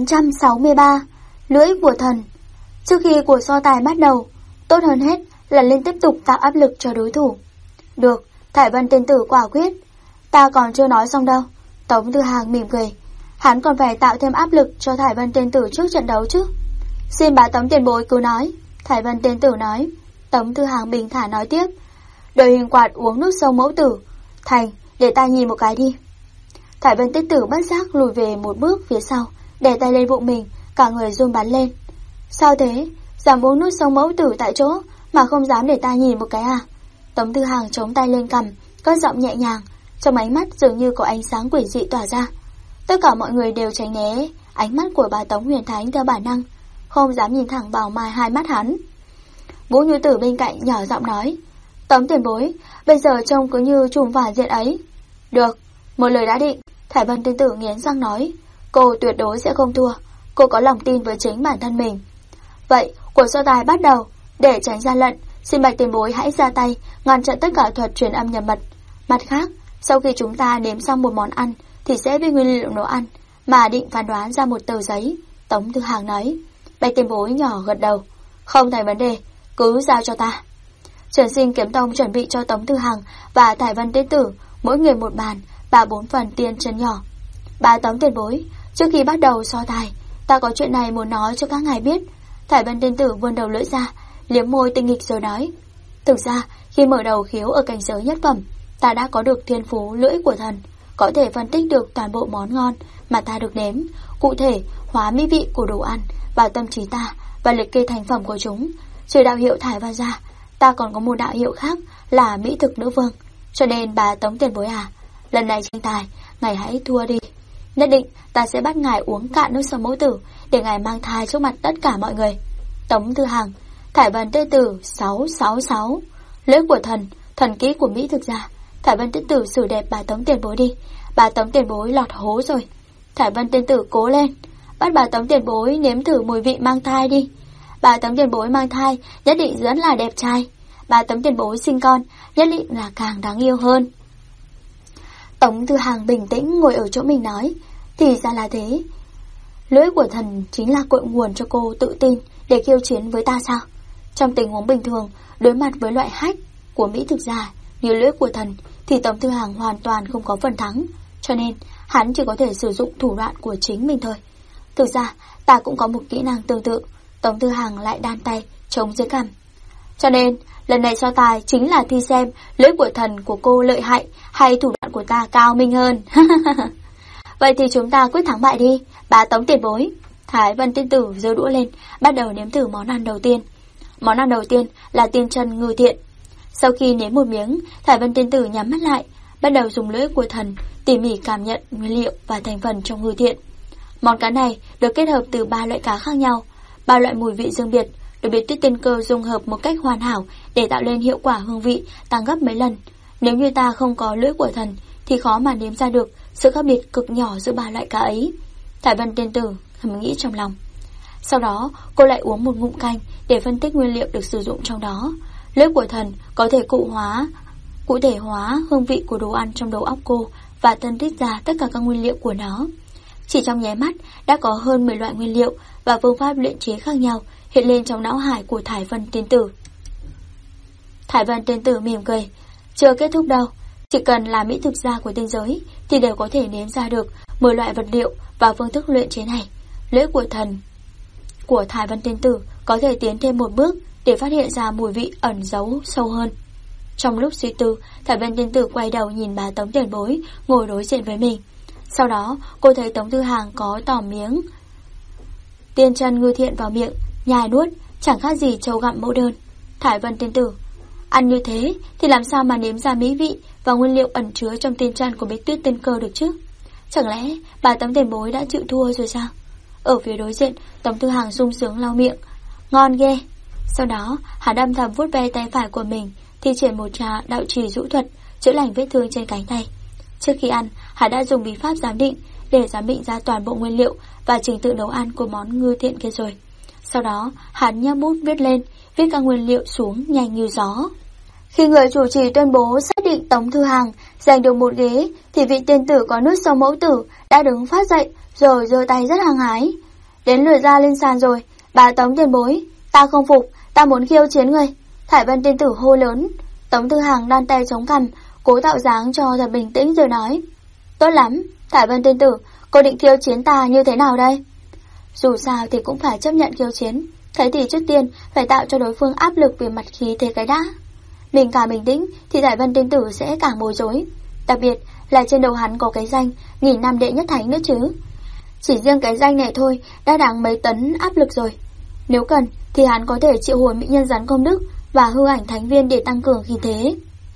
1463, lưỡi của thần. Trước khi cuộc so tài bắt đầu, tốt hơn hết là lên tiếp tục tạo áp lực cho đối thủ. Được, Thải Vân tiên tử quả quyết. Ta còn chưa nói xong đâu. Tống Tư Hàng mỉm cười. Hắn còn phải tạo thêm áp lực cho Thải Vân tiên tử trước trận đấu chứ. Xin bà Tống tiền bối cứ nói. Thải Vân tiên tử nói. Tống Tư Hàng bình thản nói tiếp. Đội hình quạt uống nước sông mẫu tử. Thành, để ta nhìn một cái đi. Thải Vân tiên tử bất giác lùi về một bước phía sau, để tay lên bụng mình, cả người run bắn lên. Sao thế? Dám uống nước sông mẫu tử tại chỗ mà không dám để ta nhìn một cái à? Tống Tư Hàng chống tay lên cằm, cất giọng nhẹ nhàng, trong ánh mắt dường như có ánh sáng quỷ dị tỏa ra. Tất cả mọi người đều tránh né ánh mắt của bà Tống Huyền Thánh theo bản năng, không dám nhìn thẳng vào hai mắt hắn. Vũ Như Tử bên cạnh nhỏ giọng nói. Tống tiền bối, bây giờ trông cứ như trùm phản diện ấy. Được, một lời đã định. Thải Vân tiên tử nghiến răng nói. Cô tuyệt đối sẽ không thua. Cô có lòng tin với chính bản thân mình. Vậy, cuộc so tài bắt đầu. Để tránh gian lận, xin bạch tiền bối hãy ra tay ngăn chặn tất cả thuật truyền âm nhập mật. Mặt khác, sau khi chúng ta nếm xong một món ăn thì sẽ với nguyên liệu nấu ăn mà định phán đoán ra một tờ giấy. Tống Tư Hàng nói. Bạch tiền bối nhỏ gật đầu. Không thành vấn đề, cứ giao cho ta. Trường Sinh Kiếm Tông chuẩn bị cho Tống Tư Hàng và Thải Vân tiên tử mỗi người một bàn và 4 phần tiên chân nhỏ. Bà Tống tiền bối, trước khi bắt đầu so tài, ta có chuyện này muốn nói cho các ngài biết. Thải Vân tiên tử vươn đầu lưỡi ra, liếm môi tinh nghịch rồi nói. Thực ra, khi mở đầu khiếu ở cảnh giới nhất phẩm, ta đã có được thiên phú lưỡi của thần, có thể phân tích được toàn bộ món ngon mà ta được nếm, cụ thể hóa mỹ vị của đồ ăn vào tâm trí ta và liệt kê thành phẩm của chúng. Trừ đạo hiệu Thải Vân ra, ta còn có một đạo hiệu khác là mỹ thực nữ vương. Cho nên bà Tống tiền bối à, lần này tranh tài, ngài hãy thua đi. Nhất định ta sẽ bắt ngài uống cạn nước sông mẫu tử để ngài mang thai trước mặt tất cả mọi người. Tống Tư Hàng, Thải Vân tiên tử 666, lưỡi của thần, thần kỹ của mỹ thực gia. Thải Vân tiên tử xử đẹp bà Tống tiền bối đi. Bà Tống tiền bối lọt hố rồi. Thải Vân tiên tử cố lên, bắt bà Tống tiền bối nếm thử mùi vị mang thai đi. Bà Tống tiền bối mang thai nhất định rất là đẹp trai. Bà Tống tiền bối sinh con nhất định là càng đáng yêu hơn. Tống Tư Hàng bình tĩnh ngồi ở chỗ mình nói. Thì ra là thế. Lưỡi của thần chính là cội nguồn cho cô tự tin để khiêu chiến với ta sao? Trong tình huống bình thường, đối mặt với loại hack của mỹ thực gia như lưỡi của thần thì Tống Tư Hàng hoàn toàn không có phần thắng. Cho nên hắn chỉ có thể sử dụng thủ đoạn của chính mình thôi. Thực ra ta cũng có một kỹ năng tương tự. Tống Tư Hàng lại đan tay chống dưới cằm. Cho nên lần này so tài chính là thi xem lưỡi của thần của cô lợi hại hay thủ đoạn của ta cao minh hơn. Vậy thì chúng ta quyết thắng bại đi, bà Tống tiền bối. Thái Vân tiên tử giơ đũa lên, bắt đầu nếm thử món ăn đầu tiên. Món ăn đầu tiên là tiên chân ngư thiện. Sau khi nếm một miếng, Thái Vân tiên tử nhắm mắt lại, bắt đầu dùng lưỡi của thần tỉ mỉ cảm nhận nguyên liệu và thành phần trong ngư thiện. Món cá này được kết hợp từ 3 loại cá khác nhau, 3 loại mùi vị riêng biệt, được biệt Tuyết Tiên Cơ dung hợp một cách hoàn hảo để tạo lên hiệu quả hương vị tăng gấp mấy lần. Nếu như ta không có lưỡi của thần thì khó mà nếm ra được sự khác biệt cực nhỏ giữa 3 loại cá ấy. Thải Vân tiên tử thầm nghĩ trong lòng. Sau đó cô lại uống một ngụm canh để phân tích nguyên liệu được sử dụng trong đó. Lưỡi của thần có thể cụ thể hóa hương vị của đồ ăn trong đầu óc cô và phân tích ra tất cả các nguyên liệu của nó. Chỉ trong nháy mắt đã có hơn 10 loại nguyên liệu và phương pháp luyện chế khác nhau hiện lên trong não hải của Thải Vân tiên tử. Thải Vân tiên tử mỉm cười. Chưa kết thúc đâu, chỉ cần là mỹ thực gia của tiên giới thì đều có thể nếm ra được 10 loại vật liệu và phương thức luyện chế này. Lưỡi của thần của Thải Vân tiên tử có thể tiến thêm một bước để phát hiện ra mùi vị ẩn giấu sâu hơn. Trong lúc suy tư, Thải Vân tiên tử quay đầu nhìn bà Tống tiền bối ngồi đối diện với mình. Sau đó cô thấy Tống Tư Hàng có tỏ miếng tiên chân ngư thiện vào miệng, nhai nuốt, chẳng khác gì trâu gặm mẫu đơn. Thải Vân tiên tử, ăn như thế thì làm sao mà nếm ra mỹ vị và nguyên liệu ẩn chứa trong tiên chân của Bích Tuyết tiên cơ được chứ? Chẳng lẽ bà Tống tiền bối đã chịu thua rồi sao? Ở phía đối diện, Tống Tư Hàng sung sướng lau miệng. Ngon ghê. Sau đó, hắn âm thầm vuốt ve tay phải của mình, thi triển một trà đạo trì rũ thuật, chữa lành vết thương trên cánh tay. Trước khi ăn, hắn đã dùng bí pháp giám định để giám định ra toàn bộ nguyên liệu và trình tự nấu ăn của món ngư thiện kia rồi. Sau đó, hắn nhấc bút viết lên, viết các nguyên liệu xuống nhanh như gió. Khi người chủ trì tuyên bố xác định Tống Thư Hàng giành được một ghế, thì vị tiên tử có nút sau mẫu tử đã đứng phát dậy rồi giơ tay rất hăng hái. Đến lượt ra lên sàn rồi, bà Tống tiền bối, ta không phục, ta muốn khiêu chiến người. Thải Vân tiên tử hô lớn. Tống Thư Hàng đan tay chống cằm, cố tạo dáng cho thật bình tĩnh rồi nói. Tốt lắm, Thải Vân tiên tử, cô định khiêu chiến ta như thế nào đây? Dù sao thì cũng phải chấp nhận khiêu chiến, thế thì trước tiên phải tạo cho đối phương áp lực về mặt khí thế cái đã. Mình càng bình tĩnh thì Thải Vân tiên tử sẽ càng bối rối. Đặc biệt là trên đầu hắn có cái danh 1000 năm đệ nhất thánh nữa chứ. Chỉ riêng cái danh này thôi đã đáng mấy tấn áp lực rồi. Nếu cần thì hắn có thể triệu hồi mỹ nhân rắn công đức và hư ảnh thánh viên để tăng cường khí thế.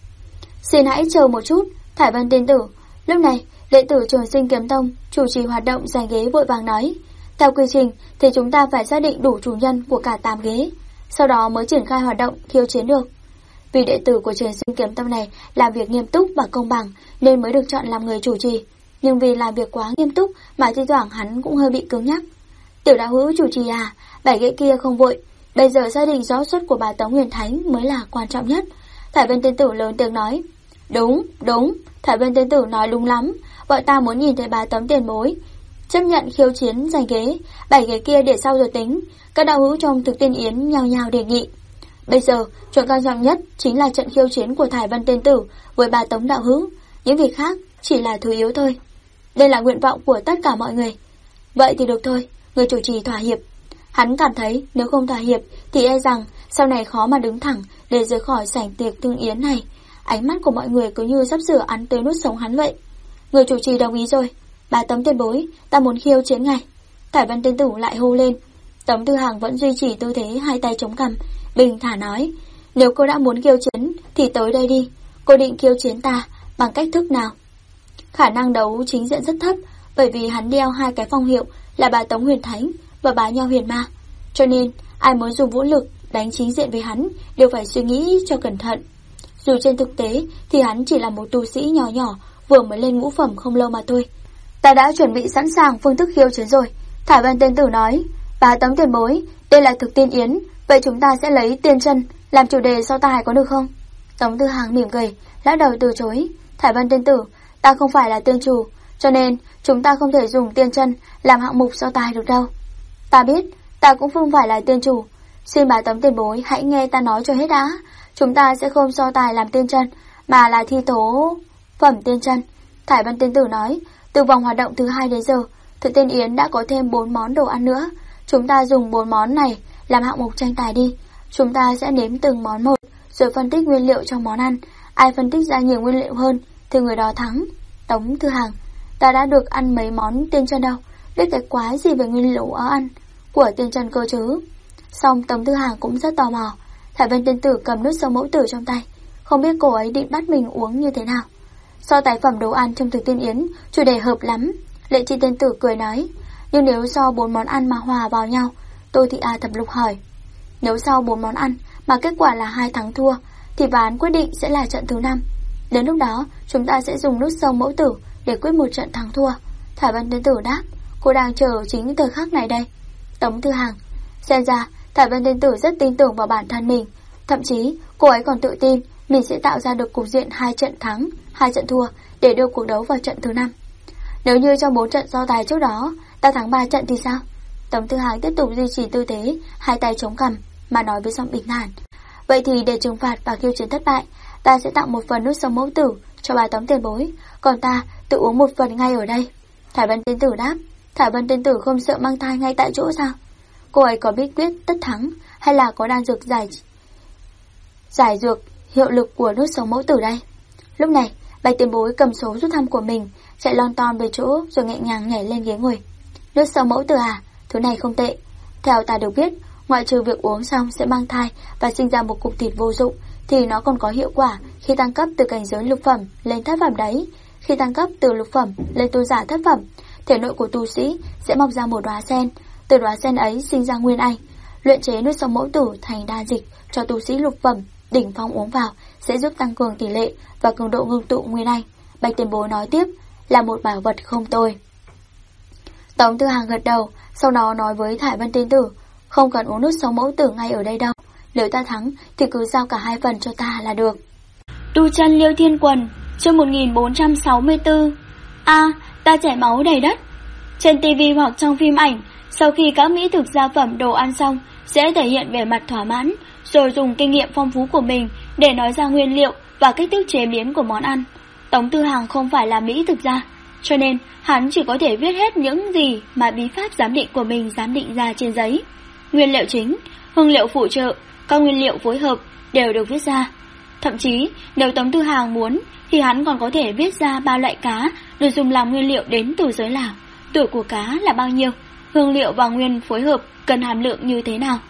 Xin hãy chờ một chút, Thải Vân tiên tử. Lúc này, đệ tử Trường Sinh Kiếm Tông chủ trì hoạt động giành ghế vội vàng nói. Theo quy trình thì chúng ta phải xác định đủ chủ nhân của cả 8 ghế, sau đó mới triển khai hoạt động khiêu chiến được. Vì đệ tử của Trường Sinh Kiếm Tông này làm việc nghiêm túc và công bằng nên mới được chọn làm người chủ trì. Nhưng vì làm việc quá nghiêm túc mà thi thoảng hắn cũng hơi bị cứng nhắc. Tiểu đạo hữu chủ trì à, 7 ghế kia không vội, bây giờ xác định rõ suất của bà Tống Huyền Thánh mới là quan trọng nhất. Thải Vân tiên tử lớn tiếng nói. Đúng, Thải Vân tiên tử nói đúng lắm, bọn ta muốn nhìn thấy bà Tống tiền bối chấp nhận khiêu chiến giành ghế, 7 ghế kia để sau rồi tính. Các đạo hữu trong thực tiên yến nhao nhao đề nghị. Bây giờ, chuyện quan trọng nhất chính là trận khiêu chiến của Thải Vân tiên tử với bà Tống đạo hữu, những việc khác chỉ là thứ yếu thôi. Đây là nguyện vọng của tất cả mọi người. Vậy thì được thôi, người chủ trì thỏa hiệp. Hắn cảm thấy nếu không thỏa hiệp thì e rằng sau này khó mà đứng thẳng để rời khỏi sảnh tiệc tương yến này. Ánh mắt của mọi người cứ như sắp sửa ăn tới nuốt sống hắn vậy. Người chủ trì đồng ý rồi. Bà Tống tiền bối, ta muốn khiêu chiến ngài. Thải Vân tiên tử lại hô lên. Tống Tư Hàng vẫn duy trì tư thế hai tay chống cằm, bình thản nói. Nếu cô đã muốn khiêu chiến thì tới đây đi. Cô định khiêu chiến ta bằng cách thức nào? Khả năng đấu chính diện rất thấp, bởi vì hắn đeo hai cái phong hiệu là bà Tống Huyền Thánh và bà Nho Huyền Ma. Cho nên ai muốn dùng vũ lực đánh chính diện với hắn đều phải suy nghĩ cho cẩn thận. Dù trên thực tế thì hắn chỉ là một tu sĩ nhỏ nhỏ vừa mới lên ngũ phẩm không lâu mà thôi. Ta đã chuẩn bị sẵn sàng phương thức khiêu chiến rồi. Thải Vân tiên tử nói. Bà Tống tiền bối, đây là thực tiên yến, vậy chúng ta sẽ lấy tiên chân làm chủ đề so tài có được không? Tống Tư Hàng mỉm cười, lắc đầu từ chối. Thải Vân tiên tử, ta không phải là tiên chủ, cho nên chúng ta không thể dùng tiên chân làm hạng mục so tài được đâu. Ta biết, ta cũng không phải là tiên chủ. Xin bà Tống tiền bối hãy nghe ta nói cho hết đã. Chúng ta sẽ không so tài làm tiên chân, mà là thi tố phẩm tiên chân. Thải Vân tiên tử nói. Từ vòng hoạt động thứ 2 đến giờ, thực tiên yến đã có thêm 4 món đồ ăn nữa. Chúng ta dùng 4 món này làm hạng mục tranh tài đi. Chúng ta sẽ nếm từng món một, rồi phân tích nguyên liệu trong món ăn. Ai phân tích ra nhiều nguyên liệu hơn thì người đó thắng. Tống Thư Hàng, ta đã được ăn mấy món tiên chân đâu, biết cái quái gì về nguyên liệu ăn của tiên chân cơ chứ. Xong Tống Thư Hàng cũng rất tò mò. Thải Vân tiên tử cầm nút sâu mẫu tử trong tay, không biết cô ấy định bắt mình uống như thế nào. So tài phẩm đồ ăn trong thực tiên yến, chủ đề hợp lắm. Lệ Chi tiên tử cười nói. Nhưng nếu so 4 món ăn mà hòa vào nhau, Tô Thị A Thập Lục hỏi. Nếu sau 4 món ăn mà kết quả là 2 thắng thua, thì ván quyết định sẽ là trận thứ 5. Đến lúc đó, chúng ta sẽ dùng nút sâu mẫu tử để quyết một trận thắng thua. Thải Vân tiên tử đáp. Cô đang chờ chính thời khắc này đây. Tống Thư Hàng, xem ra Thải Vân tiên tử rất tin tưởng vào bản thân mình. Thậm chí cô ấy còn tự tin mình sẽ tạo ra được cục diện 2 trận thắng, 2 trận thua để đưa cuộc đấu vào trận thứ 5. Nếu như trong 4 trận so tài trước đó ta thắng 3 trận thì sao? Tống Thư Hàng tiếp tục duy trì tư thế hai tay chống cằm mà nói với giọng bình thản. Vậy thì để trừng phạt và khiêu chiến thất bại, ta sẽ tặng một phần nút sâu mẫu tử cho bà Tống tiền bối, còn ta tự uống một phần ngay ở đây. Thải Vân tiên tử đáp. Thải Vân tiên tử không sợ mang thai ngay tại chỗ sao? Cô ấy có bí quyết tất thắng hay là có đan dược giải dược hiệu lực của nút sâu mẫu tử đây? Lúc này Bạch tiền bối cầm số rút thăm của mình, chạy lon ton về chỗ rồi nhẹ nhàng nhảy lên ghế ngồi. Nút sâu mẫu tử à? Thứ này không tệ. Theo ta được biết, Ngoại trừ việc uống xong sẽ mang thai và sinh ra một cục thịt vô dụng, thì nó còn có hiệu quả khi tăng cấp từ cảnh giới lục phẩm lên thất phẩm đấy. Khi tăng cấp từ lục phẩm lên tu giả thất phẩm, thể nội của tu sĩ sẽ mọc ra một đóa sen. Từ đóa sen ấy sinh ra nguyên anh. Luyện chế nuốt sống mẫu tử thành đan dịch cho tu sĩ lục phẩm đỉnh phong uống vào sẽ giúp tăng cường tỷ lệ và cường độ ngưng tụ nguyên anh. Bạch tiền bối nói tiếp, là một bảo vật không tồi. Tống Tư Hàng gật đầu, sau đó nói với Thải Vân tiên tử, không cần uống nuốt sống mẫu tử ngay ở đây đâu, nếu ta thắng thì cứ giao cả 2 phần cho ta là được. Tu chân Liêu Thiên Quần, chương 1464. Ta chảy máu đầy đất. Trên TV hoặc trong phim ảnh, sau khi các mỹ thực gia phẩm đồ ăn xong, sẽ thể hiện vẻ mặt thỏa mãn, rồi dùng kinh nghiệm phong phú của mình để nói ra nguyên liệu và cách thức chế biến của món ăn. Tống Tư Hàng không phải là mỹ thực gia, cho nên hắn chỉ có thể viết hết những gì mà bí pháp giám định của mình giám định ra trên giấy. Nguyên liệu chính, hương liệu phụ trợ, các nguyên liệu phối hợp đều được viết ra. Thậm chí, nếu Tống Tư Hàng muốn, thì hắn còn có thể viết ra 3 loại cá được dùng làm nguyên liệu đến từ giới Lào, tuổi của cá là bao nhiêu, hương liệu và nguyên phối hợp cần hàm lượng như thế nào.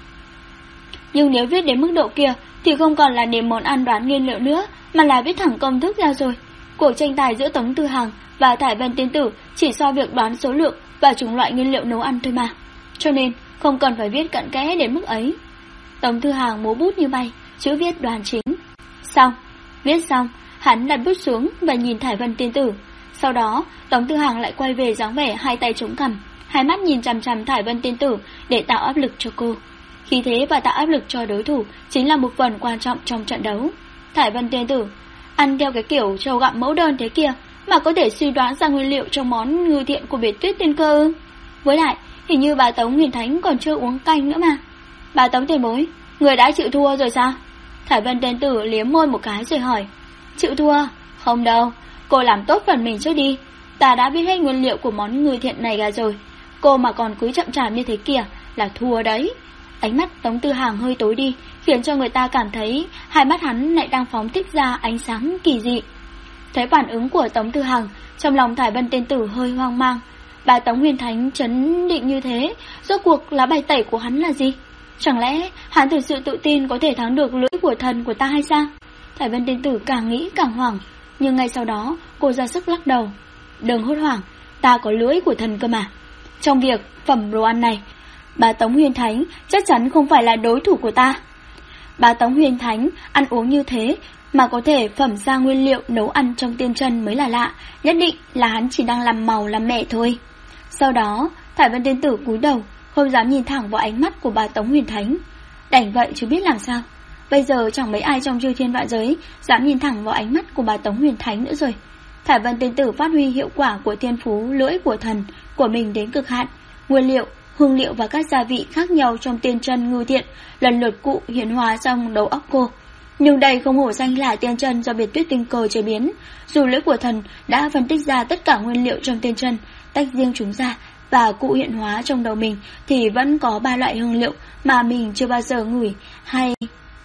Nhưng nếu viết đến mức độ kia thì không còn là nếm món ăn đoán nguyên liệu nữa, mà là viết thẳng công thức ra rồi. Cuộc tranh tài giữa Tống Tư Hàng và Thải Vân tiên tử chỉ so việc đoán số lượng và chủng loại nguyên liệu nấu ăn thôi mà, cho nên không cần phải viết cặn kẽ đến mức ấy. Tống Tư Hàng múa bút như bay, chữ viết đoán chính. Xong, viết xong, hắn đặt bút xuống và nhìn Thải Vân tiên tử. Sau đó, Tống Tư Hàng lại quay về dáng vẻ hai tay chống cằm, hai mắt nhìn chằm chằm Thải Vân tiên tử để tạo áp lực cho cô. Khí thế và tạo áp lực cho đối thủ chính là một phần quan trọng trong trận đấu. Thải Vân tiên tử, ăn theo cái kiểu trâu gặm mẫu đơn thế kia mà có thể suy đoán ra nguyên liệu trong món ngư thiện của Biệt Tuyết tiên cơ. Với lại, hình như bà Tống Huyền Thánh còn chưa uống canh nữa mà. Bà Tống tiền bối, người đã chịu thua rồi sao? Thải Vân tiên tử liếm môi một cái rồi hỏi. Chịu thua? Không đâu, cô làm tốt phần mình trước đi. Ta đã biết hết nguyên liệu của món ngư thiện này ra rồi. Cô mà còn cứ chậm chạp như thế kia là thua đấy. Ánh mắt Tống Tư Hàng hơi tối đi, khiến cho người ta cảm thấy hai mắt hắn lại đang phóng thích ra ánh sáng kỳ dị. Thấy phản ứng của Tống Tư Hàng, trong lòng Thải Vân tiên tử hơi hoang mang. Bà Tống Huyền Thánh chấn định như thế, rốt cuộc lá bài tẩy của hắn là gì? Chẳng lẽ hắn thực sự tự tin có thể thắng được lưỡi của thần của ta hay sao? Thải Vân tiên tử càng nghĩ càng hoảng, nhưng ngay sau đó cô ra sức lắc đầu. Đừng hốt hoảng, ta có lưỡi của thần cơ mà. Trong việc phẩm đồ ăn này, bà Tống Huyền Thánh chắc chắn không phải là đối thủ của ta. Bà Tống Huyền Thánh ăn uống như thế mà có thể phẩm ra nguyên liệu nấu ăn trong tiên chân mới là lạ, nhất định là hắn chỉ đang làm màu làm mẹ thôi. Sau đó, Thải Vân tiên tử cúi đầu, không dám nhìn thẳng vào ánh mắt của bà Tống Huyền Thánh. Đành vậy chứ biết làm sao. Bây giờ chẳng mấy ai trong chư thiên vạn giới dám nhìn thẳng vào ánh mắt của bà Tống Huyền Thánh nữa rồi. Thải Vân tiên tử phát huy hiệu quả của thiên phú lưỡi của thần của mình đến cực hạn. Nguyên liệu, hương liệu và các gia vị khác nhau trong tiên chân ngư thiện lần lượt cụ hiện hóa trong đầu óc cô. Nhưng đây không hổ danh là tiên chân do Biệt Tuyết tinh cơ chế biến. Dù lưỡi của thần đã phân tích ra tất cả nguyên liệu trong tiên chân, tách riêng chúng ra và cụ hiện hóa trong đầu mình, thì vẫn có 3 loại hương liệu mà mình chưa bao giờ ngửi hay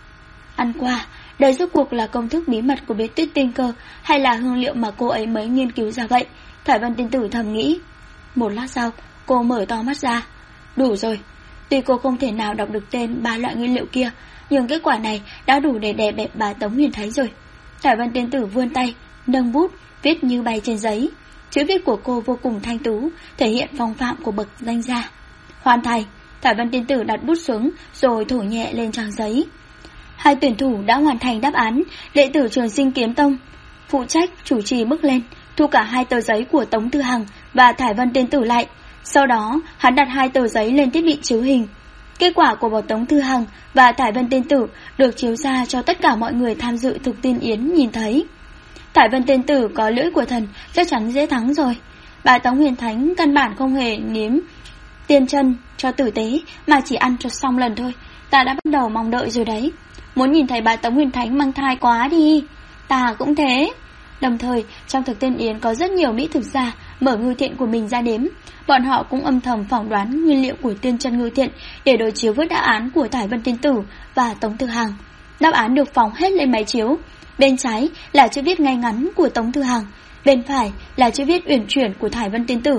ăn qua. Đây rốt cuộc là công thức bí mật của Biệt Tuyết tinh cơ hay là hương liệu mà cô ấy mới nghiên cứu ra vậy? Thải Vân tiên tử thầm nghĩ. Một lát sau, cô mở to mắt ra. Đủ rồi. Tuy cô không thể nào đọc được tên 3 loại nguyên liệu kia, nhưng kết quả này đã đủ để đè bẹp bà Tống Huyền Thánh rồi. Thải Vân tiên tử vươn tay, nâng bút, viết như bay trên giấy. Chữ viết của cô vô cùng thanh tú, thể hiện phong phạm của bậc danh gia. Hoàn thành. Thải Vân tiên tử đặt bút xuống rồi thổi nhẹ lên trang giấy. Hai tuyển thủ đã hoàn thành đáp án. Đệ tử Trường Sinh Kiếm Tông phụ trách chủ trì bước lên, thu cả 2 tờ giấy của Tống Tư Hằng và Thải Vân tiên tử lại. Sau đó hắn đặt 2 tờ giấy lên thiết bị chiếu hình. Kết quả của bộ Tống Tư Hằng và Thải Vân tiên tử được chiếu ra cho tất cả mọi người tham dự thực tiên yến nhìn thấy. Thải Vân tiên tử có lưỡi của thần, chắc chắn dễ thắng rồi. Bà Tống Huyền Thánh căn bản không hề nếm tiên chân cho tử tế, mà chỉ ăn cho xong lần thôi. Ta đã bắt đầu mong đợi rồi đấy. Muốn nhìn thấy bà Tống Huyền Thánh mang thai quá đi. Ta cũng thế. Đồng thời, trong thực tiên yến có rất nhiều mỹ thực gia mở ngư thiện của mình ra đếm. Bọn họ cũng âm thầm phỏng đoán nguyên liệu của tiên chân ngư thiện để đối chiếu với đáp án của Thải Vân tiên tử và Tống Tư Hằng. Đáp án được phóng hết lên máy chiếu. Bên trái là chữ viết ngay ngắn của Tống Tư Hằng, bên phải là chữ viết uyển chuyển của Thải Vân tiên tử.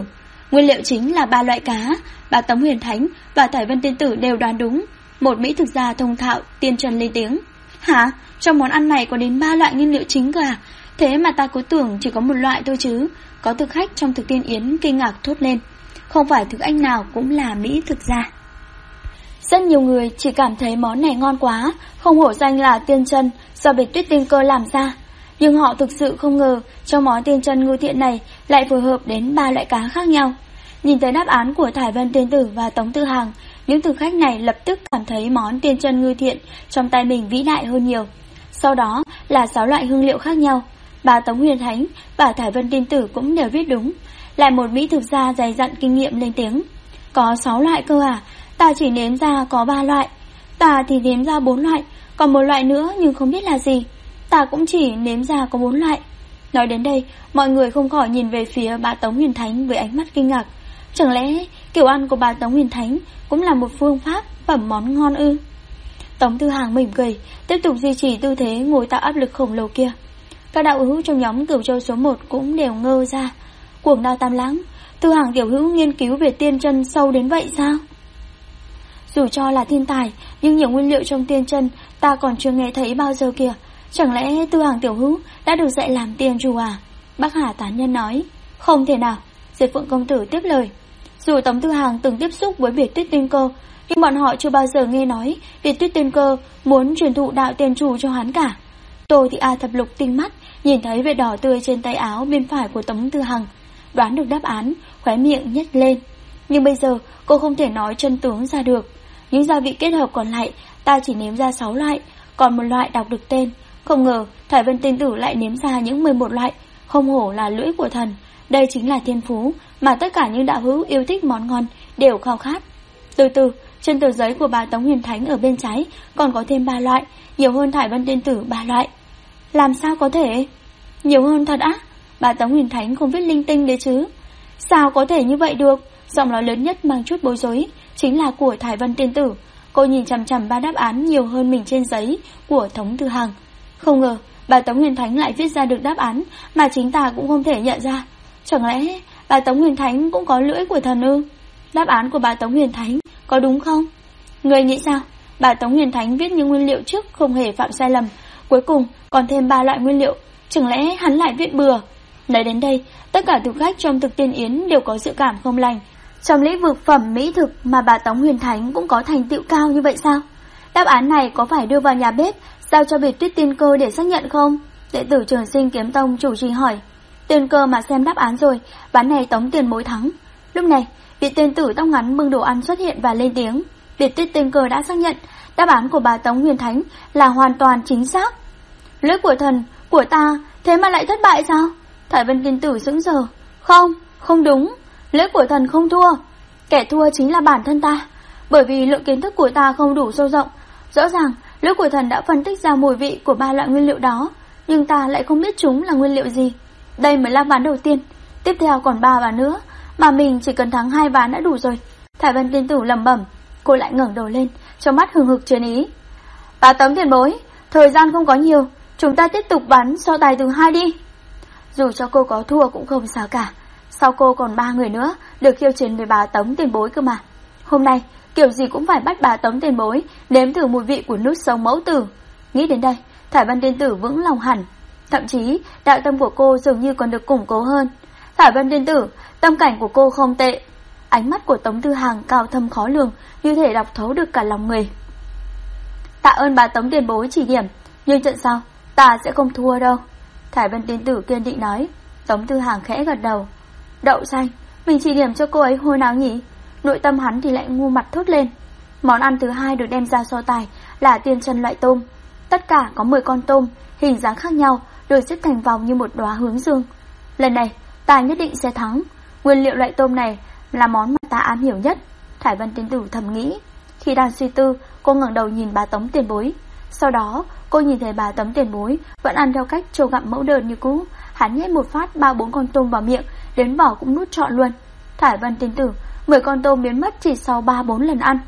Nguyên liệu chính là 3 loại cá. Bà Tống Huyền Thánh và Thải Vân Tiên Tử đều đoán đúng. Một mỹ thực gia thông thạo tiên trần lên tiếng. Hả? Trong món ăn này có đến 3 loại nguyên liệu chính cơ à? Thế mà ta cứ tưởng chỉ có một loại thôi chứ. Có thực khách trong thực tiên yến kinh ngạc thốt lên. Không phải thực anh nào cũng là mỹ thực gia. Rất nhiều người chỉ cảm thấy món này ngon quá, không hổ danh là tiên chân do Biệt Tuyết Tiên Cơ làm ra. Nhưng họ thực sự không ngờ trong món tiên chân ngư thiện này lại phối hợp đến 3 loại cá khác nhau. Nhìn thấy đáp án của Thải Vân Tiên Tử và Tống Tư Hằng, những thực khách này lập tức cảm thấy món tiên chân ngư thiện trong tay mình vĩ đại hơn nhiều. Sau đó là 6 loại hương liệu khác nhau. Bà Tống Huyền Thánh và Thải Vân Tiên Tử cũng đều viết đúng. Lại một mỹ thực gia dày dặn kinh nghiệm lên tiếng. Có 6 loại cơ à? Ta chỉ nếm ra có 3 loại. Ta thì nếm ra 4 loại, còn một loại nữa nhưng không biết là gì. Ta cũng chỉ nếm ra có 4 loại. Nói đến đây, mọi người không khỏi nhìn về phía bà Tống Huyền Thánh với ánh mắt kinh ngạc. Chẳng lẽ kiểu ăn của bà Tống Huyền Thánh cũng là một phương pháp phẩm món ngon ư? Tống Tư Hằng mỉm cười, tiếp tục duy trì tư thế ngồi tạo áp lực khổng lồ kia. Các đạo hữu trong nhóm Cửu Châu số 1 cũng đều ngơ ra. Cuồng Đao Tam Lãng, Tư Hằng tiểu hữu nghiên cứu về tiên chân sâu đến vậy sao? Dù cho là thiên tài, nhưng nhiều nguyên liệu trong tiên chân ta còn chưa nghe thấy bao giờ kìa. Chẳng lẽ Tư Hằng tiểu hữu đã được dạy làm tiên chủ à? Bắc Hà Tán Nhân nói. Không thể nào. Diệp Phượng công tử tiếp lời. Dù Tống Tư Hằng từng tiếp xúc với Biệt Tuyết Tiên Cơ, nhưng bọn họ chưa bao giờ nghe nói Biệt Tuyết Tiên Cơ muốn truyền thụ đạo tiên chủ cho hắn cả. Tô Thị A thập lục tinh mắt, nhìn thấy vết đỏ tươi trên tay áo bên phải của Tống Tư Hằng, đoán được đáp án, khóe miệng nhếch lên. Nhưng bây giờ cô không thể nói chân tướng ra được. Những gia vị kết hợp còn lại ta chỉ nếm ra 6 loại, còn một loại đọc được tên. Không ngờ Thải Vân Tiên Tử lại nếm ra những 11 loại. Không hổ là lưỡi của thần. Đây chính là thiên phú mà tất cả những đạo hữu yêu thích món ngon đều khao khát. Từ từ, trên tờ giấy của bà Tống Huyền Thánh ở bên trái còn có thêm 3 loại, nhiều hơn Thải Vân Tiên Tử 3 loại. Làm sao có thể? Nhiều hơn thật á? Bà Tống Huyền Thánh không viết linh tinh đấy chứ? Sao có thể như vậy được? Giọng nói lớn nhất mang chút bối rối chính là của Thải Vân Tiên Tử. Cô nhìn chằm chằm 3 đáp án nhiều hơn mình trên giấy của Tống Tư Hằng. Không ngờ bà Tống Huyền Thánh lại viết ra được đáp án mà chính ta cũng không thể nhận ra. Chẳng lẽ bà Tống Huyền Thánh cũng có lưỡi của thần ư? Đáp án của bà Tống Huyền Thánh có đúng không? Người nghĩ sao? Bà Tống Huyền Thánh viết những nguyên liệu trước không hề phạm sai lầm, cuối cùng còn thêm 3 loại nguyên liệu. Chẳng lẽ hắn lại viết bừa? Nói đến đây, tất cả thực khách trong thực tiên yến đều có dự cảm không lành. Trong lĩnh vực phẩm mỹ thực mà bà Tống Huyền Thánh cũng có thành tựu cao như vậy sao? Đáp án này có phải đưa vào nhà bếp giao cho Biệt Tuyết Tiên Cơ để xác nhận không? Đệ tử Trường Sinh Kiếm Tông chủ trì hỏi. Tiên Cơ mà xem đáp án rồi, ván này Tống tiền bối thắng. Lúc này, vị tiên tử tóc ngắn bưng đồ ăn xuất hiện và lên tiếng. Biệt Tuyết Tiên Cơ đã xác nhận đáp án của bà Tống Huyền Thánh là hoàn toàn chính xác. Lưỡi của thần của ta thế mà lại thất bại sao? Thải Vân tiên tử sững sờ. Không đúng, lưỡi của thần không thua. Kẻ thua chính là bản thân ta, bởi vì lượng kiến thức của ta không đủ sâu rộng. Rõ ràng lưỡi của thần đã phân tích ra mùi vị của 3 loại nguyên liệu đó, nhưng ta lại không biết chúng là nguyên liệu gì. Đây mới là ván đầu tiên, tiếp theo còn 3 ván nữa, mà mình chỉ cần thắng 2 ván đã đủ rồi. Thải Vân tiên tử lẩm bẩm. Cô lại ngẩng đầu lên, trong mắt hừng hực chiến ý. Bà Tống tiền bối, thời gian không có nhiều, chúng ta tiếp tục bắn so tài thứ 2 đi. Dù cho cô có thua cũng không sao cả, sau cô còn 3 người nữa được khiêu chiến với bà Tống tiền bối cơ mà. Hôm nay kiểu gì cũng phải bắt bà Tống tiền bối nếm thử mùi vị của nút sống mẫu tử. Nghĩ đến đây, Thải Vân tiên tử vững lòng hẳn. Thậm chí đạo tâm của cô dường như còn được củng cố hơn. Thải Vân tiên tử, tâm cảnh của cô không tệ. Ánh mắt của Tống Tư Hằng cao thâm khó lường, như thể đọc thấu được cả lòng người. Tạ ơn bà Tống tiền bối chỉ điểm, nhưng trận sau ta sẽ không thua đâu. Thải Vân tiên tử kiên định nói. Tống Tư Hằng khẽ gật đầu. Đậu xanh, mình chỉ điểm cho cô ấy hồi nào nhỉ? Nội tâm hắn thì lại ngu mặt thốt lên. Món ăn thứ 2 được đem ra so tài là tiên chân loại tôm. Tất cả có 10 con tôm, hình dáng khác nhau, được xếp thành vòng như một đóa hướng dương. Lần này ta nhất định sẽ thắng. Nguyên liệu loại tôm này là món mà ta am hiểu nhất. Thải Vân tiên tử thầm nghĩ. Khi đang suy tư, cô ngẩng đầu nhìn bà Tống tiền bối. Sau đó cô nhìn thấy bà Tống tiền bối vẫn ăn theo cách trâu gặm mẫu đơn như cũ. Hắn nhét một phát 3-4 con tôm vào miệng, đến vỏ cũng nuốt trọn luôn. Thải Vân tiên tử, 10 con tôm biến mất chỉ sau 3-4 lần ăn.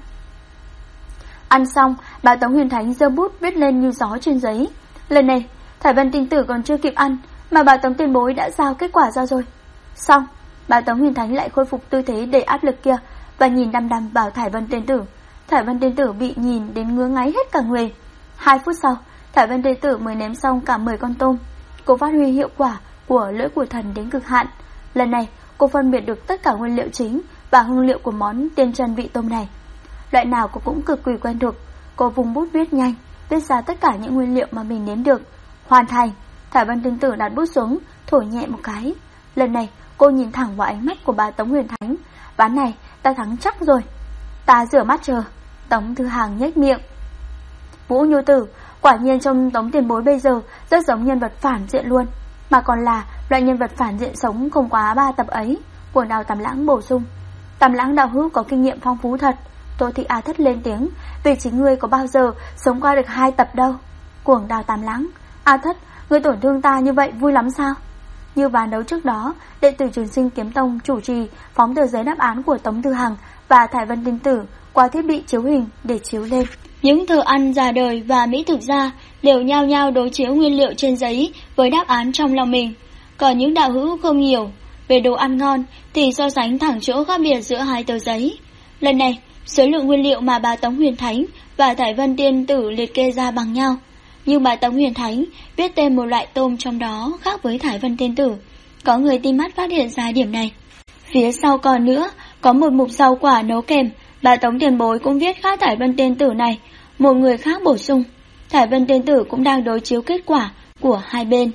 Ăn xong, bà Tống Huyền Thánh giơ bút viết lên như gió trên giấy. Lần này, Thải Vân tiên tử còn chưa kịp ăn mà bà Tống tiền bối đã giao kết quả ra rồi. Xong, Bà Tống Huyền Thánh lại khôi phục tư thế đầy áp lực kia và nhìn đăm đăm vào Thải Vân tiên tử. Thải Vân tiên tử bị nhìn đến ngứa ngáy hết cả người. 2 phút sau, Thải Vân tiên tử mới ném xong cả 10 con tôm. Cô phát huy hiệu quả của lưỡi của thần đến cực hạn. Lần này, cô phân biệt được tất cả nguyên liệu chính và hương liệu của món tiên chân vị tôm này. Loại nào cô cũng cực kỳ quen thuộc. Cô vùng bút viết nhanh, viết ra tất cả những nguyên liệu mà mình nếm được. Hoàn thành. Thải Vân tiên tử đặt bút xuống, thổi nhẹ một cái. Lần này, cô nhìn thẳng vào ánh mắt của bà Tống Huyền Thánh. Ván này, ta thắng chắc rồi. Ta rửa mắt chờ. Tống Thư Hàng nhếch miệng. Vũ Nhu Tử, quả nhiên trong Tống tiền bối bây giờ rất giống nhân vật phản diện luôn, mà còn là loại nhân vật phản diện sống không quá 3 tập ấy. Cuồng Đào Tam Lãng bổ sung. Tam Lãng đạo hữu có kinh nghiệm phong phú thật. Tô Thị A Thất lên tiếng. Vì chính ngươi có bao giờ sống qua được 2 tập đâu. Cuồng Đào Tam Lãng. A Thất, ngươi tổn thương ta như vậy vui lắm sao? Như ván đấu trước đó, đệ tử Trường Sinh Kiếm Tông chủ trì phóng tờ giấy đáp án của Tống Thư Hằng và Thải Vân tiên tử qua thiết bị chiếu hình để chiếu lên. Những thợ ăn già đời và mỹ thực gia đều nhao nhao đối chiếu nguyên liệu trên giấy với đáp án trong lòng mình. Còn những đạo hữu không hiểu về đồ ăn ngon thì so sánh thẳng chỗ khác biệt giữa 2 tờ giấy. Lần này, số lượng nguyên liệu mà bà Tống Huyền Thánh và Thải Vân tiên tử liệt kê ra bằng nhau. Nhưng bà Tống Huyền Thánh viết tên một loại tôm trong đó khác với Thải Vân tiên tử. Có người tinh mắt phát hiện ra điểm này. Phía sau còn nữa, có một mục rau quả nấu kèm. Bà Tống tiền bối cũng viết khác Thải Vân tiên tử này. Một người khác bổ sung. Thải Vân tiên tử cũng đang đối chiếu kết quả của hai bên.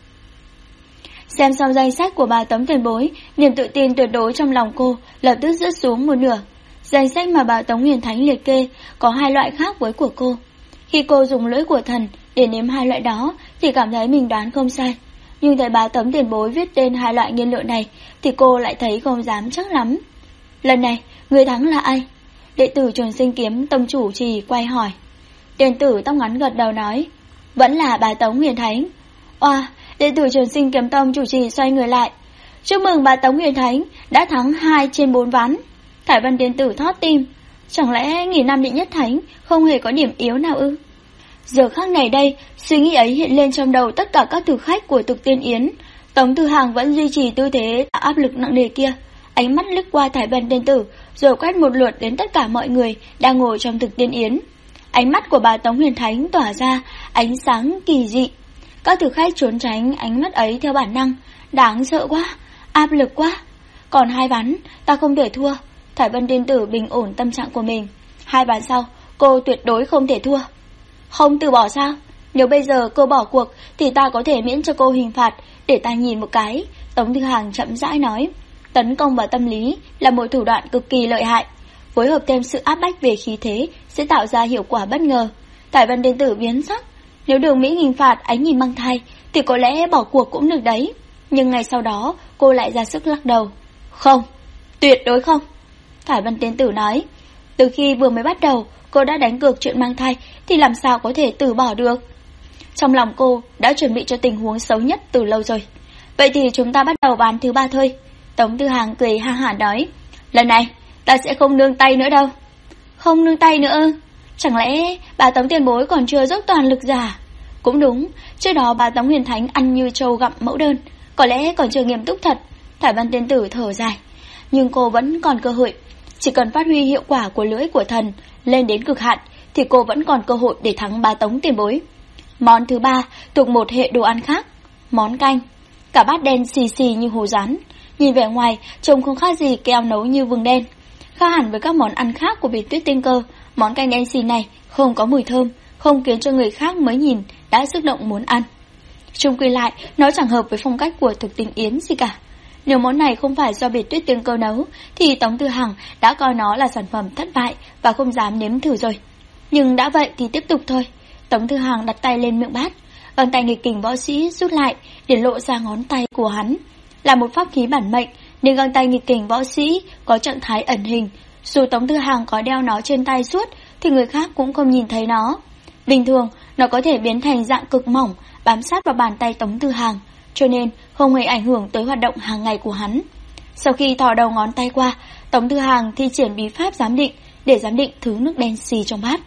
Xem xong danh sách của bà Tống tiền bối, niềm tự tin tuyệt đối trong lòng cô lập tức rớt xuống một nửa. Danh sách mà bà Tống Huyền Thánh liệt kê có 2 loại khác với của cô. Khi cô dùng lưỡi của thần để nếm 2 loại đó thì cảm thấy mình đoán không sai. Nhưng thấy bà Tống tiền bối viết tên 2 loại nguyên liệu này thì cô lại thấy không dám chắc lắm. Lần này, người thắng là ai? Đệ tử Trường Sinh Kiếm Tông chủ trì quay hỏi. Tiền tử tóc ngắn gật đầu nói, vẫn là bà Tống Huyền Thánh. Oa, đệ tử Trường Sinh Kiếm Tông chủ trì xoay người lại. Chúc mừng bà Tống Huyền Thánh đã thắng 2 trên 4 ván. Thải Vân tiên tử thót tim. Chẳng lẽ nghìn năm đệ nhất thánh không hề có điểm yếu nào ư? Giờ khắc này đây, suy nghĩ ấy hiện lên trong đầu tất cả các thực khách của Thực Tiên Yến. Tống Thư Hàng vẫn duy trì tư thế áp lực nặng nề kia, ánh mắt lướt qua Thải Vân tiên tử, rồi quét một lượt đến tất cả mọi người đang ngồi trong Thực Tiên Yến. Ánh mắt của bà Tống Huyền Thánh tỏa ra ánh sáng kỳ dị. Các thực khách trốn tránh ánh mắt ấy theo bản năng. Đáng sợ quá, áp lực quá. Còn 2 ván, ta không thể thua. Thải Vân tiên tử bình ổn tâm trạng của mình. 2 ván sau, cô tuyệt đối không thể thua. Không từ bỏ sao? Nếu bây giờ cô bỏ cuộc thì ta có thể miễn cho cô hình phạt, để ta nhìn một cái. Tống Thư Hàng chậm rãi nói. Tấn công vào tâm lý là một thủ đoạn cực kỳ lợi hại. Phối hợp thêm sự áp bách về khí thế sẽ tạo ra hiệu quả bất ngờ. Thải Vân tiên tử biến sắc. Nếu Đường Mỹ hình phạt ánh nhìn mang thai thì có lẽ bỏ cuộc cũng được đấy. Nhưng ngày sau đó cô lại ra sức lắc đầu. Không, tuyệt đối không. Thải Vân tiên tử nói. Từ khi vừa mới bắt đầu cô đã đánh cược chuyện mang thai thì làm sao có thể từ bỏ được. Trong lòng cô đã chuẩn bị cho tình huống xấu nhất từ lâu rồi. Vậy thì chúng ta bắt đầu ván thứ 3 thôi. Tống Thư Hàng cười ha hả nói. Lần này ta sẽ không nương tay nữa đâu. Không nương tay nữa? Chẳng lẽ bà Tống tiền bối còn chưa dốc toàn lực ra? Cũng đúng, trước đó bà Tống Huyền Thánh ăn như trâu gặm mẫu đơn, có lẽ còn chưa nghiêm túc thật. Thải Vân tiên tử thở dài. Nhưng cô vẫn còn cơ hội. Chỉ cần phát huy hiệu quả của lưỡi của thần lên đến cực hạn thì cô vẫn còn cơ hội để thắng bà Tống tiền bối. Món thứ 3 thuộc một hệ đồ ăn khác. Món canh. Cả bát đen xì xì như hồ rán. Nhìn vẻ ngoài trông không khác gì keo nấu như vừng đen. Khác hẳn với các món ăn khác của Biệt Tuyết Tiên Cơ, món canh đen xì này không có mùi thơm, không khiến cho người khác mới nhìn đã xúc động muốn ăn. Chung quy lại, nó chẳng hợp với phong cách của Thực Tiên Yến gì cả. Nếu món này không phải do Biệt Tuyết Tiên Cơ nấu thì Tống Thư Hằng đã coi nó là sản phẩm thất bại và không dám nếm thử rồi. Nhưng đã vậy thì tiếp tục thôi. Tống Thư Hằng đặt tay lên miệng bát, bàn tay nghịch kình võ sĩ rút lại để lộ ra ngón tay của hắn. Là một pháp khí bản mệnh nên găng tay nghịch kình võ sĩ có trạng thái ẩn hình. Dù Tống Thư Hằng có đeo nó trên tay suốt thì người khác cũng không nhìn thấy nó. Bình thường nó có thể biến thành dạng cực mỏng bám sát vào bàn tay Tống Thư Hằng, cho nên không hề ảnh hưởng tới hoạt động hàng ngày của hắn. Sau khi thò đầu ngón tay qua, Tống Thư Hằng thi triển bí pháp giám định để giám định thứ nước đen xì trong bát.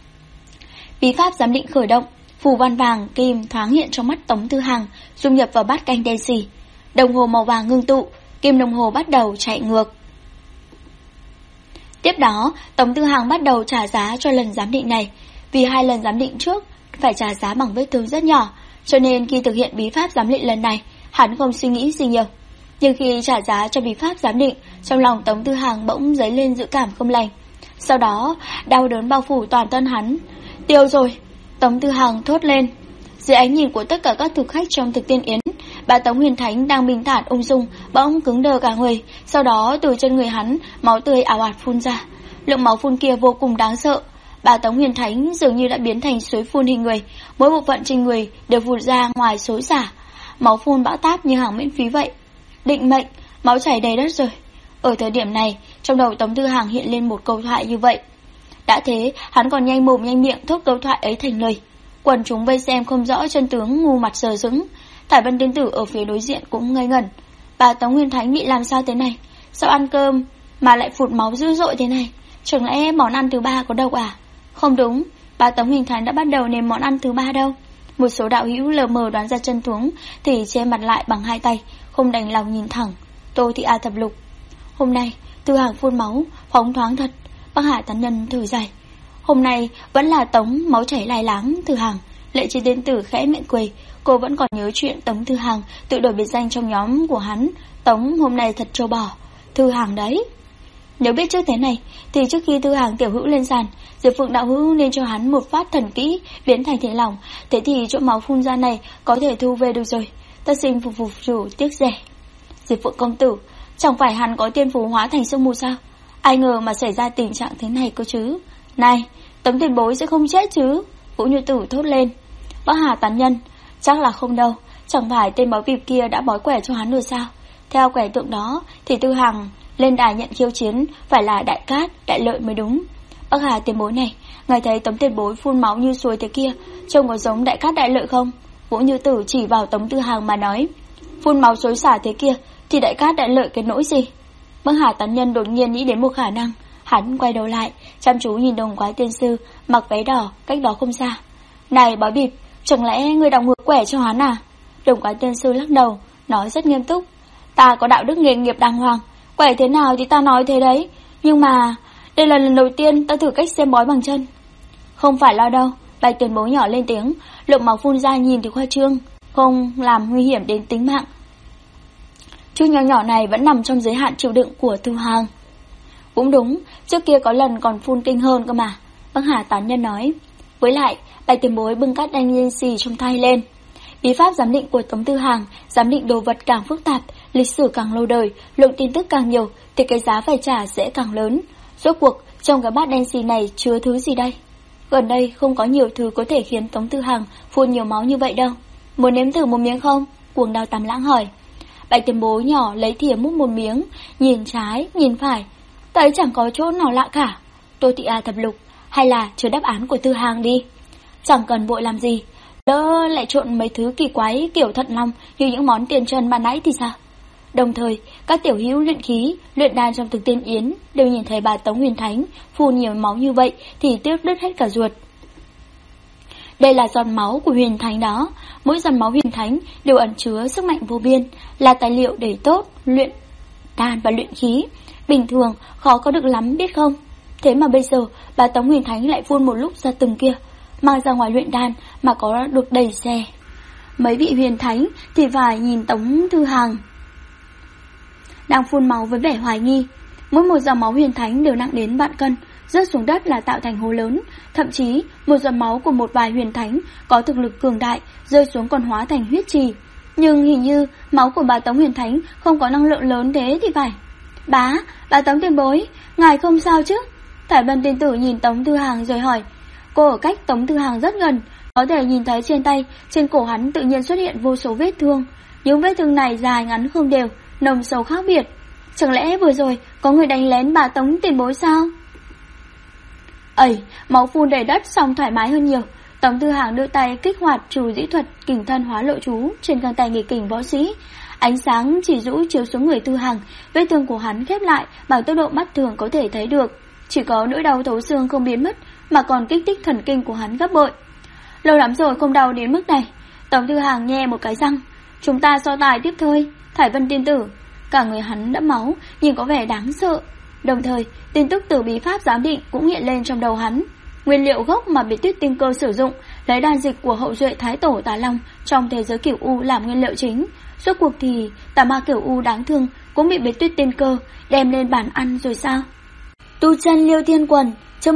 Bí pháp giám định khởi động, phù văn vàng kim thoáng hiện trong mắt Tống Thư Hằng, dung nhập vào bát canh đen xì. Đồng hồ màu vàng ngưng tụ, kim đồng hồ bắt đầu chạy ngược. Tiếp đó, Tống Tư Hằng bắt đầu trả giá cho lần giám định này. Vì 2 lần giám định trước phải trả giá bằng vết thương rất nhỏ, cho nên khi thực hiện bí pháp giám định lần này, hắn không suy nghĩ gì nhiều. Nhưng khi trả giá cho bí pháp giám định, trong lòng Tống Tư Hằng bỗng dấy lên dự cảm không lành. Sau đó, đau đớn bao phủ toàn thân hắn. Tiêu rồi! Tống Tư Hằng thốt lên. Dưới ánh nhìn của tất cả các thực khách trong thực tiên yến, bà Tống Huyền Thánh đang bình thản ung dung, bỗng cứng đờ cả người. Sau đó từ chân người hắn, máu tươi ào ạt phun ra. Lượng máu phun kia vô cùng đáng sợ. Bà Tống Huyền Thánh dường như đã biến thành suối phun hình người, mỗi bộ phận trên người đều vụt ra ngoài xối xả. Máu phun bão táp như hàng miễn phí vậy. Định mệnh, máu chảy đầy đất rồi. Ở thời điểm này, trong đầu Tống Tư Hằng hiện lên một câu thoại như vậy. Đã thế, hắn còn nhanh mồm nhanh miệng thốt câu thoại ấy thành lời. Quần chúng vây xem không rõ chân tướng, ngu mặt sờ sững. Thải Vân tiên tử ở phía đối diện cũng ngây ngẩn. Bà Tống Huyền Thánh bị làm sao thế này? Sao ăn cơm mà lại phụt máu dữ dội thế này? Chẳng lẽ món ăn thứ 3 có độc à? Không đúng, bà Tống Huyền Thánh đã bắt đầu nếm món ăn thứ 3 đâu. Một số đạo hữu lờ mờ đoán ra chân tướng thì che mặt lại bằng 2 tay, không đành lòng nhìn thẳng. Tô Thị A thập lục. Hôm nay Tư Hằng phun máu, phóng thoáng thật. Bác Hải tán nhân thở dài. Hôm nay vẫn là Tống máu chảy lai láng Tư Hằng. Lệ Chi tiên tử khẽ miệng cười. Cô vẫn còn nhớ chuyện Tống Tư Hằng tự đổi biệt danh trong nhóm của hắn. Tống hôm nay thật trâu bò. Tư Hằng đấy. Nếu biết trước thế này thì trước khi Tư Hằng tiểu hữu lên sàn, Diệp Phượng đạo hữu nên cho hắn một phát thần kỹ biến thành thế lòng. Thế thì chỗ máu phun ra này có thể thu về được rồi. Ta xin phục chủ tiếc rẻ. Diệp Phượng công tử, chẳng phải hắn có tiên phú hóa thành sương mù sao? Ai ngờ mà xảy ra tình trạng thế này cơ chứ. Này, Tống tiền bối sẽ không chết chứ? Vũ Như Tử thốt lên. Bác Hà tán nhân, chắc là không đâu. Chẳng phải tên bói bịp kia đã bói quẻ cho hắn rồi sao? Theo quẻ tượng đó thì Tư Hằng lên đài nhận khiêu chiến phải là đại cát, đại lợi mới đúng. Bác Hà tiền bối này, ngài thấy Tống tiền bối phun máu như suối thế kia trông có giống đại cát đại lợi không? Vũ Như Tử chỉ vào Tống Tư Hằng mà nói. Phun máu xối xả thế kia thì đại cát đại lợi cái nỗi gì? Bác Hà tán nhân đột nhiên nghĩ đến một khả năng. Hắn quay đầu lại, chăm chú nhìn Đồng Quái tiên sư mặc váy đỏ cách đó không xa. Này bói bịp, chẳng lẽ ngươi đọc ngược quẻ cho hắn à? Đồng Quái tiên sư lắc đầu, nói rất nghiêm túc. Ta có đạo đức nghề nghiệp đàng hoàng, quẻ thế nào thì ta nói thế đấy. Nhưng mà đây là lần đầu tiên ta thử cách xem bói bằng chân. Không phải lo đâu, Bạch tiền bối nhỏ lên tiếng. Lượng máu phun ra nhìn thì khoa trương, không làm nguy hiểm đến tính mạng. Chút nhỏ nhỏ này vẫn nằm trong giới hạn chịu đựng của Tư Hằng. Cũng đúng, trước kia có lần còn phun kinh hơn cơ mà, Bác Hà tán nhân nói. Với lại, Bạch tiền bối bưng cát đanh liên xì trong tay lên. Bí pháp giám định của Tống Tư Hằng, giám định đồ vật càng phức tạp, lịch sử càng lâu đời, lượng tin tức càng nhiều thì cái giá phải trả sẽ càng lớn. Rốt cuộc, trong cái bát đen xì này chứa thứ gì đây? Gần đây không có nhiều thứ có thể khiến Tống Tư Hằng phun nhiều máu như vậy đâu. Muốn nếm thử một miếng không? Cuồng Đao Tam Lãng hỏi. Bạch tiền bối nhỏ lấy thìa múc một miếng, nhìn trái, nhìn phải. Thấy chẳng có chỗ nào lạ cả. Tô Thị A thập lục, hay là chờ đáp án của Tư Hằng đi. Chẳng cần vội làm gì. Lỡ lại trộn mấy thứ kỳ quái kiểu thận long như những món tiền trần ban nãy thì sao? Đồng thời, các tiểu hữu luyện khí, luyện đan trong thực tiên yến đều nhìn thấy bà Tống Huyền Thánh phun nhiều máu như vậy thì tiếc đứt hết cả ruột. Đây là giọt máu của Huyền Thánh đó. Mỗi giọt máu Huyền Thánh đều ẩn chứa sức mạnh vô biên, là tài liệu để tốt luyện đan và luyện khí. Bình thường khó có được lắm biết không? Thế mà bây giờ bà Tống Huyền Thánh lại phun một lúc ra từng kia, mang ra ngoài luyện đan mà có được đầy xe. Mấy vị Huyền Thánh thì phải nhìn Tống Tư Hằng đang phun máu với vẻ hoài nghi. Mỗi một giọt máu Huyền Thánh đều nặng đến vạn cân, rớt xuống đất là tạo thành hố lớn. Thậm chí một giọt máu của một vài Huyền Thánh có thực lực cường đại rơi xuống còn hóa thành huyết trì. Nhưng hình như máu của bà Tống Huyền Thánh không có năng lượng lớn thế thì phải. Bà Tống tiền bối, ngài không sao chứ? Thải Vân tiên tử nhìn Tống Tư Hằng rồi hỏi. Cô ở cách Tống Tư Hằng rất gần, có thể nhìn thấy trên tay, trên cổ hắn tự nhiên xuất hiện vô số vết thương. Những vết thương này dài ngắn không đều, nồng sâu khác biệt. Chẳng lẽ vừa rồi có người đánh lén bà Tống tiền bối sao? Máu phun đầy đất xong thoải mái hơn nhiều. Tống Tư Hằng đưa tay kích hoạt trù dĩ thuật kình thân hóa lộ chú trên găng tay nghề kình võ sĩ. Ánh sáng chỉ rũ chiếu xuống người Tư Hằng, vết thương của hắn khép lại bằng tốc độ mắt thường có thể thấy được. Chỉ có nỗi đau thấu xương không biến mất, mà còn kích thích thần kinh của hắn gấp bội. Lâu lắm rồi không đau đến mức này. Tống Tư Hằng nhe một cái răng. Chúng ta so tài tiếp thôi. Thải Vân tiên tử, cả người hắn đẫm máu, nhìn có vẻ đáng sợ. Đồng thời, tin tức từ bí pháp giám định cũng hiện lên trong đầu hắn. Nguyên liệu gốc mà Biệt Tuyết Tinh Cơ sử dụng, lấy đan dịch của hậu duệ Thái Tổ Tà Long trong thế giới Cửu U làm nguyên liệu chính. Rốt cuộc thì tà ma Cửu U đáng thương cũng bị Biệt Tuyết Tinh Cơ đem lên bàn ăn rồi sao? Tu chân Liêu Thiên Quần, chương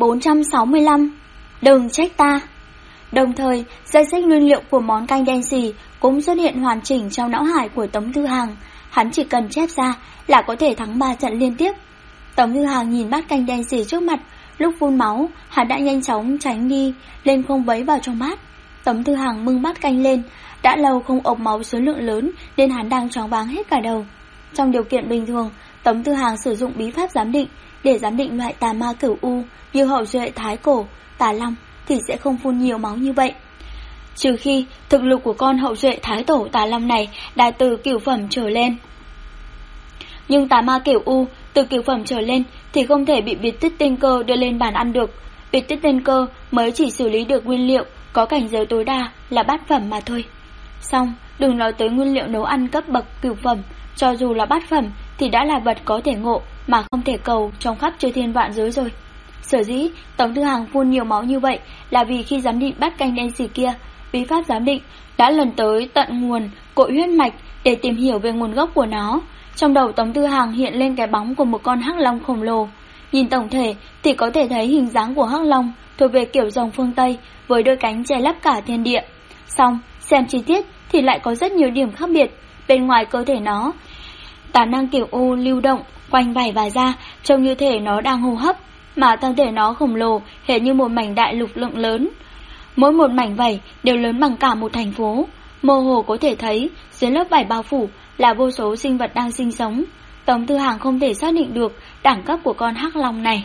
1465. Đừng trách ta. Đồng thời, danh sách nguyên liệu của món canh đen xì cũng xuất hiện hoàn chỉnh trong não hải của Tống Thư Hàng. Hắn chỉ cần chép ra là có thể thắng 3 trận liên tiếp. Tống Thư Hàng nhìn bát canh đen xì trước mặt, lúc phun máu, hắn đã nhanh chóng tránh đi, lên không vấy vào trong bát. Tống Thư Hàng bưng bát canh lên, đã lâu không ộc máu số lượng lớn nên hắn đang choáng váng hết cả đầu. Trong điều kiện bình thường, Tống Thư Hàng sử dụng bí pháp giám định để giám định loại tà ma Cửu U như hậu duệ Thái Cổ Tà Long thì sẽ không phun nhiều máu như vậy. Trừ khi thực lực của con hậu duệ Thái Tổ Tà Long này đã từ cửu phẩm trở lên. Nhưng tà ma Cửu U từ cửu phẩm trở lên thì không thể bị Biệt Tuyết Tinh Cơ đưa lên bàn ăn được. Biệt Tuyết Tinh Cơ mới chỉ xử lý được nguyên liệu có cảnh giới tối đa là bát phẩm mà thôi. Xong, đừng nói tới nguyên liệu nấu ăn cấp bậc cửu phẩm, cho dù là bát phẩm thì đã là vật có thể ngộ mà không thể cầu trong khắp chư thiên vạn giới rồi. Sở dĩ Tống Thư Hàng phun nhiều máu như vậy là vì khi giám định bát canh đen xì kia, bí pháp giám định đã lần tới tận nguồn cội huyết mạch để tìm hiểu về nguồn gốc của nó. Trong đầu Tống Thư Hàng hiện lên cái bóng của một con hắc long khổng lồ. Nhìn tổng thể thì có thể thấy hình dáng của hắc long thuộc về kiểu rồng phương Tây với đôi cánh che lấp cả thiên địa. Xong, xem chi tiết thì lại có rất nhiều điểm khác biệt. Bên ngoài cơ thể nó, tà năng Cửu U lưu động quanh vảy và da, trông như thể nó đang hô hấp, mà thân thể nó khổng lồ hệt như một mảnh đại lục lượng lớn. Mỗi một mảnh vảy đều lớn bằng cả một thành phố. Mơ hồ có thể thấy dưới lớp vảy bao phủ là vô số sinh vật đang sinh sống. Tống Thư Hàng không thể xác định được đẳng cấp của con hắc long này.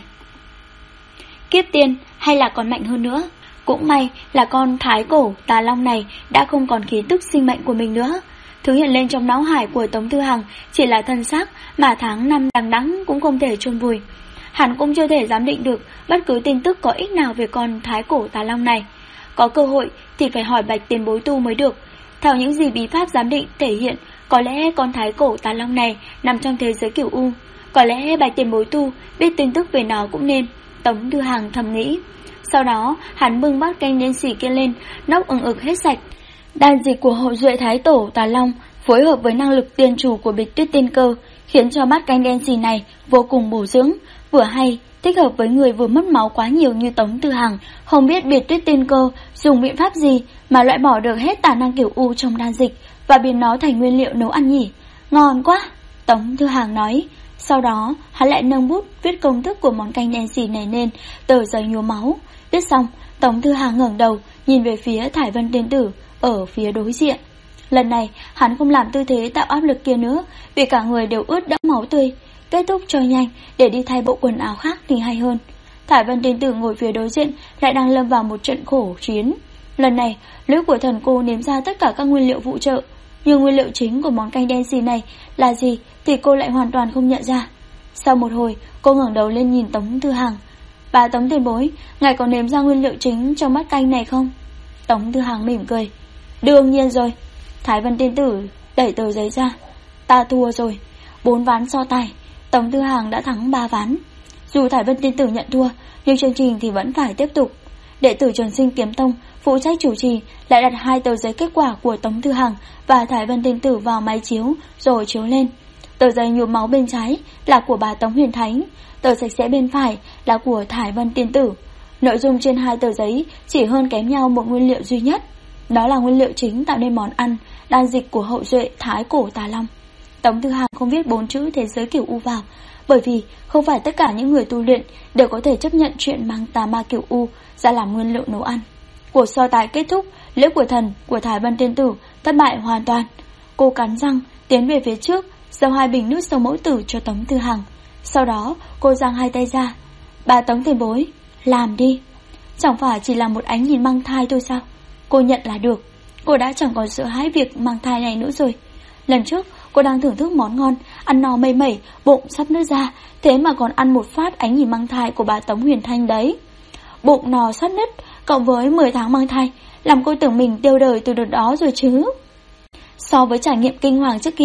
Kiếp tiên hay là còn mạnh hơn nữa. Cũng may là con Thái Cổ Tà Long này đã không còn khí tức sinh mệnh của mình nữa. Thứ hiện lên trong não hải của Tống Thư Hàng chỉ là thân xác mà tháng năm đằng đẵng cũng không thể chôn vùi. Hắn cũng chưa thể giám định được bất cứ tin tức có ích nào về con Thái Cổ Tà Long này. Có cơ hội thì phải hỏi Bạch tiền bối tu mới được. Theo những gì bí pháp giám định thể hiện, có lẽ con Thái Cổ Tà Long này nằm trong thế giới Cửu U. Có lẽ Bạch tiền bối tu biết tin tức về nó cũng nên. Tống Thư Hàng thầm nghĩ. Sau đó hắn bưng bát canh đen xì kia lên, nốc ực hết sạch. Đan dịch của hậu duệ Thái Tổ Tà Long phối hợp với năng lực tiên chủ của Biệt Tuyết Tinh Cơ khiến cho bát canh đen xì này vô cùng bổ dưỡng, vừa hay thích hợp với người vừa mất máu quá nhiều như Tống Thư Hàng. Không biết Biệt Tuyết Tinh Cơ dùng biện pháp gì mà loại bỏ được hết tà năng Cửu U trong đan dịch và biến nó thành nguyên liệu nấu ăn nhỉ? Ngon quá, Tống Thư Hàng nói. Sau đó hắn lại nâng bút viết công thức của món canh đen xì này lên tờ giấy nhuốm máu. Viết xong, Tống Thư Hàng ngẩng đầu nhìn về phía Thải Vân Tiên Tử ở phía đối diện. Lần này hắn không làm tư thế tạo áp lực kia nữa, vì cả người đều ướt đẫm máu tươi. Kết thúc cho nhanh để đi thay bộ quần áo khác thì hay hơn. Thải Vân Tiên Tử ngồi phía đối diện lại đang lâm vào một trận khổ chiến. Lần này lưỡi của thần cô nếm ra tất cả các nguyên liệu phụ trợ, nhưng nguyên liệu chính của món canh đen xì này là gì thì cô lại hoàn toàn không nhận ra. Sau một hồi cô ngẩng đầu lên nhìn Tống Thư Hàng. Bà Tống tiền bối, ngài có nếm ra nguyên liệu chính trong bát canh này không? Tống Thư Hàng mỉm cười. Đương nhiên rồi. Thái Vân Tiên Tử đẩy tờ giấy ra. Ta thua rồi, 4 ván so tài, Tống Thư Hàng đã thắng 3 ván. Dù Thái Vân Tiên Tử nhận thua, nhưng chương trình thì vẫn phải tiếp tục. Đệ tử Trường Sinh Kiếm Tông phụ trách chủ trì lại đặt 2 tờ giấy kết quả của Tống Thư Hàng và Thái Vân Tiên Tử vào máy chiếu rồi chiếu lên. Tờ giấy nhuộm máu bên trái là của bà Tống Huyền Thánh, tờ sạch sẽ bên phải là của Thái Vân Tiên Tử. Nội dung trên 2 tờ giấy chỉ hơn kém nhau một nguyên liệu duy nhất. Đó là nguyên liệu chính tạo nên món ăn đan dịch của hậu duệ Thái Cổ Tà Long. Tống Thư Hàng không viết 4 chữ thế giới Cửu U vào, bởi vì không phải tất cả những người tu luyện đều có thể chấp nhận chuyện mang tà ma Cửu U ra làm nguyên liệu nấu ăn. Cuộc so tài kết thúc, lễ của thần của Thái Vân Tiên Tử thất bại hoàn toàn. Cô cắn răng tiến về phía trước, giơ 2 bình nước sông mẫu tử cho Tống Thư Hàng. Sau đó cô giang 2 tay ra. Bà Tống tiền bối, làm đi. Chẳng phải chỉ là một ánh nhìn mang thai thôi sao? Cô nhận là được. Cô đã chẳng còn sợ hãi việc mang thai này nữa rồi. Lần trước cô đang thưởng thức món ngon, ăn no mây mẩy, bụng sắp nứt ra, thế mà còn ăn một phát ánh nhìn mang thai của bà Tống Huyền Thanh đấy. Bụng no sắp nứt cộng với 10 tháng mang thai làm cô tưởng mình tiêu đời từ đợt đó rồi chứ. So với trải nghiệm kinh hoàng trước kia,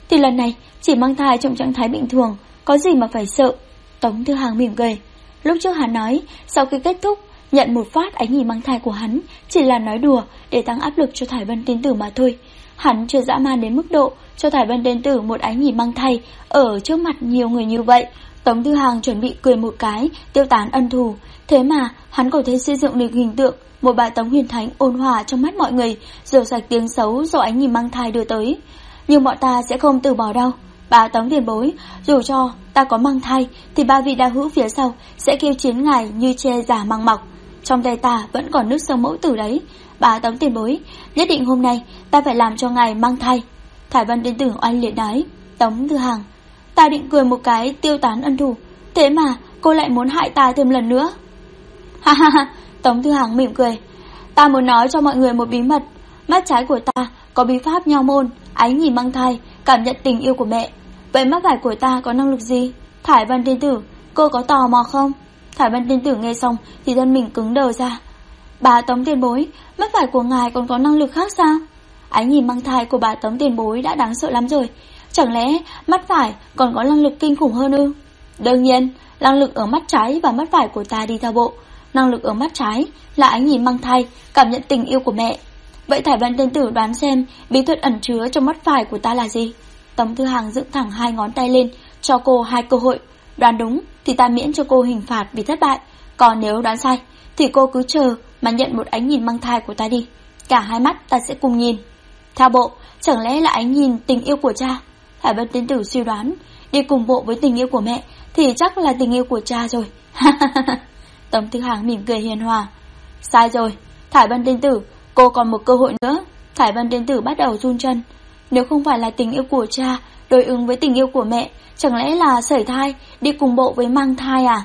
thì lần này chỉ mang thai trong trạng thái bình thường, có gì mà phải sợ. Tống Thư Hàng mỉm cười. Lúc trước hắn nói sau khi kết thúc nhận một phát Ánh Nhìn mang thai của hắn chỉ là nói đùa để tăng áp lực cho Thải Vân Tiên Tử mà thôi. Hắn chưa dã man đến mức độ cho Thải Vân Tiên Tử một ánh nhìn mang thai ở trước mặt nhiều người như vậy. Tống Thư Hàng chuẩn bị cười một cái tiêu tán ân thù, thế mà hắn có thể xây dựng được hình tượng một bà Tống Huyền Thánh ôn hòa trong mắt mọi người, rửa sạch tiếng xấu do ánh nhìn mang thai đưa tới. Nhưng bọn ta sẽ không từ bỏ đâu. Bà Tống tiền bối, dù cho ta có mang thai thì ba vị đạo hữu phía sau sẽ kêu chiến ngài như che giả mang mọc. Trong tay ta vẫn còn nước sông mẫu tử đấy. Bà Tống tiền bối, nhất định hôm nay ta phải làm cho ngài mang thai. Thải Vân Tiên Tử oanh liệt nói. Tống Thư Hàng, ta định cười một cái tiêu tán ân thù, thế mà cô lại muốn hại ta thêm lần nữa. Ha ha ha. Tống Thư Hàng mỉm cười. Ta muốn nói cho mọi người một bí mật. Mắt trái của ta có bí pháp nho môn, ánh nhìn mang thai, cảm nhận tình yêu của mẹ. Vậy mắt phải của ta có năng lực gì? Thải Vân Tiên Tử, cô có tò mò không? Thải Vân Tiên Tử nghe xong thì thân mình cứng đờ ra. Bà Tống tiền bối, mắt phải của ngài còn có năng lực khác sao? Ánh nhìn mang thai của bà Tống tiền bối đã đáng sợ lắm rồi, chẳng lẽ mắt phải còn có năng lực kinh khủng hơn ư? Đương nhiên, năng lực ở mắt trái và mắt phải của ta đi theo bộ. Năng lực ở mắt trái là ánh nhìn mang thai, cảm nhận tình yêu của mẹ. Vậy Thải Vân Tiên Tử đoán xem bí thuật ẩn chứa trong mắt phải của ta là gì? Tống Thư Hàng dựng thẳng hai ngón tay lên, cho cô hai cơ hội. Đoán đúng thì ta miễn cho cô hình phạt vì thất bại, còn nếu đoán sai thì cô cứ chờ mà nhận một ánh nhìn mang thai của ta đi. Cả hai mắt ta sẽ cùng nhìn. Theo bộ, chẳng lẽ là ánh nhìn tình yêu của cha? Thải Vân Tiên Tử suy đoán, đi cùng bộ với tình yêu của mẹ thì chắc là tình yêu của cha rồi. Tống Thư Hàng mỉm cười hiền hòa. Sai rồi, Thải Vân Tiên Tử, cô còn một cơ hội nữa. Thải Vân Tiên Tử bắt đầu run chân. Nếu không phải là tình yêu của cha đối ứng với tình yêu của mẹ, chẳng lẽ là sẩy thai đi cùng bộ với mang thai à?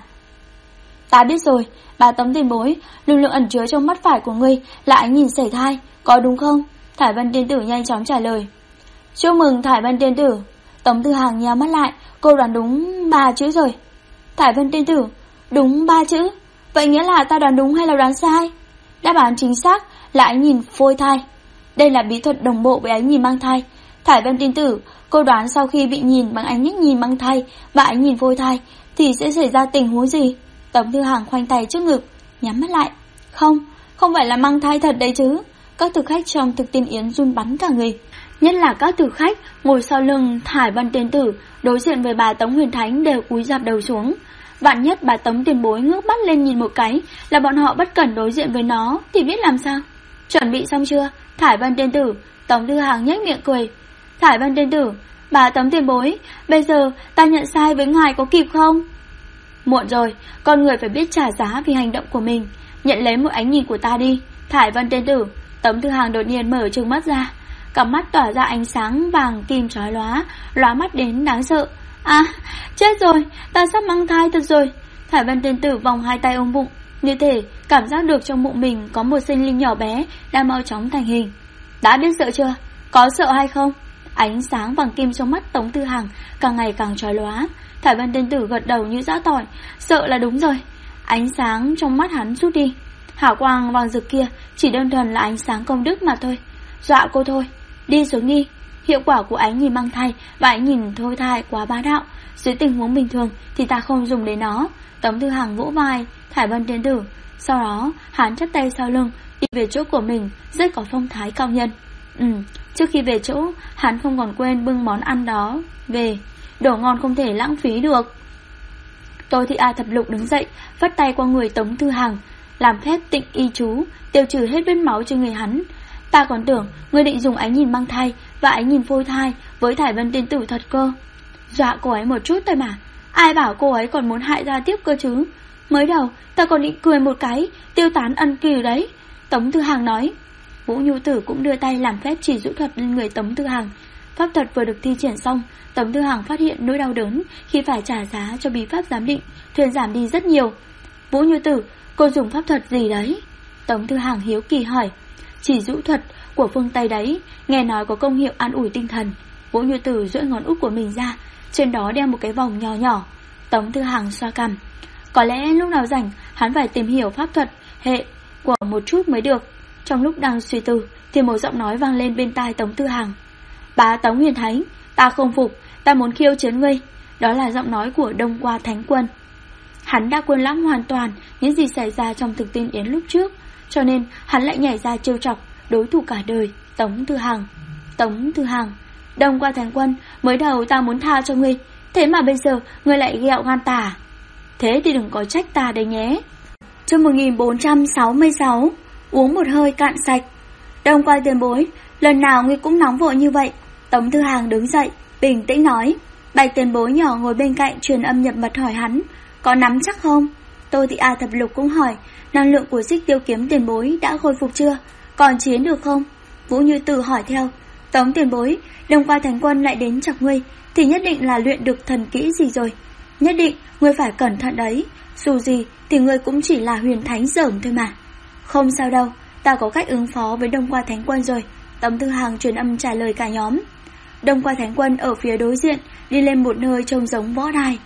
Ta biết rồi, bà Tống tiền bối, lực lượng ẩn chứa trong mắt phải của ngươi là ánh nhìn sẩy thai, có đúng không? Thải Vân Tiên Tử nhanh chóng trả lời. Chúc mừng Thải Vân Tiên Tử. Tống Thư Hàng nhắm mắt lại, cô đoán đúng 3 chữ rồi. Thải Vân Tiên Tử, đúng 3 chữ. Vậy nghĩa là ta đoán đúng hay là đoán sai? Đáp án chính xác là ánh nhìn phôi thai. Đây là bí thuật đồng bộ với ánh nhìn mang thai. Thải Vân Tiên Tử, cô đoán sau khi bị nhìn bằng ánh mắt nhìn mang thai và ánh nhìn phôi thai thì sẽ xảy ra tình huống gì? Tống Thư Hàng khoanh tay trước ngực, nhắm mắt lại. Không phải là mang thai thật đấy chứ. Các thực khách trong thực tiên yến run bắn cả người, nhất là các thực khách ngồi sau lưng Thải Vân Tiên Tử đối diện với bà Tống Huyền Thánh đều cúi rạp đầu xuống. Vạn nhất bà Tống tiền bối ngước mắt lên nhìn một cái là bọn họ bất cẩn đối diện với nó thì biết làm sao? Chuẩn bị xong chưa, Thải Vân Tiên Tử? Tống Thư Hàng nhếch miệng cười. Thải Vân Tiên Tử, bà Tống tiền bối, bây giờ ta nhận sai với ngài có kịp không? Muộn rồi, con người phải biết trả giá vì hành động của mình. Nhận lấy một ánh nhìn của ta đi, Thải Vân Tiên Tử. Tống Thư Hàng đột nhiên mở trừng mắt ra, cả mắt tỏa ra ánh sáng vàng kim chói lóa mắt đến đáng sợ. À, chết rồi, ta sắp mang thai thật rồi. Thải Vân Tiên Tử vòng hai tay ôm bụng, như thể cảm giác được trong bụng mình có một sinh linh nhỏ bé đang mau chóng thành hình. Đã biết sợ chưa? Có sợ hay không? Ánh sáng vàng kim trong mắt Tống Thư Hàng càng ngày càng chói lóa. Thải Vân Tiên Tử gật đầu như giã tỏi, sợ là đúng rồi. Ánh sáng trong mắt hắn rút đi, hào quang vàng rực kia chỉ đơn thuần là ánh sáng công đức mà thôi. Dọa cô thôi, đi xuống đi. Hiệu quả của ánh nhìn mang thai và ánh nhìn thôi thai quá bá đạo, dưới tình huống bình thường thì ta không dùng đến nó. Tống Thư Hàng vỗ vai Thải Vân Tiên Tử, sau đó hắn chắp tay sau lưng đi về chỗ của mình, rất có phong thái cao nhân. Trước khi về chỗ, hắn không còn quên bưng món ăn đó về, đồ ngon không thể lãng phí được. Tô Thị A Thập Lục đứng dậy, vắt tay qua người Tống Thư Hàng, làm phép tịnh y chú, tiêu trừ hết vết máu trên người hắn. Ta còn tưởng ngươi định dùng ánh nhìn mang thai và ánh nhìn phôi thai với Thải Vân Tiên Tử thật cơ. Dọa cô ấy một chút thôi mà, ai bảo cô ấy còn muốn hại ra tiếp cơ chứ. Mới đầu ta còn định cười một cái tiêu tán ân cừu đấy. Tống Thư Hàng nói. Vũ Nhu Tử cũng đưa tay làm phép chỉ dụ thuật lên người Tống Thư Hàng. Pháp thuật vừa được thi triển xong, Tống Thư Hàng phát hiện nỗi đau đớn khi phải trả giá cho bí pháp giám định thuyên giảm đi rất nhiều. Vũ Nhu Tử, cô dùng pháp thuật gì đấy? Tống Thư Hàng hiếu kỳ hỏi. Chỉ dụ thuật của phương Tây đấy, nghe nói có công hiệu an ủi tinh thần. Vũ Nhu Tử duỗi ngón út của mình ra, trên đó đeo một cái vòng nhỏ nhỏ. Tống Thư Hàng xoa cằm. Có lẽ lúc nào rảnh hắn phải tìm hiểu pháp thuật hệ của một chút mới được. Trong lúc đang suy tư thì một giọng nói vang lên bên tai Tống Thư Hàng. Bà Tống Huyền Thánh, Ta không phục, ta muốn khiêu chiến ngươi. Đó là giọng nói của Đông Qua Thánh Quân. Hắn đã quên lãng hoàn toàn những gì xảy ra trong thực tiên yến lúc trước, cho nên hắn lại nhảy ra trêu chọc đối thủ cả đời, Tống Thư Hằng. Tống Thư Hằng, Đông Qua Thánh Quân, mới đầu ta muốn tha cho ngươi, thế mà bây giờ ngươi lại ghẹo gan ta. Thế thì đừng có trách ta đấy nhé. Chương 1466, uống một hơi cạn sạch. Đông Qua tiền bối, lần nào ngươi cũng nóng vội như vậy. Tống Thư Hằng đứng dậy, bình tĩnh nói. Bạch tiền bối nhỏ ngồi bên cạnh truyền âm nhập mật hỏi hắn, có nắm chắc không? Tô Thị A Thập Lục cũng hỏi, năng lượng của Xích Tiêu Kiếm tiền bối đã khôi phục chưa? Còn chiến được không? Vũ Như Tử hỏi theo, Tống tiền bối, Đông Qua Thánh Quân lại đến chọc ngươi, thì nhất định là luyện được thần kỹ gì rồi. Nhất định ngươi phải cẩn thận đấy, dù gì thì ngươi cũng chỉ là huyền thánh dởm thôi mà. Không sao đâu, ta có cách ứng phó với Đông Qua Thánh Quân rồi. Tống Thư Hằng truyền âm trả lời cả nhóm. Đông Qua Thánh Quân ở phía đối diện đi lên một nơi trông giống võ đài.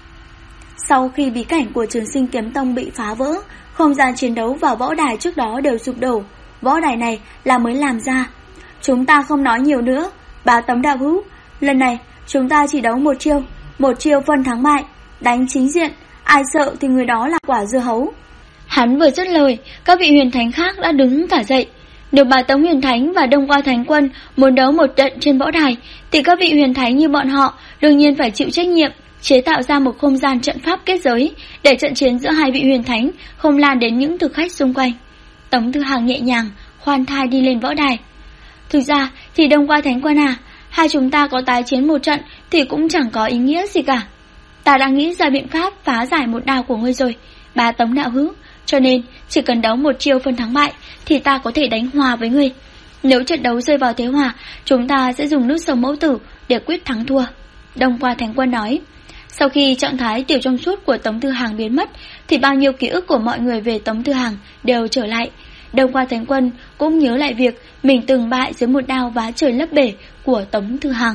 Sau khi bí cảnh của Trường Sinh Kiếm Tông bị phá vỡ, không gian chiến đấu và võ đài trước đó đều sụp đổ. Võ đài này là mới làm ra. Chúng ta không nói nhiều nữa, bà Tống đạo hữu, lần này chúng ta chỉ đấu một chiêu phân thắng bại, đánh chính diện, ai sợ thì người đó là quả dưa hấu. Hắn vừa dứt lời, các vị huyền thánh khác đã đứng cả dậy. Nếu bà Tống Huyền Thánh và Đông Qua Thánh Quân muốn đấu một trận trên võ đài, thì các vị huyền thánh như bọn họ đương nhiên phải chịu trách nhiệm, chế tạo ra một không gian trận pháp kết giới, để trận chiến giữa hai vị huyền thánh không lan đến những thực khách xung quanh. Tống Thư Hằng nhẹ nhàng, khoan thai đi lên võ đài. Thực ra thì Đông Qua Thánh Quân à, hai chúng ta có tái chiến một trận thì cũng chẳng có ý nghĩa gì cả. Ta đã nghĩ ra biện pháp phá giải một đao của ngươi rồi, bà Tống đạo hữu, cho nên chỉ cần đấu một chiêu phân thắng bại thì ta có thể đánh hòa với ngươi. Nếu trận đấu rơi vào thế hòa, chúng ta sẽ dùng nước sông mẫu tử để quyết thắng thua. Đông Qua Thánh Quân nói. Sau khi trạng thái tiểu trong suốt của Tống Thư Hằng biến mất, thì bao nhiêu ký ức của mọi người về Tống Thư Hằng đều trở lại. Đông Qua Thánh Quân cũng nhớ lại việc mình từng bại dưới một đao vá trời lấp bể của Tống Thư Hằng.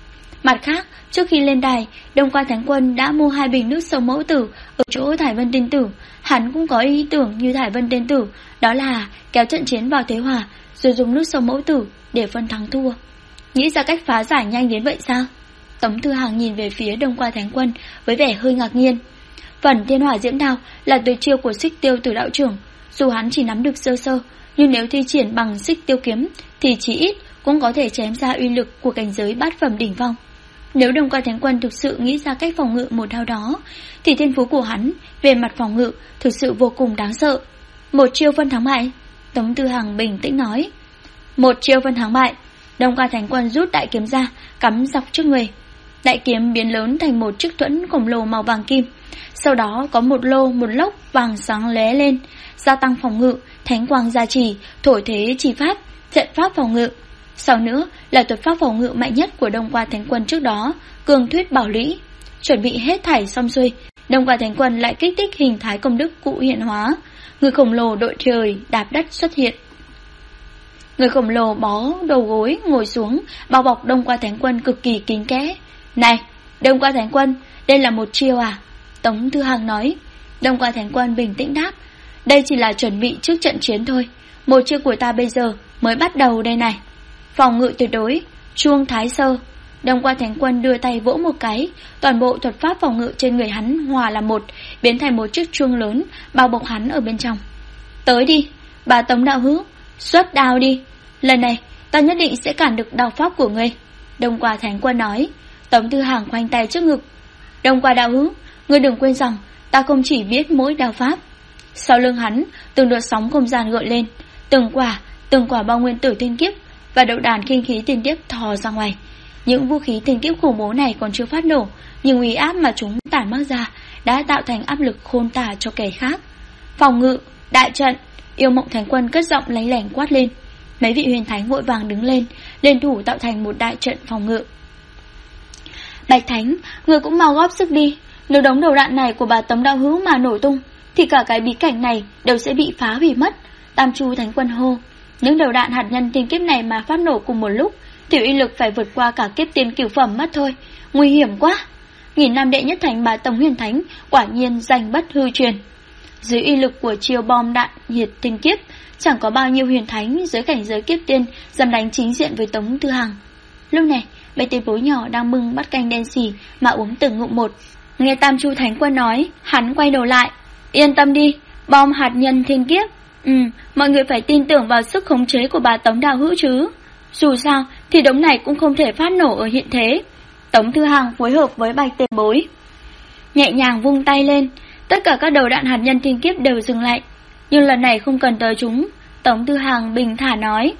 Mặt khác, trước khi lên đài, Đông Qua Thánh Quân đã mua 2 bình nước sông mẫu tử ở chỗ Thải Vân Tiên Tử. Hắn cũng có ý tưởng như Thải Vân Tiên Tử, đó là kéo trận chiến vào thế hòa, rồi dùng nước sông mẫu tử để phân thắng thua. Nghĩ ra cách phá giải nhanh đến vậy sao? Tống Thư Hằng nhìn về phía Đông Qua Thánh Quân với vẻ hơi ngạc nhiên. Phần Thiên Hỏa Diễm Đao là tuyệt chiêu của Xích Tiêu Tử đạo trưởng, dù hắn chỉ nắm được sơ sơ, nhưng nếu thi triển bằng Xích Tiêu kiếm thì chỉ ít cũng có thể chém ra uy lực của cảnh giới bát phẩm đỉnh phong. Nếu Đông Qua Thánh Quân thực sự nghĩ ra cách phòng ngự một đao đó, thì thiên phú của hắn về mặt phòng ngự thực sự vô cùng đáng sợ. Một chiêu phân thắng bại, Tống Thư Hằng bình tĩnh nói. Một chiêu phân thắng bại. Đông Qua Thánh Quân rút đại kiếm ra, cắm dọc trước người. Đại kiếm biến lớn thành một chiếc thuẫn khổng lồ màu vàng kim. Sau đó có một lốc vàng sáng lóe lên, gia tăng phòng ngự, thánh quang gia trì, thổi thế chỉ pháp, trận pháp phòng ngự. Sau nữa là thuật pháp phòng ngự mạnh nhất của Đông Qua Thánh Quân trước đó, Cương Thuyết Bảo Lũy. Chuẩn bị hết thảy xong xuôi, Đông Qua Thánh Quân lại kích thích hình thái công đức cụ hiện hóa. Người khổng lồ đội trời đạp đất xuất hiện. Người khổng lồ bó đầu gối ngồi xuống, bao bọc Đông Qua Thánh Quân cực kỳ kín kẽ. Này, Đông Qua Thánh Quân, đây là một chiêu à? Tống Thư Hằng nói. Đông Qua Thánh Quân bình tĩnh đáp. Đây chỉ là chuẩn bị trước trận chiến thôi. Một chiêu của ta bây giờ mới bắt đầu đây này. Phòng ngự tuyệt đối, chuông thái sơ. Đông Qua Thánh Quân đưa tay vỗ một cái, toàn bộ thuật pháp phòng ngự trên người hắn hòa là một, biến thành một chiếc chuông lớn bao bọc hắn ở bên trong. Tới đi, bà Tống đạo hữu, xuất đao đi. Lần này ta nhất định sẽ cản được đao pháp của ngươi. Đông Qua Thánh Quân nói. Tống Thư Hằng khoanh tay trước ngực. Đông Qua đạo hữu, ngươi đừng quên rằng ta không chỉ biết mỗi đao pháp. Sau lưng hắn, từng đợt sóng không gian gợn lên, từng quả bao nguyên tử thiên kiếp và đầu đàn kinh khí thiên kiếp thò ra ngoài. Những vũ khí thiên kiếp khủng bố này còn chưa phát nổ, nhưng uy áp mà chúng tản mát ra đã tạo thành áp lực khôn tả cho kẻ khác. Phòng ngự, đại trận. Yêu Mộng Thánh Quân cất giọng lánh lảnh quát lên. Mấy vị huyền thánh vội vàng đứng lên, liên thủ tạo thành một đại trận phòng ngự. Bạch Thánh, người cũng mau góp sức đi. Nếu đống đầu đạn này của bà Tống đạo hữu mà nổ tung, thì cả cái bí cảnh này đều sẽ bị phá hủy mất. Tam Chu Thánh Quân hô. Những đầu đạn hạt nhân tiên kiếp này mà phát nổ cùng một lúc, thì uy lực phải vượt qua cả kiếp tiên cửu phẩm mất thôi. Nguy hiểm quá. Nghìn năm đệ nhất thánh bà Tống Huyền Thánh quả nhiên danh bất hư truyền. Dưới uy lực của chiêu bom đạn nhiệt tiên kiếp, chẳng có bao nhiêu huyền thánh dưới cảnh giới kiếp tiên dám đánh chính diện với Tống Thư Hằng. Lúc này, Bạch Tiền Bối nhỏ đang bưng bát canh đen xì mà uống từng ngụm một. Nghe Tam Chu Thánh Quân nói, hắn quay đầu lại. Yên tâm đi, bom hạt nhân thiên kiếp. Mọi người phải tin tưởng vào sức khống chế của bà Tống Đào Hữu chứ. Dù sao thì đống này cũng không thể phát nổ ở hiện thế. Tống Thư Hằng phối hợp với Bạch Tiền Bối, nhẹ nhàng vung tay lên, tất cả các đầu đạn hạt nhân thiên kiếp đều dừng lại. Nhưng lần này không cần tới chúng. Tống Thư Hằng bình thả nói.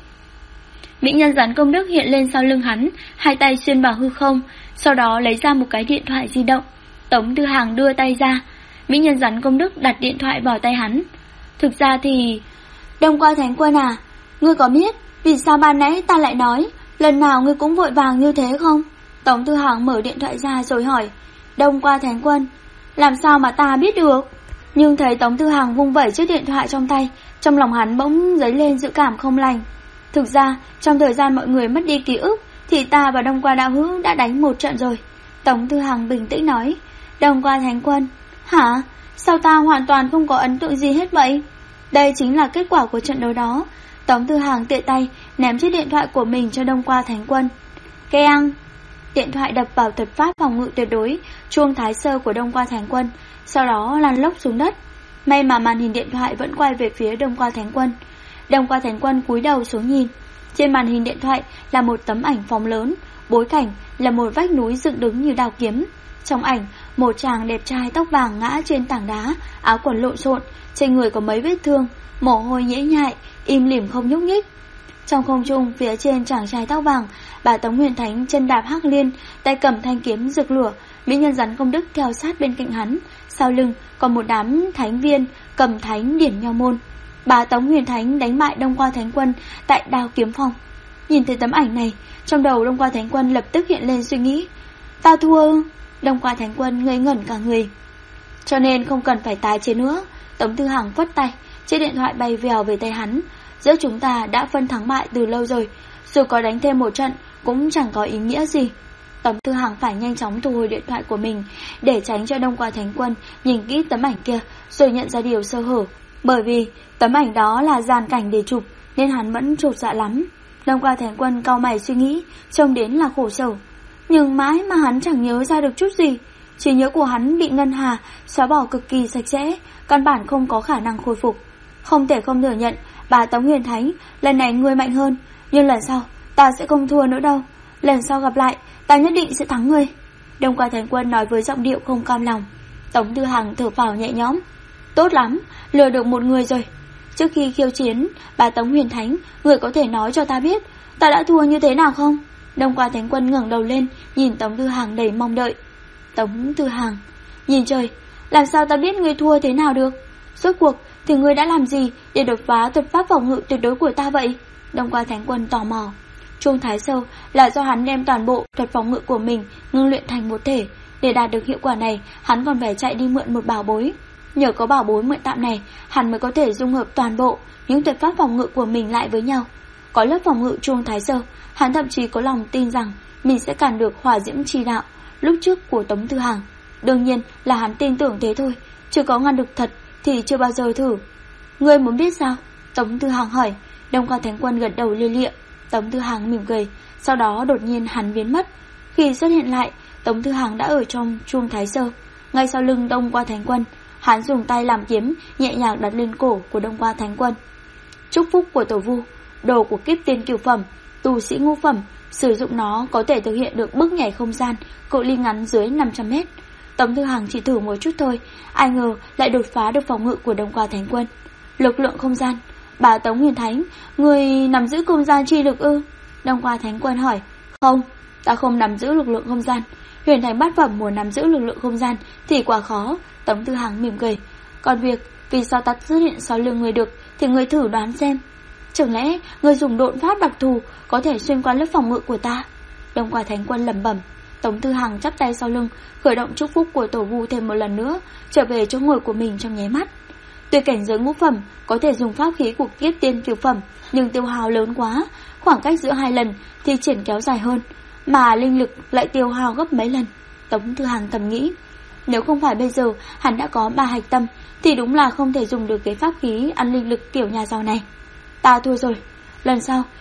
Mỹ nhân rắn công đức hiện lên sau lưng hắn, hai tay xuyên vào hư không, sau đó lấy ra một cái điện thoại di động. Tống Thư Hằng đưa tay ra, Mỹ nhân rắn công đức đặt điện thoại vào tay hắn. Thực ra thì... Đông Qua Thánh Quân à, ngươi có biết vì sao ban nãy ta lại nói lần nào ngươi cũng vội vàng như thế không? Tống Thư Hằng mở điện thoại ra rồi hỏi. Đông Qua Thánh Quân, làm sao mà ta biết được? Nhưng thấy Tống Thư Hằng vung vẩy chiếc điện thoại trong tay, trong lòng hắn bỗng dấy lên dự cảm không lành. Thực ra, trong thời gian mọi người mất đi ký ức thì ta và Đông Qua Đạo Hữu đã đánh một trận rồi. Tống Thư Hằng bình tĩnh nói. Đông Qua Thánh Quân, hả? Sao ta hoàn toàn không có ấn tượng gì hết vậy? Đây chính là kết quả của trận đấu đó. Tống Thư Hằng tiện tay ném chiếc điện thoại của mình cho Đông Qua Thánh Quân. Keng! Điện thoại đập vào thuật pháp phòng ngự tuyệt đối, chuông thái sơ của Đông Qua Thánh Quân, sau đó lăn lóc xuống đất. May mà màn hình điện thoại vẫn quay về phía Đông Qua Thánh Quân. Đông Qua Thánh Quân cúi đầu xuống nhìn. Trên màn hình điện thoại là một tấm ảnh phóng lớn, bối cảnh là một vách núi dựng đứng như đao kiếm. Trong ảnh, một chàng đẹp trai tóc vàng ngã trên tảng đá, áo quần lộn xộn, trên người có mấy vết thương, mồ hôi nhễ nhại, im lìm không nhúc nhích. Trong không trung phía trên chàng trai tóc vàng, bà Tống Huyền Thánh chân đạp hắc liên, tay cầm thanh kiếm rực lửa, mỹ nhân rắn công đức theo sát bên cạnh hắn, sau lưng còn một đám thánh viên cầm thánh điển nho môn. Bà Tống Huyền Thánh đánh bại Đông Qua Thánh Quân tại Đao Kiếm Phòng. Nhìn thấy tấm ảnh này, trong đầu Đông Qua Thánh Quân lập tức hiện lên suy nghĩ. Ta thua. Đông Qua Thánh Quân ngây ngẩn cả người. Cho nên không cần phải tái chiến nữa. Tống Thư Hằng phất tay, chiếc điện thoại bay vèo về tay hắn. Giữa chúng ta đã phân thắng bại từ lâu rồi, dù có đánh thêm một trận cũng chẳng có ý nghĩa gì. Tống Thư Hằng phải nhanh chóng thu hồi điện thoại của mình để tránh cho Đông Qua Thánh Quân nhìn kỹ tấm ảnh kia rồi nhận ra điều sơ hở. Bởi vì tấm ảnh đó là dàn cảnh để chụp nên hắn vẫn chột dạ lắm. Đông Qua Thánh Quân cau mày suy nghĩ, trông đến là khổ sở. Nhưng mãi mà hắn chẳng nhớ ra được chút gì. Trí nhớ của hắn bị ngân hà xóa bỏ cực kỳ sạch sẽ, căn bản không có khả năng khôi phục. Không thể không thừa nhận, bà Tống Huyền Thánh, lần này ngươi mạnh hơn, nhưng lần sau ta sẽ không thua nữa đâu. Lần sau gặp lại, ta nhất định sẽ thắng ngươi. Đông Qua Thánh Quân nói với giọng điệu không cam lòng. Tống Thư Hằng thở phào nhẹ nhõm. Tốt lắm, lừa được một người rồi. Trước khi khiêu chiến bà Tống Huyền Thánh, người có thể nói cho ta biết ta đã thua như thế nào không? Đông Qua Thánh Quân ngẩng đầu lên, nhìn Tống Thư Hằng đầy mong đợi. Tống Thư Hằng, nhìn trời, làm sao ta biết ngươi thua thế nào được? Rốt cuộc thì ngươi đã làm gì để đột phá thuật pháp phòng ngự tuyệt đối của ta vậy? Đông Qua Thánh Quân tò mò. Chuông thái sâu là do hắn đem toàn bộ thuật phòng ngự của mình ngưng luyện thành một thể. Để đạt được hiệu quả này, hắn còn phải chạy đi mượn một bảo bối. Nhờ có bảo bối mượn tạm này, hắn mới có thể dung hợp toàn bộ những thuật pháp phòng ngự của mình lại với nhau. Có lớp phòng ngự chuông thái sâu, hắn thậm chí có lòng tin rằng mình sẽ cản được hỏa diễm chi đạo lúc trước của Tống Thư Hằng. Đương nhiên là hắn tin tưởng thế thôi, chưa có ngăn được thật thì chưa bao giờ thử. Ngươi muốn biết sao? Tống Thư Hằng hỏi. Đông Qua Thánh Quân gật đầu lia lịa. Tống Thư Hằng mỉm cười. Sau đó đột nhiên hắn biến mất. Khi xuất hiện lại, Tống Thư Hằng đã ở trong chuông thái sơ, ngay sau lưng Đông Qua Thánh Quân. Hắn dùng tay làm kiếm nhẹ nhàng đặt lên cổ của Đông Qua Thánh Quân. Chúc phúc của tổ vu, đồ của kiếp tiên cửu phẩm, tu sĩ ngũ phẩm, sử dụng nó có thể thực hiện được bước nhảy không gian cự ly ngắn dưới 500 mét. Tống Thư Hằng chỉ thử một chút thôi, ai ngờ lại đột phá được phòng ngự của Đông Qua Thánh Quân. Lực lượng không gian. Bà Tống Huyền Thánh, người nắm giữ không gian chi lực ư? Đông Qua Thánh Quân hỏi. Không, ta không nắm giữ lực lượng không gian. Huyền Thánh bát phẩm muốn nắm giữ lực lượng không gian thì quá khó. Tống Thư Hằng mỉm cười. Còn việc vì sao ta xuất hiện sau lưng người được thì người thử đoán xem. Chẳng lẽ người dùng độn pháp đặc thù có thể xuyên qua lớp phòng ngự của ta? Đông Qua Thánh Quân lẩm bẩm. Tống Thư Hằng chắp tay sau lưng, khởi động chúc phúc của tổ vu thêm một lần nữa, trở về chỗ ngồi của mình trong nháy mắt. Tuy cảnh giới ngũ phẩm có thể dùng pháp khí của kiếp tiên cửu phẩm, nhưng tiêu hao lớn quá, khoảng cách giữa hai lần thì triển kéo dài hơn, mà linh lực lại tiêu hao gấp mấy lần. Tống Thư Hằng thầm nghĩ, nếu không phải bây giờ hắn đã có 3 hạch tâm thì đúng là không thể dùng được cái pháp khí ăn linh lực kiểu nhà giàu này. Ta thua rồi, lần sau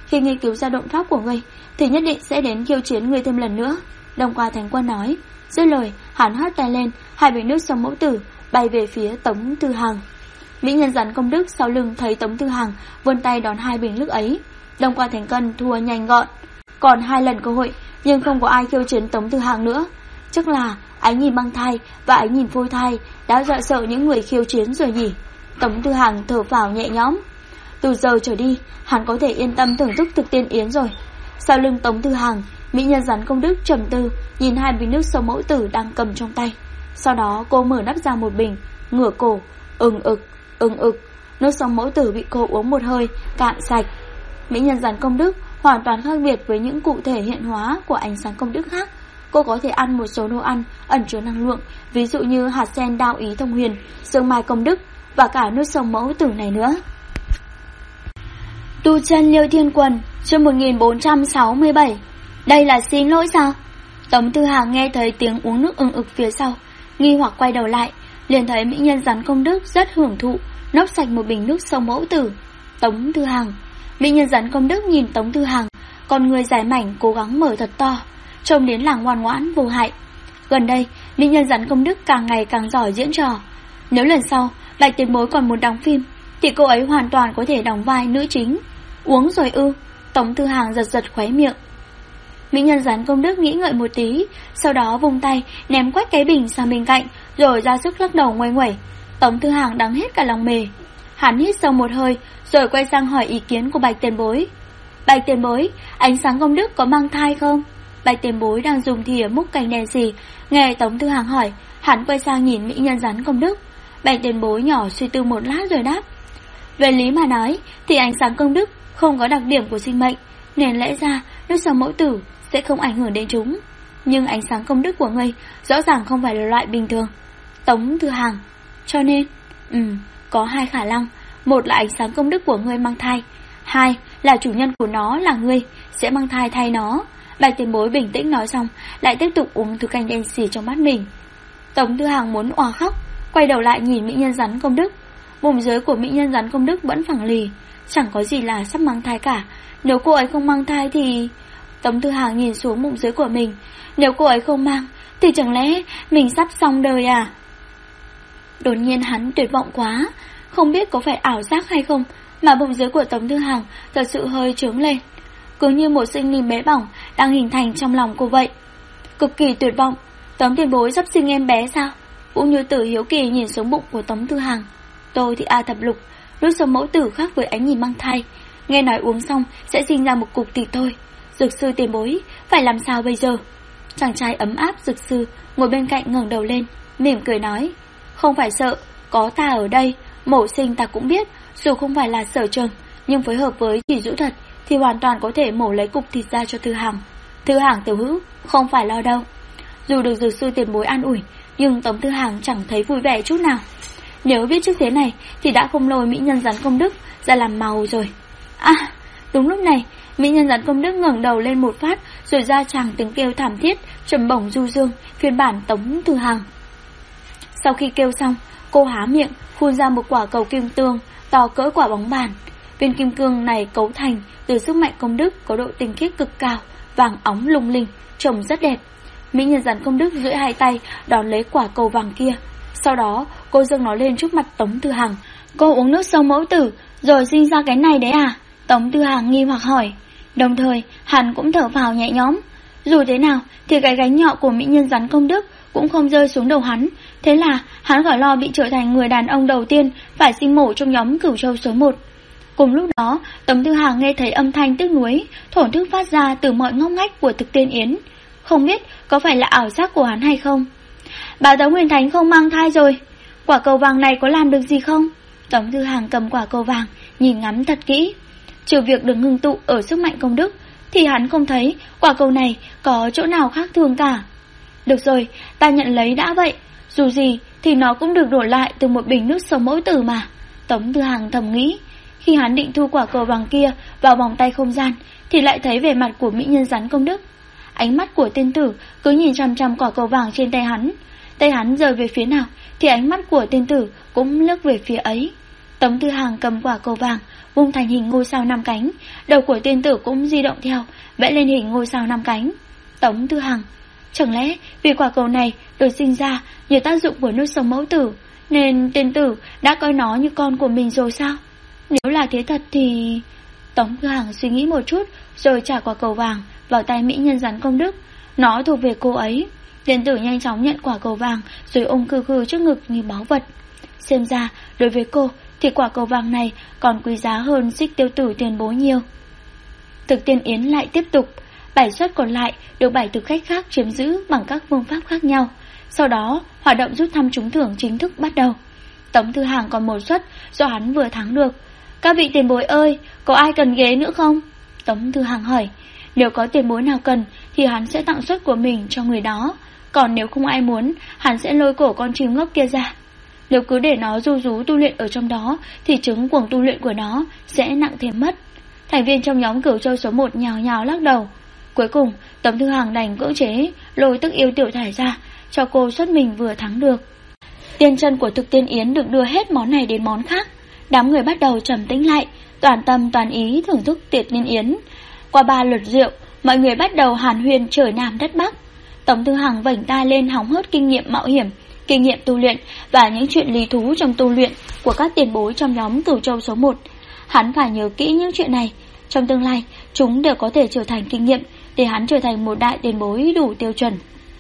Khi nghiên cứu ra động pháp của ngươi thì nhất định sẽ đến khiêu chiến ngươi thêm lần nữa, Đông Qua Thánh Quân nói. Dứt lời, hắn hất tay lên, hai bình nước sông mẫu tử bay về phía Tống Tư Hằng. Mỹ nhân rắn công đức sau lưng thấy Tống Tư Hằng vươn tay đón hai bình nước ấy. Đông Qua Thánh Quân thua nhanh gọn, còn 2 lần cơ hội nhưng không có ai khiêu chiến Tống Tư Hằng nữa. Chắc là ánh nhìn mang thai và ánh nhìn phôi thai đã dọa sợ những người khiêu chiến rồi nhỉ. Tống Tư Hằng thở phào nhẹ nhõm. Từ giờ trở đi, hắn có thể yên tâm thưởng thức thực tiên yến rồi. Sau lưng Tống Tư Hằng, mỹ nhân rắn công đức trầm tư nhìn hai bình nước sông mẫu tử đang cầm trong tay. Sau đó cô mở nắp ra một bình, ngửa cổ, ưng ực. Nước sông mẫu tử bị cô uống một hơi cạn sạch. Mỹ nhân rắn công đức hoàn toàn khác biệt với những cụ thể hiện hóa của ánh sáng công đức khác. Cô có thể ăn một số đồ ăn ẩn chứa năng lượng, ví dụ như hạt sen đao ý thông huyền, sương mai công đức và cả nước sông mẫu tử này nữa. Tu chân Liêu Thiên Quần, chương 1467. Đây là xin lỗi sao? Tống Tư Hằng nghe thấy tiếng uống nước ưng ực phía sau, nghi hoặc quay đầu lại, liền thấy mỹ nhân rắn công đức rất hưởng thụ nốc sạch một bình nước sông mẫu tử. Tống Tư Hằng, mỹ nhân rắn công đức nhìn Tống Tư Hằng, con người dài mảnh cố gắng mở thật to, trông đến là ngoan ngoãn vô hại. Gần đây, mỹ nhân rắn công đức càng ngày càng giỏi diễn trò. Nếu lần sau Bạch Tiền Bối còn muốn đóng phim thì cô ấy hoàn toàn có thể đóng vai nữ chính. Uống rồi ư? Tống Tư Hằng giật khóe miệng. Mỹ nhân rắn công đức nghĩ ngợi một tí, sau đó vung tay ném quách cái bình sang bên cạnh, rồi ra sức lắc đầu ngoay ngoẩy. Tống Tư Hằng đắng hết cả lòng mề. Hắn hít sâu một hơi, rồi quay sang hỏi ý kiến của Bạch Tiền Bối. Bạch Tiền Bối, ánh sáng công đức có mang thai không? Bạch Tiền Bối đang dùng thìa múc cành đèn xì, nghe Tống Tư Hằng hỏi, hắn quay sang nhìn mỹ nhân rắn công đức. Bạch Tiền Bối nhỏ suy tư một lát rồi đáp. Về lý mà nói thì ánh sáng công đức không có đặc điểm của sinh mệnh, nên lẽ ra nước sông mẫu tử sẽ không ảnh hưởng đến chúng. Nhưng ánh sáng công đức của ngươi rõ ràng không phải là loại bình thường, Tống Tư Hằng. Cho nên, có 2 khả năng. Một là ánh sáng công đức của ngươi mang thai, 2 là chủ nhân của nó là ngươi sẽ mang thai thay nó. Bạch Tiền Bối bình tĩnh nói xong, lại tiếp tục uống thứ canh đen xì trong bát mình. Tống Tư Hằng muốn òa khóc, quay đầu lại nhìn mỹ nhân rắn công đức. Vùng dưới của mỹ nhân rắn công đức vẫn phẳng lì, chẳng có gì là sắp mang thai cả. Nếu cô ấy không mang thai thì... Tống Tư Hằng nhìn xuống bụng dưới của mình. Nếu cô ấy không mang thì chẳng lẽ mình sắp xong đời à? Đột nhiên hắn tuyệt vọng quá, không biết có phải ảo giác hay không mà bụng dưới của Tống Tư Hằng thật sự hơi trướng lên, cứ như một sinh linh bé bỏng đang hình thành trong lòng cô vậy. Cực kỳ tuyệt vọng. Tống Tiền Bối sắp sinh em bé sao? Vũ Như Tử hiếu kỳ nhìn xuống bụng của Tống Tư Hằng. Tôi thì A Thập Lục, nước sông mẫu tử khác với ánh nhìn mang thai, nghe nói uống xong sẽ sinh ra một cục thịt thôi. Dược sư Tiền Bối phải làm sao bây giờ? Chàng trai ấm áp dược sư ngồi bên cạnh ngẩng đầu lên, mỉm cười nói, không phải sợ, có ta ở đây, mổ sinh ta cũng biết, dù không phải là sở trường, nhưng phối hợp với chỉ dũ thật thì hoàn toàn có thể mổ lấy cục thịt ra cho Thư Hằng. Thư Hằng tiểu hữu, không phải lo đâu. Dù được dược sư Tiền Bối an ủi, nhưng Tống Thư Hằng chẳng thấy vui vẻ chút nào. Nếu biết trước thế này thì đã không lôi mỹ nhân rắn công đức ra làm màu rồi. À, đúng lúc này, mỹ nhân rắn công đức ngẩng đầu lên một phát, rồi ra chàng tiếng kêu thảm thiết, trầm bổng du dương, phiên bản Tống Thư Hằng. Sau khi kêu xong, cô há miệng, phun ra một quả cầu kim cương to cỡ quả bóng bàn. Viên kim cương này cấu thành từ sức mạnh công đức có độ tinh khiết cực cao, vàng óng lung linh, trông rất đẹp. Mỹ nhân rắn công đức duỗi hai tay đón lấy quả cầu vàng kia. Sau đó, cô dâng nó lên trước mặt Tống Tư Hằng. Cô uống nước sông mẫu tử rồi sinh ra cái này đấy à? Tống Tư Hằng nghi hoặc hỏi. Đồng thời, hắn cũng thở phào nhẹ nhõm. Dù thế nào thì cái gánh nhọ của mỹ nhân rắn công đức cũng không rơi xuống đầu hắn. Thế là hắn khỏi lo bị trở thành người đàn ông đầu tiên phải sinh mổ trong nhóm Cửu Châu số 1. Cùng lúc đó, Tống Tư Hằng nghe thấy âm thanh tiếc nuối, thổn thức phát ra từ mọi ngóc ngách của thực tiên yến. Không biết có phải là ảo giác của hắn hay không? Bà Tống Huyền Thánh không mang thai rồi. Quả cầu vàng này có làm được gì không? Tống Tư Hằng cầm quả cầu vàng, nhìn ngắm thật kỹ. Trừ việc được ngưng tụ ở sức mạnh công đức, thì hắn không thấy quả cầu này có chỗ nào khác thường cả. Được rồi, ta nhận lấy đã vậy. Dù gì thì nó cũng được đổi lại từ một bình nước sông mẫu tử mà. Tống Tư Hằng thầm nghĩ. Khi hắn định thu quả cầu vàng kia vào vòng tay không gian, thì lại thấy vẻ mặt của mỹ nhân rắn công đức. Ánh mắt của tiên tử cứ nhìn chằm chằm quả cầu vàng trên tay hắn. Tay hắn rời về phía nào thì ánh mắt của tiên tử cũng lướt về phía ấy. Tống Tư Hằng cầm quả cầu vàng, vung thành hình ngôi sao 5 cánh, đầu của tiên tử cũng di động theo, vẽ lên hình ngôi sao 5 cánh. Tống Tư Hằng, chẳng lẽ vì quả cầu này được sinh ra nhờ tác dụng của nước sông mẫu tử, nên tiên tử đã coi nó như con của mình rồi sao? Nếu là thế thật thì... Tống Tư Hằng suy nghĩ một chút, rồi trả quả cầu vàng vào tay mỹ nhân rắn công đức. Nó thuộc về cô ấy. Tiên tử nhanh chóng nhận quả cầu vàng, rồi ôm khư khư trước ngực như báu vật. Xem ra, đối với cô thì quả cầu vàng này còn quý giá hơn Xích Tiêu Tử tiền bối nhiều. Thực tiên yến lại tiếp tục. 7 suất còn lại được 7 thực khách khác chiếm giữ bằng các phương pháp khác nhau. Sau đó, hoạt động rút thăm trúng thưởng chính thức bắt đầu. Tống Tư Hằng còn một suất do hắn vừa thắng được. Các vị tiền bối ơi, có ai cần ghế nữa không? Tống Tư Hằng hỏi. Nếu có tiền bối nào cần thì hắn sẽ tặng suất của mình cho người đó. Còn nếu không ai muốn, hắn sẽ lôi cổ con chim ngốc kia ra. Nếu cứ để nó ru rú tu luyện ở trong đó thì chứng cuồng tu luyện của nó sẽ nặng thêm mất. Thành viên trong nhóm Cửu Châu số 1 nhào nhào lắc đầu. Cuối cùng, Tống Tư Hằng đành cưỡng chế lôi Tức Yêu Tiểu Thải ra, cho cô suất mình vừa thắng được. Tiên chân của thực tiên yến được đưa hết món này đến món khác. Đám người bắt đầu trầm tĩnh lại, toàn tâm toàn ý thưởng thức tiệc tiên yến. Qua 3 lượt rượu, mọi người bắt đầu hàn huyên trời Nam đất Bắc. Tống Tư Hằng vểnh tai lên hóng hớt kinh nghiệm mạo hiểm, kinh nghiệm tu luyện và những chuyện lý thú trong tu luyện của các tiền bối trong nhóm Cửu Châu số 1. Hắn phải nhớ kỹ những chuyện này. Trong tương lai, chúng đều có thể trở thành kinh nghiệm để hắn trở thành một đại tiền bối đủ tiêu chuẩn.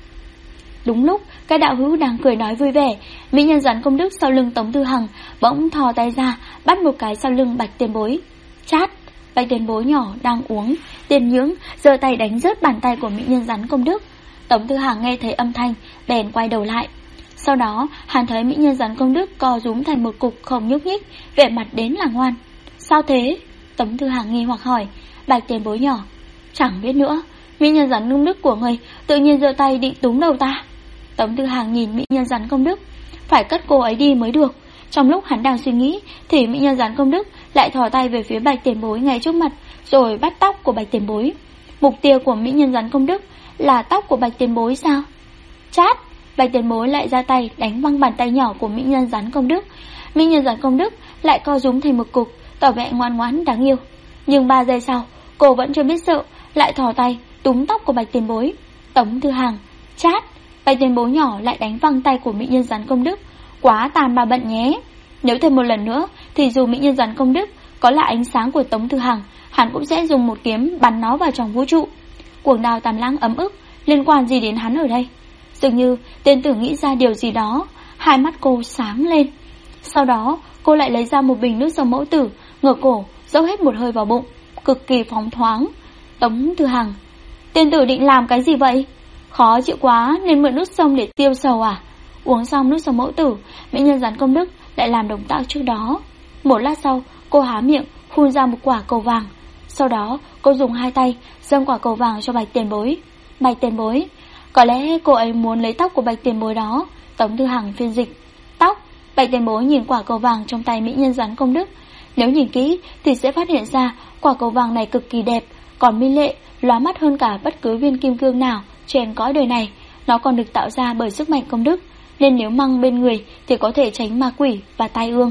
Đúng lúc các đạo hữu đang cười nói vui vẻ, mỹ nhân rắn công đức sau lưng Tống Tư Hằng bỗng thò tay ra, bắt một cái sau lưng Bạch tiền bối. Chát! Bạch tiền bối nhỏ đang uống tiền nhưỡng, giơ tay đánh rớt bàn tay của mỹ nhân rắn công đức. Tống Tư Hằng nghe thấy âm thanh, bèn quay đầu lại. Sau đó, hắn thấy mỹ nhân rắn công đức co rúm thành một cục không nhúc nhích, vẻ mặt đến là ngoan. Sao thế? Tống Tư Hằng nghi hoặc hỏi. Bạch tiền bối nhỏ, chẳng biết nữa, mỹ nhân rắn công đức của người tự nhiên giơ tay định túm đầu ta. Tống Tư Hằng nhìn mỹ nhân rắn công đức, phải cất cô ấy đi mới được. Trong lúc hắn đang suy nghĩ thì mỹ nhân rắn công đức lại thò tay về phía Bạch tiền bối ngay trước mặt, rồi bắt tóc của Bạch tiền bối. Mục tiêu của mỹ nhân rắn công đức là tóc của Bạch tiền bối sao? Chát! Bạch tiền bối lại ra tay đánh văng bàn tay nhỏ của mỹ nhân rắn công đức. Mỹ nhân rắn công đức lại co rúm thành một cục, tỏ vẻ ngoan ngoãn đáng yêu. Nhưng 3 giây sau, cô vẫn chưa biết sợ, lại thò tay túm tóc của Bạch tiền bối. Tống Tư Hằng, chát! Bạch tiền bối nhỏ lại đánh văng tay của mỹ nhân rắn công đức. Quá tàn bà bận nhé. Nếu thêm một lần nữa thì dù mỹ nhân rắn công đức có là ánh sáng của Tống Tư Hằng, hắn cũng sẽ dùng một kiếm bắn nó vào trong vũ trụ. Cuồng Đao Tam Lãng ấm ức, liên quan gì đến hắn ở đây? Dường như tên tử nghĩ ra điều gì đó, hai mắt cô sáng lên. Sau đó cô lại lấy ra một bình nước sông mẫu tử, ngửa cổ dốc hết một hơi vào bụng, cực kỳ phóng thoáng. Tống Tư Hằng, tên tử định làm cái gì vậy? Khó chịu quá nên mượn nước sông để tiêu sầu à? Uống xong nước sông mẫu tử, mỹ nhân rắn công đức lại làm động tác trước đó. Một lát sau, cô há miệng phun ra một quả cầu vàng. Sau đó cô dùng hai tay dâng quả cầu vàng cho Bạch tiền bối. Bạch tiền bối, có lẽ cô ấy muốn lấy tóc của Bạch tiền bối đó. Tống Tư Hằng phiên dịch. Tóc? Bạch tiền bối nhìn quả cầu vàng trong tay mỹ nhân rắn công đức. Nếu nhìn kỹ thì sẽ phát hiện ra quả cầu vàng này cực kỳ đẹp, còn mỹ lệ, lóa mắt hơn cả bất cứ viên kim cương nào trên cõi đời này. Nó còn được tạo ra bởi sức mạnh công đức, nên nếu mang bên người thì có thể tránh ma quỷ và tai ương.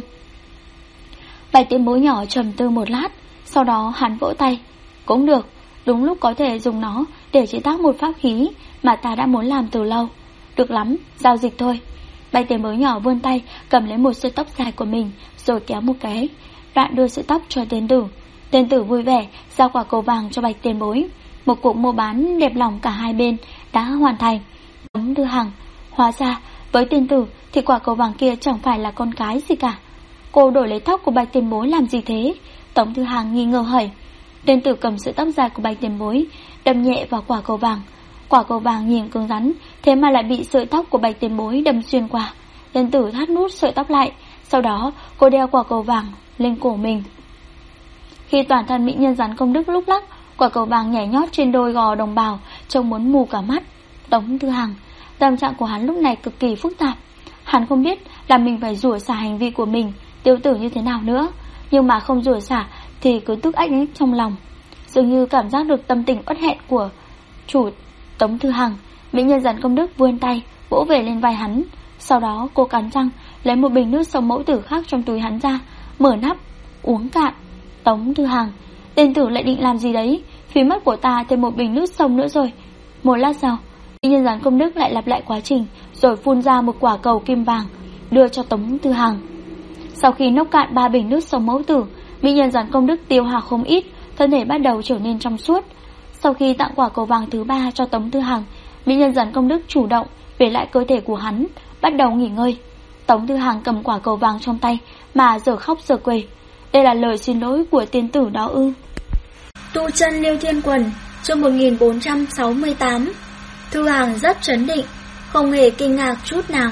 Bạch tiền bối nhỏ trầm tư một lát, sau đó hắn vỗ tay. Cũng được, đúng lúc có thể dùng nó để chế tác một pháp khí mà ta đã muốn làm từ lâu. Được lắm, giao dịch thôi. Bạch tiền bối nhỏ vươn tay cầm lấy một sợi tóc dài của mình, rồi kéo một cái, đoạn đưa sợi tóc cho tên tử. Tên tử vui vẻ giao quả cầu vàng cho Bạch tiền bối. Một cuộc mua bán đẹp lòng cả hai bên đã hoàn thành. Tống Tư Hằng, hóa ra với tên tử thì quả cầu vàng kia chẳng phải là con cái gì cả. Cô đổi lấy tóc của Bạch tiền bối làm gì thế? Tống Tư Hằng nghi ngờ hỏi. Tên tử cầm sợi tóc dài của Bạch tiền bối, đâm nhẹ vào quả cầu vàng. Quả cầu vàng nhìn cứng rắn, thế mà lại bị sợi tóc của Bạch tiền bối đâm xuyên qua. Tên tử thắt nút sợi tóc lại, sau đó cô đeo quả cầu vàng lên cổ mình. Khi toàn thân mỹ nhân rắn công đức lúc lắc, quả cầu vàng nhảy nhót trên đôi gò đồng bào, trông muốn mù cả mắt. Tống Tư Hằng, tâm trạng của hắn lúc này cực kỳ phức tạp. Hắn không biết là mình phải rủa xả hành vi của mình tiêu tử như thế nào nữa, nhưng mà không rủa xả thì cứ tức ách trong lòng. Dường như cảm giác được tâm tình uất hẹn của chủ Tống Tư Hằng, mỹ nhân rắn công đức vươn tay vỗ về lên vai hắn. Sau đó cô cắn răng lấy một bình nước sông mẫu tử khác trong túi hắn ra, mở nắp, uống cạn. Tống Thư Hằng, tên tử lại định làm gì đấy? Phía mắt của ta thêm một bình nước sông nữa rồi. Một lát sau, Mỹ Nhân Gián Công Đức lại lặp lại quá trình, rồi phun ra một quả cầu kim vàng, đưa cho Tống Thư Hằng. Sau khi nốc cạn 3 bình nước sông mẫu tử, Mỹ Nhân Gián Công Đức tiêu hao không ít, thân thể bắt đầu trở nên trong suốt. Sau khi tặng quả cầu vàng thứ 3 cho Tống Thư Hằng, Mỹ Nhân Gián Công Đức chủ động về lại cơ thể của hắn, bắt đầu nghỉ ngơi. Tống Thư Hằng cầm quả cầu vàng trong tay mà giờ khóc giờ quề. Đây là lời xin lỗi của tiên tử đó ư? Tu chân Liêu Thiên Quần, chương 1468. Thư Hằng rất trấn định, không hề kinh ngạc chút nào.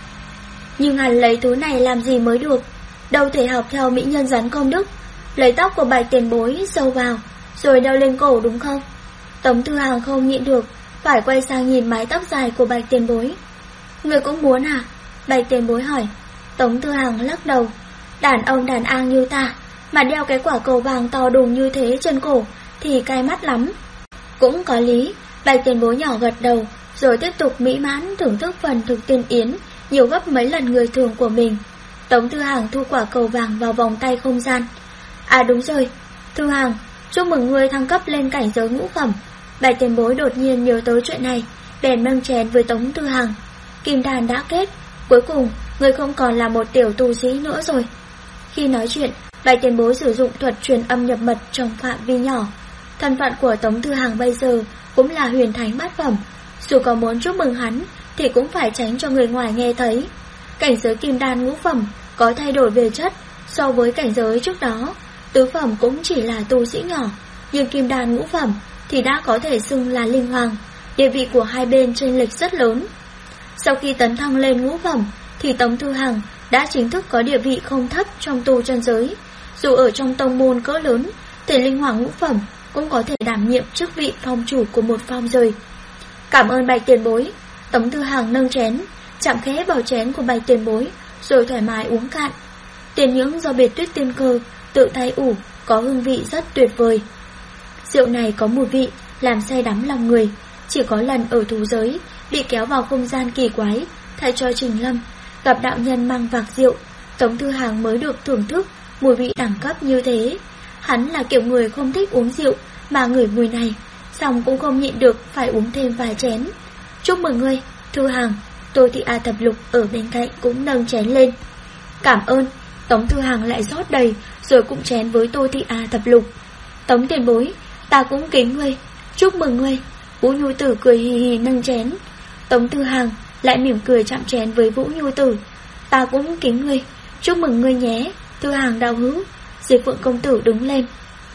Nhưng hắn lấy thứ này làm gì mới được, đâu thể học theo Mỹ Nhân Gián Công Đức, lấy tóc của Bạch tiền bối sâu vào, rồi đeo lên cổ đúng không? Tống Thư Hằng không nhịn được, phải quay sang nhìn mái tóc dài của Bạch tiền bối. Người cũng muốn à? Bạch tiền bối hỏi. Tống Thư Hằng lắc đầu. Đàn ông đàn an như ta mà đeo cái quả cầu vàng to đùng như thế trên cổ thì cay mắt lắm. Cũng có lý. Bạch tiền bối nhỏ gật đầu, rồi tiếp tục mỹ mãn thưởng thức phần thực tiên yến nhiều gấp mấy lần người thường của mình. Tống Thư Hằng thu quả cầu vàng vào vòng tay không gian. À đúng rồi, Thư Hằng, chúc mừng ngươi thăng cấp lên cảnh giới ngũ phẩm. Bạch tiền bối đột nhiên nhớ tới chuyện này, bèn nâng chén với Tống Thư Hằng. Kim đàn đã kết, cuối cùng ngươi không còn là một tiểu tu sĩ nữa rồi. Khi nói chuyện, Bạch tiền bối sử dụng thuật truyền âm nhập mật trong phạm vi nhỏ. Thân phận của Tống Thư Hằng bây giờ cũng là huyền thánh bát phẩm, dù có muốn chúc mừng hắn thì cũng phải tránh cho người ngoài nghe thấy. Cảnh giới kim đan ngũ phẩm có thay đổi về chất so với cảnh giới trước đó. Tứ phẩm cũng chỉ là tu sĩ nhỏ, nhưng kim đan ngũ phẩm thì đã có thể xưng là linh hoàng. Địa vị của hai bên chênh lệch rất lớn. Sau khi tấn thăng lên ngũ phẩm thì Tống Thư Hằng đã chính thức có địa vị không thấp trong tu chân giới. Dù ở trong tông môn cỡ lớn thì linh hoàng ngũ phẩm cũng có thể đảm nhiệm chức vị phong chủ của một phong rồi. Cảm ơn Bạch tiền bối. Tống Thư Hằng nâng chén, chạm khẽ vào chén của Bạch tiền bối, rồi thoải mái uống cạn. Tiền nhưỡng do Biệt Tuyết tiên cơ tự tay ủ, có hương vị rất tuyệt vời. Rượu này có mùi vị làm say đắm lòng người. Chỉ có lần ở thú giới bị kéo vào không gian kỳ quái thay cho Trình Lâm, gặp đạo nhân mang vạc rượu, Tống Thư Hằng mới được thưởng thức mùi vị đẳng cấp như thế. Hắn là kiểu người không thích uống rượu mà ngửi mùi này, xong cũng không nhịn được phải uống thêm vài chén. Chúc mừng ngươi, Thư Hằng. Tô Thị A Thập Lục ở bên cạnh cũng nâng chén lên. Cảm ơn. Tống Thư Hằng lại rót đầy, rồi cũng chén với Tô Thị A Thập Lục. Tống tiền bối, ta cũng kính ngươi. Chúc mừng ngươi. Vũ Nhu Tử cười hì hì nâng chén. Tống Thư Hằng lại mỉm cười chạm chén với Vũ Nhu Tử. Ta cũng kính ngươi. Chúc mừng ngươi nhé, Thư Hằng đạo hữu. Diệp Phượng công tử đứng lên.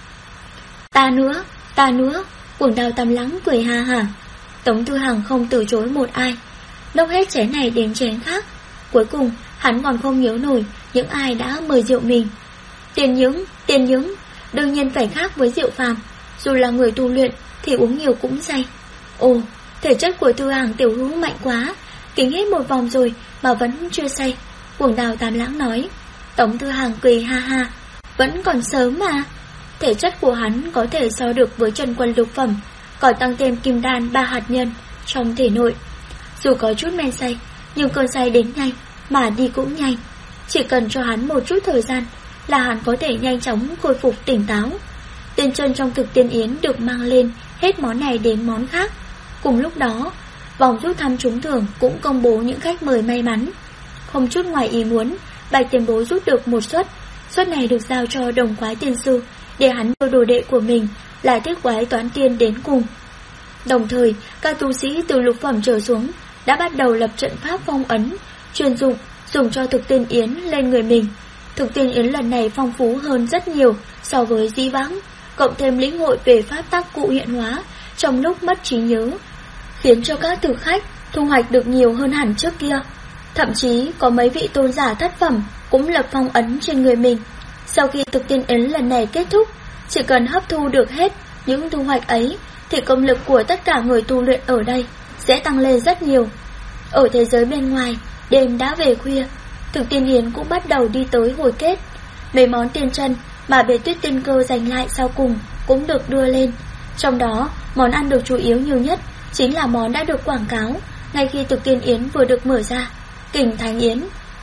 Ta nữa, ta nữa. Quần Đào Tam Lắng cười ha hả. Tống Thư Hằng không từ chối một ai, đốc hết chén này đến chén khác. Cuối cùng hắn còn không nhớ nổi những ai đã mời rượu mình. Tiền nhưỡng, đương nhiên phải khác với rượu phàm. Dù là người tu luyện thì uống nhiều cũng say. Ồ, thể chất của Thư Hằng tiểu hữu mạnh quá, kính hết một vòng rồi mà vẫn chưa say. Quần Đào Tam Lãng nói. Tống Thư Hằng cười ha ha. Vẫn còn sớm mà. Thể chất của hắn có thể so được với Trần Quân lục phẩm, còn tăng thêm kim đan 3 hạt nhân trong thể nội. Dù có chút men say, nhưng cơn say đến nhanh mà đi cũng nhanh. Chỉ cần cho hắn một chút thời gian là hắn có thể nhanh chóng khôi phục tỉnh táo. Tên chân trong thực tiên yến được mang lên hết món này đến món khác. Cùng lúc đó, vòng rút thăm trúng thưởng cũng công bố những khách mời may mắn. Không chút ngoài ý muốn, Bạch tiền bối rút được một suất. Suất này được giao cho Đồng Quái tiên sư để hắn đưa đồ đệ của mình là Thiết Quái Toán Tiên đến cùng. Đồng thời, các tu sĩ từ lục phẩm trở xuống đã bắt đầu lập trận pháp phong ấn chuyên dụng dùng cho thực tiên yến lên người mình. Thực tiên yến lần này phong phú hơn rất nhiều so với dĩ vãng, cộng thêm lĩnh hội về pháp tắc cụ hiện hóa trong lúc mất trí nhớ, khiến cho các thực khách thu hoạch được nhiều hơn hẳn trước kia. Thậm chí có mấy vị tôn giả thất phẩm cũng lập phong ấn trên người mình. Sau khi thực tiên yến lần này kết thúc, chỉ cần hấp thu được hết những thu hoạch ấy thì công lực của tất cả người tu luyện ở đây sẽ tăng lên rất nhiều. Ở thế giới bên ngoài, đêm đã về khuya, thực tiên yến cũng bắt đầu đi tới hồi kết. Mấy món tiền chân mà Biệt Tuyết tiên cơ giành lại sau cùng cũng được đưa lên. Trong đó, món ăn được chủ yếu nhiều nhất chính là món đã được quảng cáo ngay khi thực tiên yến vừa được mở ra, Kình Thánh Yến.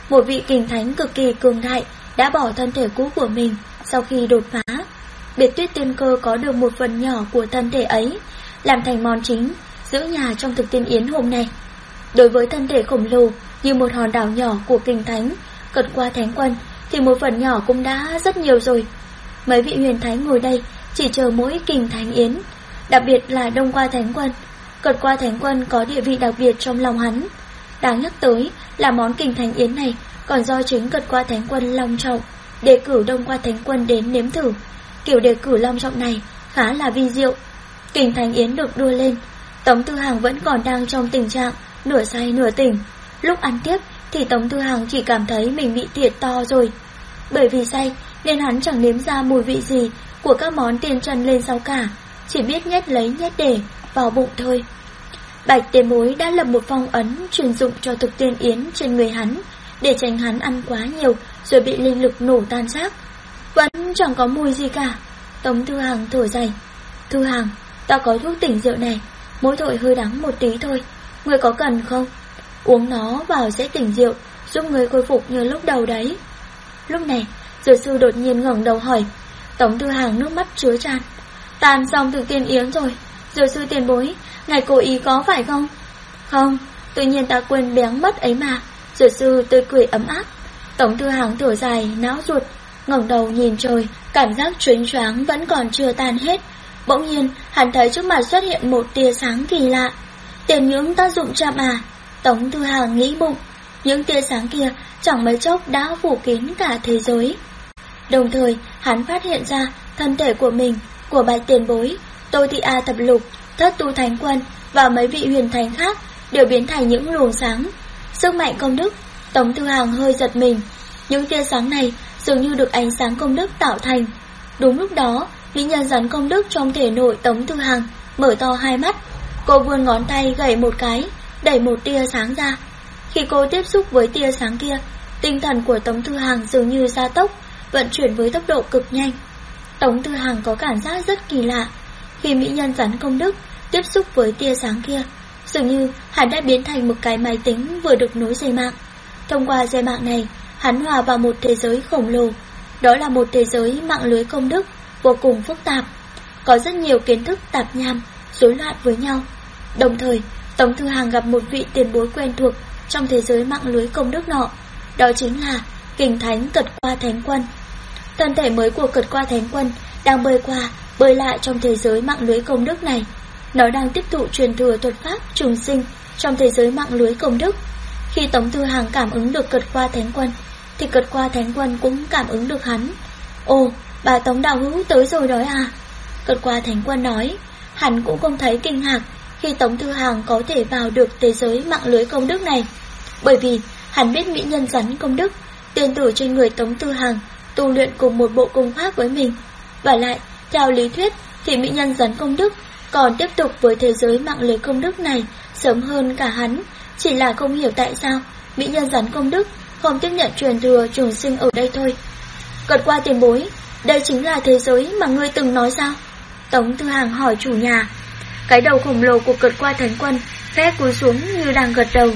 một vị kình thánh cực kỳ cường đại đã bỏ thân thể cũ của mình sau khi đột phá. Biệt Tuyết Tiên Cơ có được một phần nhỏ của thân thể ấy, làm thành món chính giữ nhà trong thực tiên yến hôm nay. Đối với thân thể khổng lồ như một hòn đảo nhỏ của kình thánh Cật Qua Thánh Quân thì một phần nhỏ cũng đã rất nhiều rồi. Mấy vị huyền thánh ngồi đây chỉ chờ mỗi kình thánh yến, đặc biệt là Đông Qua Thánh Quân. Cật Qua Thánh Quân có địa vị đặc biệt trong lòng hắn. Đáng nhắc tới là món kình thánh yến này còn do chính Cật Qua Thánh Quân long trọng đề cử Đông Qua Thánh Quân đến nếm thử. Kiểu đề cử long trọng này khá là vi diệu. Kình thánh yến được đưa lên, Tống Tư Hằng vẫn còn đang trong tình trạng nửa say nửa tỉnh. Lúc ăn tiếp thì Tống Tư Hằng chỉ cảm thấy mình bị thiệt to rồi. Bởi vì say nên hắn chẳng nếm ra mùi vị gì của các món tiền trần lên sau cả, chỉ biết nhét lấy nhét để vào bụng thôi. Bạch Tiền Bối đã lập một phong ấn truyền dụng cho thực tiên yến trên người hắn, để tránh hắn ăn quá nhiều rồi bị linh lực nổ tan xác. Vẫn chẳng có mùi gì cả. Tống Tư Hằng thở dài. Tư Hằng, ta có thuốc tỉnh rượu này, mỗi thổi hơi đắng một tí thôi, ngươi có cần không? Uống nó vào sẽ tỉnh rượu, giúp ngươi khôi phục như lúc đầu đấy. Lúc này, Dược sư đột nhiên ngẩng đầu hỏi. Tống Tư Hằng nước mắt chứa tràn. Ta ăn xong thực tiên yến rồi. Dược sư tiền bối, ngài cố ý có phải không? Không, tự nhiên ta quên béng mất ấy mà. Dược sư tươi cười ấm áp. Tống Tư Hằng thở dài, não ruột, ngẩng đầu nhìn trời, cảm giác choáng choáng vẫn còn chưa tan hết. Bỗng nhiên, hắn thấy trước mặt xuất hiện một tia sáng kỳ lạ. Tiền nhưỡng tác dụng chậm à? Tống Tư Hằng nghĩ bụng. Những tia sáng kia chẳng mấy chốc đã phủ kín cả thế giới. Đồng thời, hắn phát hiện ra thân thể của mình, của Bạch Tiền Bối, Tô Thị A Thập Lục, Thất Tu Thánh Quân và mấy vị huyền thánh khác đều biến thành những luồng sáng. Sức mạnh công đức. Tống Tư Hằng hơi giật mình. Những tia sáng này dường như được ánh sáng công đức tạo thành. Đúng lúc đó, mỹ nhân rắn công đức trong thể nội Tống Tư Hằng mở to hai mắt. Cô vươn ngón tay gảy một cái, đẩy một tia sáng ra. Khi cô tiếp xúc với tia sáng kia, tinh thần của Tống Tư Hằng dường như gia tốc, vận chuyển với tốc độ cực nhanh. Tống Tư Hằng có cảm giác rất kỳ lạ. Khi mỹ nhân rắn công đức tiếp xúc với tia sáng kia, dường như hắn đã biến thành một cái máy tính vừa được nối dây mạng. Thông qua dây mạng này, hắn hòa vào một thế giới khổng lồ. Đó là một thế giới mạng lưới công đức vô cùng phức tạp, có rất nhiều kiến thức tạp nham, rối loạn với nhau. Đồng thời, Tống Tư Hằng gặp một vị tiền bối quen thuộc trong thế giới mạng lưới công đức nọ. Đó chính là kình thánh Cật Qua Thánh Quân. Thân thể mới của Cật Qua Thánh Quân đang bơi qua, bơi lại trong thế giới mạng lưới công đức này. Nó đang tiếp thụ truyền thừa thuật pháp trùng sinh trong thế giới mạng lưới công đức. Khi Tống Tư Hằng cảm ứng được Cật Qua Thánh Quân, thì Cật Qua Thánh Quân cũng cảm ứng được hắn. Ồ, bà Tống đạo hữu tới rồi đó à? Cật Qua Thánh Quân nói. Hắn cũng không thấy kinh ngạc khi Tống Tư Hằng có thể vào được thế giới mạng lưới công đức này, bởi vì hắn biết mỹ nhân rắn công đức, tiên tử trên người Tống Tư Hằng tu luyện cùng một bộ công pháp với mình. Và lại, theo lý thuyết thì mỹ nhân rắn công đức còn tiếp tục với thế giới mạng lưới công đức này sớm hơn cả hắn. Chỉ là không hiểu tại sao mỹ nhân rắn công đức không tiếp nhận truyền thừa trùng sinh ở đây thôi. Cật Qua tiền bối, đây chính là thế giới mà ngươi từng nói sao? Tống Tư Hằng hỏi chủ nhà. Cái đầu khổng lồ của Cật Qua Thánh Quân khẽ cúi xuống như đang gật đầu.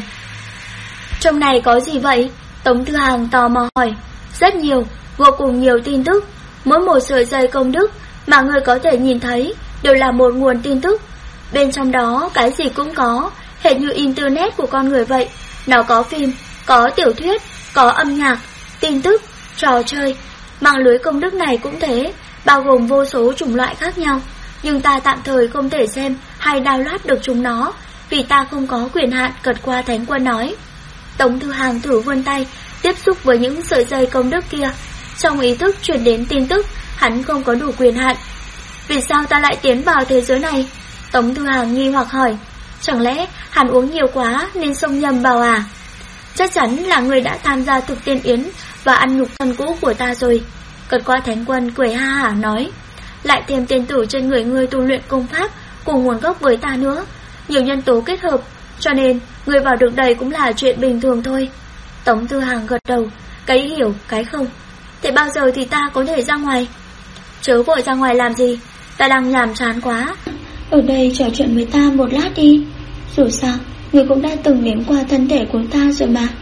Trong này có gì vậy? Tống Tư Hằng tò mò hỏi. Rất nhiều, vô cùng nhiều tin tức. Mỗi một sợi dây công đức mà ngươi có thể nhìn thấy đều là một nguồn tin tức. Bên trong đó cái gì cũng có, hệt như internet của con người vậy. Nó có phim, có tiểu thuyết, có âm nhạc, tin tức, trò chơi. Mạng lưới công đức này cũng thế, bao gồm vô số chủng loại khác nhau. Nhưng ta tạm thời không thể xem hay download được chúng nó, vì ta không có quyền hạn, Cật Qua Thánh Quân nói. Tống Tư Hằng thử vươn tay, tiếp xúc với những sợi dây công đức kia. Trong ý thức truyền đến tin tức, hắn không có đủ quyền hạn. Vì sao ta lại tiến vào thế giới này? Tống Tư Hằng nghi hoặc hỏi. Chẳng lẽ hắn uống nhiều quá nên xông nhầm vào à? Chắc chắn là người đã tham gia thực tiên yến và ăn nhục thân cũ của ta rồi. Cật Qua Thánh Quân cười ha hả nói. Lại thêm tên tử trên người ngươi tu luyện công pháp cùng nguồn gốc với ta nữa, nhiều nhân tố kết hợp, cho nên người vào được đây cũng là chuyện bình thường thôi. Tống Tư Hằng gật đầu, cái hiểu cái không. Thế bao giờ thì ta có thể ra ngoài? Chớ vội ra ngoài làm gì, ta đang nhàm chán quá. Ở đây trò chuyện với ta một lát đi. Dù sao, người cũng đã từng nếm qua thân thể của ta rồi mà.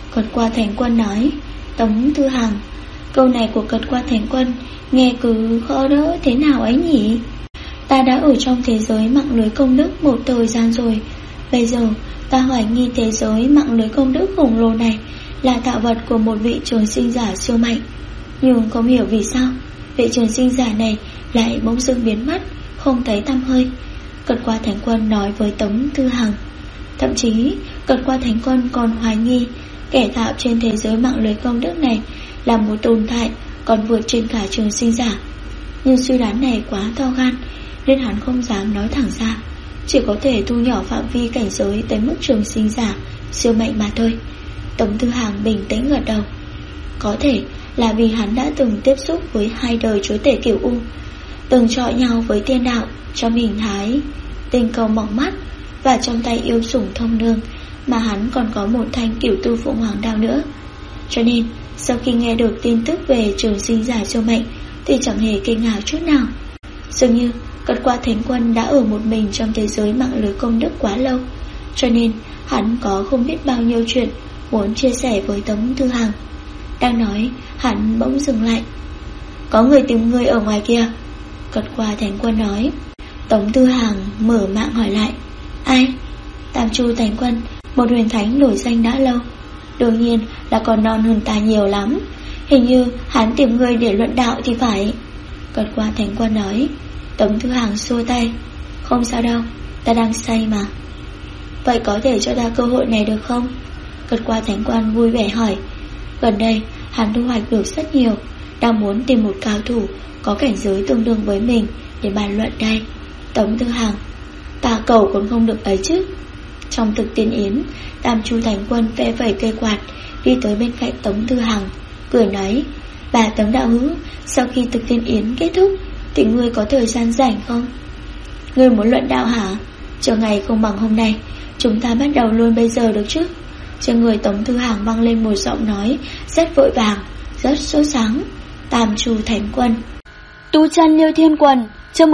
Cật Qua Thánh Quân nói. Tống Thư Hàng, câu này của Cật Qua Thánh Quân nghe cứ khó đỡ thế nào ấy nhỉ? Ta đã ở trong thế giới mạng lưới công đức một thời gian rồi. Bây giờ ta hoài nghi thế giới mạng lưới công đức khổng lồ này là tạo vật của một vị trường sinh giả siêu mạnh. Nhưng không hiểu vì sao vị trường sinh giả này lại bỗng dưng biến mất, không thấy tăm hơi. Cật Qua Thánh Quân nói với Tống Thư Hàng. Thậm chí Cật Qua Thánh Quân còn hoài nghi kẻ tạo trên thế giới mạng lưới công đức này là một tồn tại còn vượt trên cả trường sinh giả. Nhưng suy đoán này quá to gan nên hắn không dám nói thẳng ra, chỉ có thể thu nhỏ phạm vi cảnh giới tới mức trường sinh giả siêu mạnh mà thôi. Tống Thư Hàng bình tĩnh gật đầu. Có thể là vì hắn đã từng tiếp xúc với hai đời chúa tể Cửu U, từng chọi nhau với tiên đạo trong hình thái tình cầu mỏng mắt, và trong tay yêu sủng thông nương, mà hắn còn có một thanh Cửu Tu Phượng Hoàng đao nữa. Cho nên sau khi nghe được tin tức về trường sinh giả siêu mạnh thì chẳng hề kinh ngạc chút nào. Dường như Cật Qua Thánh Quân đã ở một mình trong thế giới mạng lưới công đức quá lâu, cho nên hắn có không biết bao nhiêu chuyện muốn chia sẻ với Tống Thư Hàng. Đang nói, hắn bỗng dừng lại. Có người tìm người ở ngoài kia, Cật Qua Thánh Quân nói. Tống Thư Hàng mở mạng hỏi lại. Ai? Tam Chu Thánh Quân, một huyền thánh nổi danh đã lâu, đương nhiên là còn non hơn ta nhiều lắm. Hình như hắn tìm người để luận đạo thì phải, Cật Qua Thánh Quân nói. Tống Thư Hàng xua tay. Không sao đâu, ta đang say mà. Vậy có thể cho ta cơ hội này được không? Cật Qua Thánh Quân vui vẻ hỏi. Gần đây hắn thu hoạch được rất nhiều, đang muốn tìm một cao thủ có cảnh giới tương đương với mình để bàn luận đây. Tống Thư Hàng, ta cầu còn không được ấy chứ. Trong thực tiên yến, Tam Chu Thánh Quân phe phẩy cây quạt đi tới bên cạnh Tống Thư Hàng, cười nói. Bà Tống đạo hữu, sau khi thực tiên yến kết thúc thì ngươi có thời gian rảnh không? Ngươi muốn luận đạo hả? Chờ ngày không bằng hôm nay, chúng ta bắt đầu luôn bây giờ được chứ? Trên người Tống Thư Hàng vang lên một giọng nói rất vội vàng, rất sốt sáng. Tam Chu Thánh Quân. Tu chân Liêu Thiên Quần, chương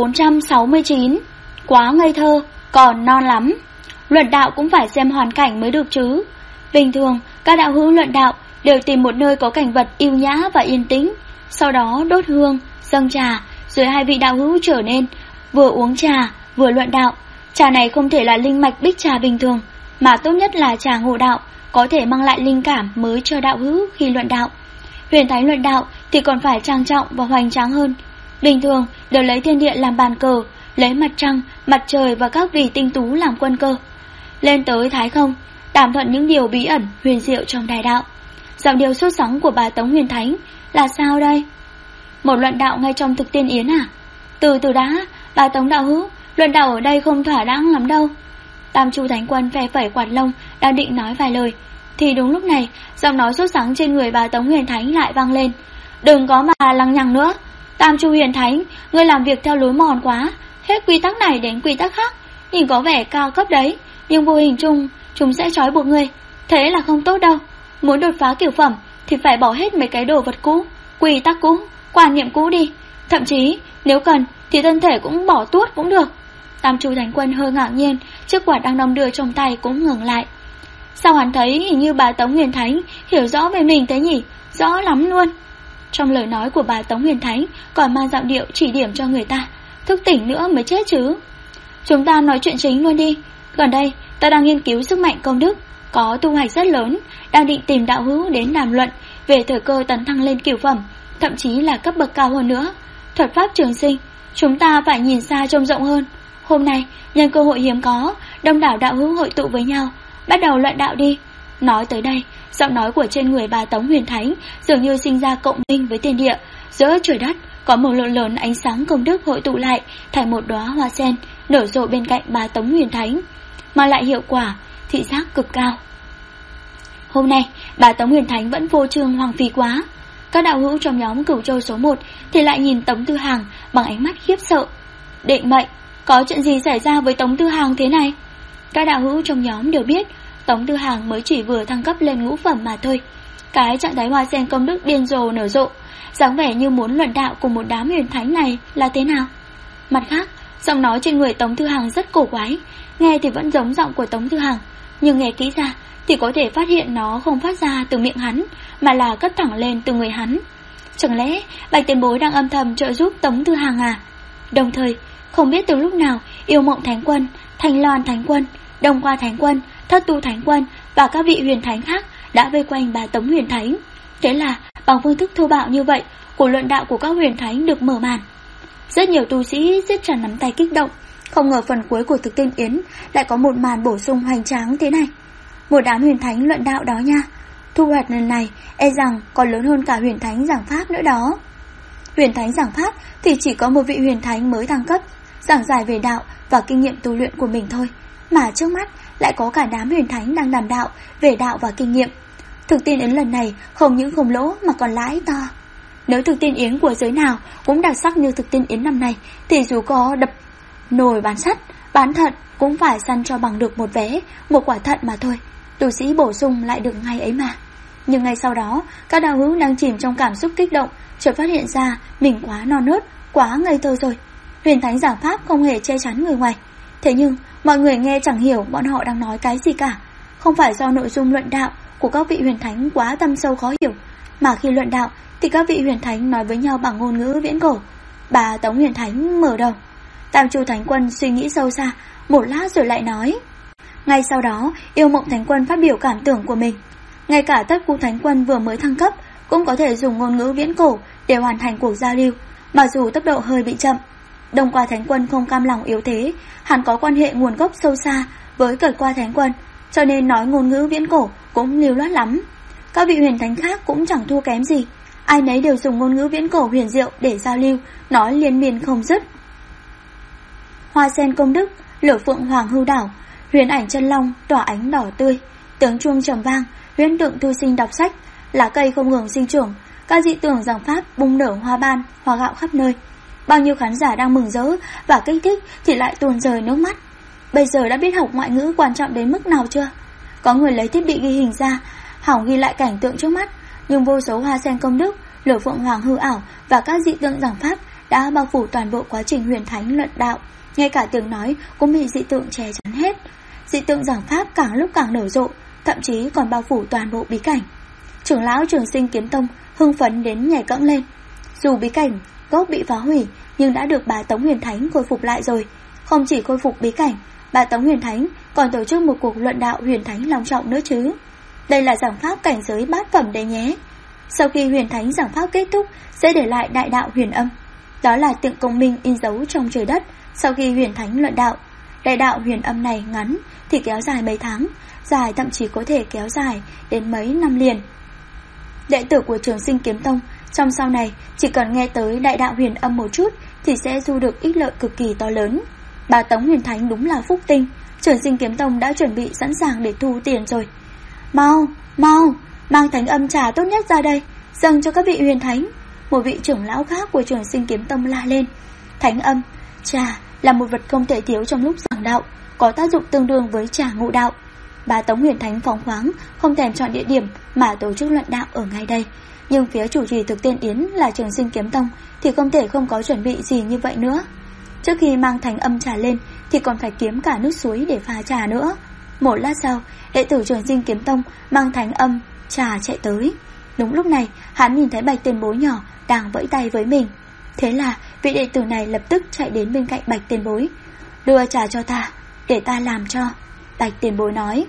1469. Quá ngây thơ, còn non lắm. Luận đạo cũng phải xem hoàn cảnh mới được chứ. Bình thường các đạo hữu luận đạo đều tìm một nơi có cảnh vật yêu nhã và yên tĩnh, sau đó đốt hương, dâng trà, rồi hai vị đạo hữu trở nên vừa uống trà vừa luận đạo. Trà này không thể là linh mạch bích trà bình thường, mà tốt nhất là trà ngộ đạo, có thể mang lại linh cảm mới cho đạo hữu khi luận đạo. Huyền thánh luận đạo thì còn phải trang trọng và hoành tráng hơn. Bình thường đều lấy thiên địa làm bàn cờ, lấy mặt trăng, mặt trời và các vì tinh tú làm quân cơ. Lên tới thái không, đàm thuận những điều bí ẩn huyền diệu trong đại đạo. Giọng điệu sốt sắng của bà Tống Huyền Thánh là sao đây? Một luận đạo ngay trong thực tiên yến à? Từ từ đã, bà Tống đạo hữu, luận đạo ở đây không thỏa đáng lắm đâu. Tam Chu Thánh Quân phe phẩy quạt lông, đang định nói vài lời, thì đúng lúc này giọng nói sốt sắng trên người bà Tống Huyền Thánh lại vang lên. Đừng có mà lằng nhằng nữa. Tam Chu Huyền Thánh, ngươi làm việc theo lối mòn quá, hết quy tắc này đến quy tắc khác, nhìn có vẻ cao cấp đấy, nhưng vô hình chung chúng sẽ trói buộc ngươi. Thế là không tốt đâu. Muốn đột phá cửu phẩm thì phải bỏ hết mấy cái đồ vật cũ, quy tắc cũ, quan niệm cũ đi. Thậm chí nếu cần thì thân thể cũng bỏ tuốt cũng được. Tam Chu Thánh Quân hơi ngạc nhiên, chiếc quạt đang đong đưa trong tay cũng ngừng lại. Sao hắn thấy hình như bà Tống Huyền Thánh hiểu rõ về mình thế nhỉ? Rõ lắm luôn. Trong lời nói của bà Tống Huyền Thánh còn mang giọng điệu chỉ điểm cho người ta thức tỉnh nữa mới chết chứ. Chúng ta nói chuyện chính luôn đi. Gần đây ta đang nghiên cứu sức mạnh công đức, có thu hoạch rất lớn, đang định tìm đạo hữu đến đàm luận về thời cơ tấn thăng lên cửu phẩm, thậm chí là cấp bậc cao hơn nữa. Thuật pháp trường sinh, chúng ta phải nhìn xa trông rộng hơn. Hôm nay nhân cơ hội hiếm có, đông đảo đạo hữu hội tụ với nhau, bắt đầu luận đạo đi. Nói tới đây, giọng nói của trên người bà Tống Huyền Thánh dường như sinh ra cộng minh với thiên địa. Giữa trời đất có một lượng lớn ánh sáng công đức hội tụ lại thành một đóa hoa sen nở rộ bên cạnh bà Tống Huyền Thánh, mà lại hiệu quả thị giác cực cao. Hôm nay bà Tống Huyền Thánh vẫn vô trương hoang phí quá. Các đạo hữu trong nhóm Cửu Châu số 1 thì lại nhìn Tống Thư Hàng bằng ánh mắt khiếp sợ. Định mệnh, có chuyện gì xảy ra với Tống Thư Hàng thế này? Các đạo hữu trong nhóm đều biết Tống Thư Hàng mới chỉ vừa thăng cấp lên ngũ phẩm mà thôi. Cái trạng thái hoa sen công đức điên rồ nở rộ, dáng vẻ như muốn luận đạo cùng một đám huyền thánh này là thế nào? Mặt khác, giọng nói trên người Tống Thư Hàng rất cổ quái, nghe thì vẫn giống giọng của Tống Thư Hàng, nhưng nghe kỹ ra thì có thể phát hiện nó không phát ra từ miệng hắn, mà là cất thẳng lên từ người hắn. Chẳng lẽ Bạch Tiền Bối đang âm thầm trợ giúp Tống Tư Hàng à? Đồng thời, không biết từ lúc nào, Yêu Mộng Thánh Quân, Thanh Loan Thánh Quân, Đông Qua Thánh Quân, Thất Tu Thánh Quân và các vị huyền thánh khác đã vây quanh bà Tống Huyền Thánh. Thế là bằng phương thức thô bạo như vậy, cuộc luận đạo của các huyền thánh được mở màn. Rất nhiều tu sĩ siết chặt nắm tay kích động, không ngờ phần cuối của Thực Tiên Yến lại có một màn bổ sung hoành tráng thế này. Một đám huyền thánh luận đạo đó nha. Thu hoạch lần này e rằng còn lớn hơn cả huyền thánh giảng pháp nữa đó. Huyền thánh giảng pháp thì chỉ có một vị huyền thánh mới thăng cấp, giảng giải về đạo và kinh nghiệm tu luyện của mình thôi, mà trước mắt lại có cả đám huyền thánh đang đàm đạo về đạo và kinh nghiệm. Thực Tiên Yến lần này không những không lỗ mà còn lãi to. Nếu Thực Tiên Yến của giới nào cũng đặc sắc như Thực Tiên Yến năm nay thì dù có đập nồi bán sắt, bán thận cũng phải săn cho bằng được một vé, một quả thận mà thôi. Tu sĩ bổ sung lại được ngay ấy mà. Nhưng ngay sau đó, các đạo hữu đang chìm trong cảm xúc kích động chợt phát hiện ra mình quá non nớt, quá ngây thơ rồi. Huyền thánh giảng pháp không hề che chắn người ngoài. Thế nhưng mọi người nghe chẳng hiểu bọn họ đang nói cái gì cả. Không phải do nội dung luận đạo của các vị huyền thánh quá thâm sâu khó hiểu, mà khi luận đạo thì các vị huyền thánh nói với nhau bằng ngôn ngữ viễn cổ. Bà Tống Huyền Thánh mở đầu. Tam Chu Thánh Quân suy nghĩ sâu xa một lát rồi lại nói. Ngay sau đó, Yêu Mộng Thánh Quân phát biểu cảm tưởng của mình. Ngay cả Tất Cu Thánh Quân vừa mới thăng cấp cũng có thể dùng ngôn ngữ viễn cổ để hoàn thành cuộc giao lưu, mặc dù tốc độ hơi bị chậm. Đông Qua Thánh Quân không cam lòng yếu thế, hắn có quan hệ nguồn gốc sâu xa với Cật Qua Thánh Quân, cho nên nói ngôn ngữ viễn cổ cũng lưu loát lắm. Các vị huyền thánh khác cũng chẳng thua kém gì, ai nấy đều dùng ngôn ngữ viễn cổ huyền diệu để giao lưu, nói liên miên không dứt. Hoa sen công đức, lửa phượng hoàng hưu đảo, huyền ảnh chân long tỏa ánh đỏ tươi, tiếng chuông trầm vang, huyễn tượng tu sinh đọc sách, lá cây không ngừng sinh trưởng, các dị tưởng giảng pháp bung nở hoa ban, hoa gạo khắp nơi. Bao nhiêu khán giả đang mừng rỡ và kích thích thì lại tuôn rơi nước mắt. Bây giờ đã biết học ngoại ngữ quan trọng đến mức nào chưa? Có người lấy thiết bị ghi hình ra, hỏng ghi lại cảnh tượng trước mắt, nhưng vô số hoa sen công đức, lửa phượng hoàng hư ảo và các dị tượng giảng pháp đã bao phủ toàn bộ quá trình huyền thánh luận đạo. Ngay cả tiếng nói cũng bị dị tượng che chắn hết. Dị tượng giảng pháp càng lúc càng nở rộ, thậm chí còn bao phủ toàn bộ bí cảnh. Trưởng lão Trường Sinh Kiếm Tông hưng phấn đến nhảy cẫng lên. Dù bí cảnh gốc bị phá hủy, nhưng đã được bà Tống Huyền Thánh khôi phục lại rồi. Không chỉ khôi phục bí cảnh, bà Tống Huyền Thánh còn tổ chức một cuộc luận đạo huyền thánh long trọng nữa chứ. Đây là giảng pháp cảnh giới bát phẩm đấy nhé. Sau khi huyền thánh giảng pháp kết thúc, sẽ để lại đại đạo huyền âm. Đó là tượng công minh in dấu trong trời đất sau khi huyền thánh luận đạo. Đại đạo huyền âm này ngắn thì kéo dài mấy tháng, dài thậm chí có thể kéo dài đến mấy năm liền. Đệ tử của Trường Sinh Kiếm Tông trong sau này chỉ cần nghe tới đại đạo huyền âm một chút thì sẽ thu được ích lợi cực kỳ to lớn. Bà Tống Huyền Thánh đúng là phúc tinh. Trường Sinh Kiếm Tông đã chuẩn bị sẵn sàng để thu tiền rồi. Mau, mang thánh âm trà tốt nhất ra đây, dâng cho các vị huyền thánh. Một vị trưởng lão khác của Trường Sinh Kiếm Tông la lên. Thánh âm trà là một vật không thể thiếu trong lúc giảng đạo, có tác dụng tương đương với trà ngộ đạo. Bà Tống Huyền Thánh phóng khoáng, không thèm chọn địa điểm mà tổ chức luận đạo ở ngay đây. Nhưng phía chủ trì Thực Tiên Yến là Trường Sinh Kiếm Tông thì không thể không có chuẩn bị gì như vậy nữa. Trước khi mang thánh âm trà lên thì còn phải kiếm cả nước suối để pha trà nữa. Một lát sau, đệ tử Trường Sinh Kiếm Tông mang thánh âm trà chạy tới. Đúng lúc này, hắn nhìn thấy Bạch Tiền Bối nhỏ đang vẫy tay với mình. Thế là vị đệ tử này lập tức chạy đến bên cạnh Bạch Tiền Bối. Đưa trà cho ta, để ta làm cho, Bạch Tiền Bối nói.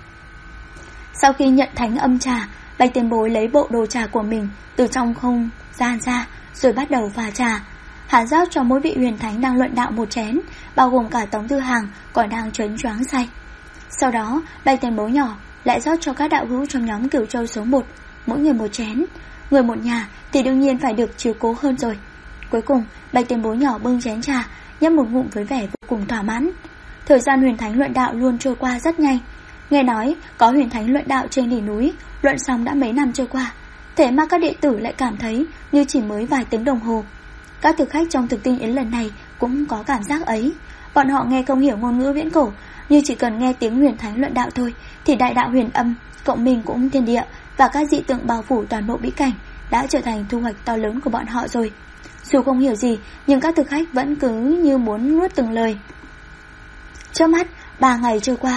Sau khi nhận thánh âm trà, Bạch Tiền Bối lấy bộ đồ trà của mình từ trong không gian ra, rồi bắt đầu pha trà. Hắn rót cho mỗi vị huyền thánh đang luận đạo một chén, bao gồm cả Tống Tư Hàng còn đang choáng choáng say. Sau đó, Bạch Tiền Bối nhỏ lại rót cho các đạo hữu trong nhóm Cửu Châu số 1, mỗi người một chén. Người một nhà thì đương nhiên phải được chiếu cố hơn rồi. Cuối cùng, Bạch Tiền Bối nhỏ bưng chén trà, nhấp một ngụm với vẻ vô cùng thỏa mãn. Thời gian huyền thánh luận đạo luôn trôi qua rất nhanh. Nghe nói có huyền thánh luận đạo trên đỉnh núi, luận xong đã mấy năm trôi qua, thế mà các đệ tử lại cảm thấy như chỉ mới vài tiếng đồng hồ. Các thực khách trong Thực Tiên Yến lần này cũng có cảm giác ấy. Bọn họ nghe không hiểu ngôn ngữ viễn cổ, nhưng chỉ cần nghe tiếng huyền thánh luận đạo thôi thì đại đạo huyền âm, cộng mình cũng thiên địa và các dị tượng bao phủ toàn bộ bí cảnh đã trở thành thu hoạch to lớn của bọn họ rồi. Dù không hiểu gì, nhưng các thực khách vẫn cứ như muốn nuốt từng lời. Trước mắt 3 ngày trôi qua,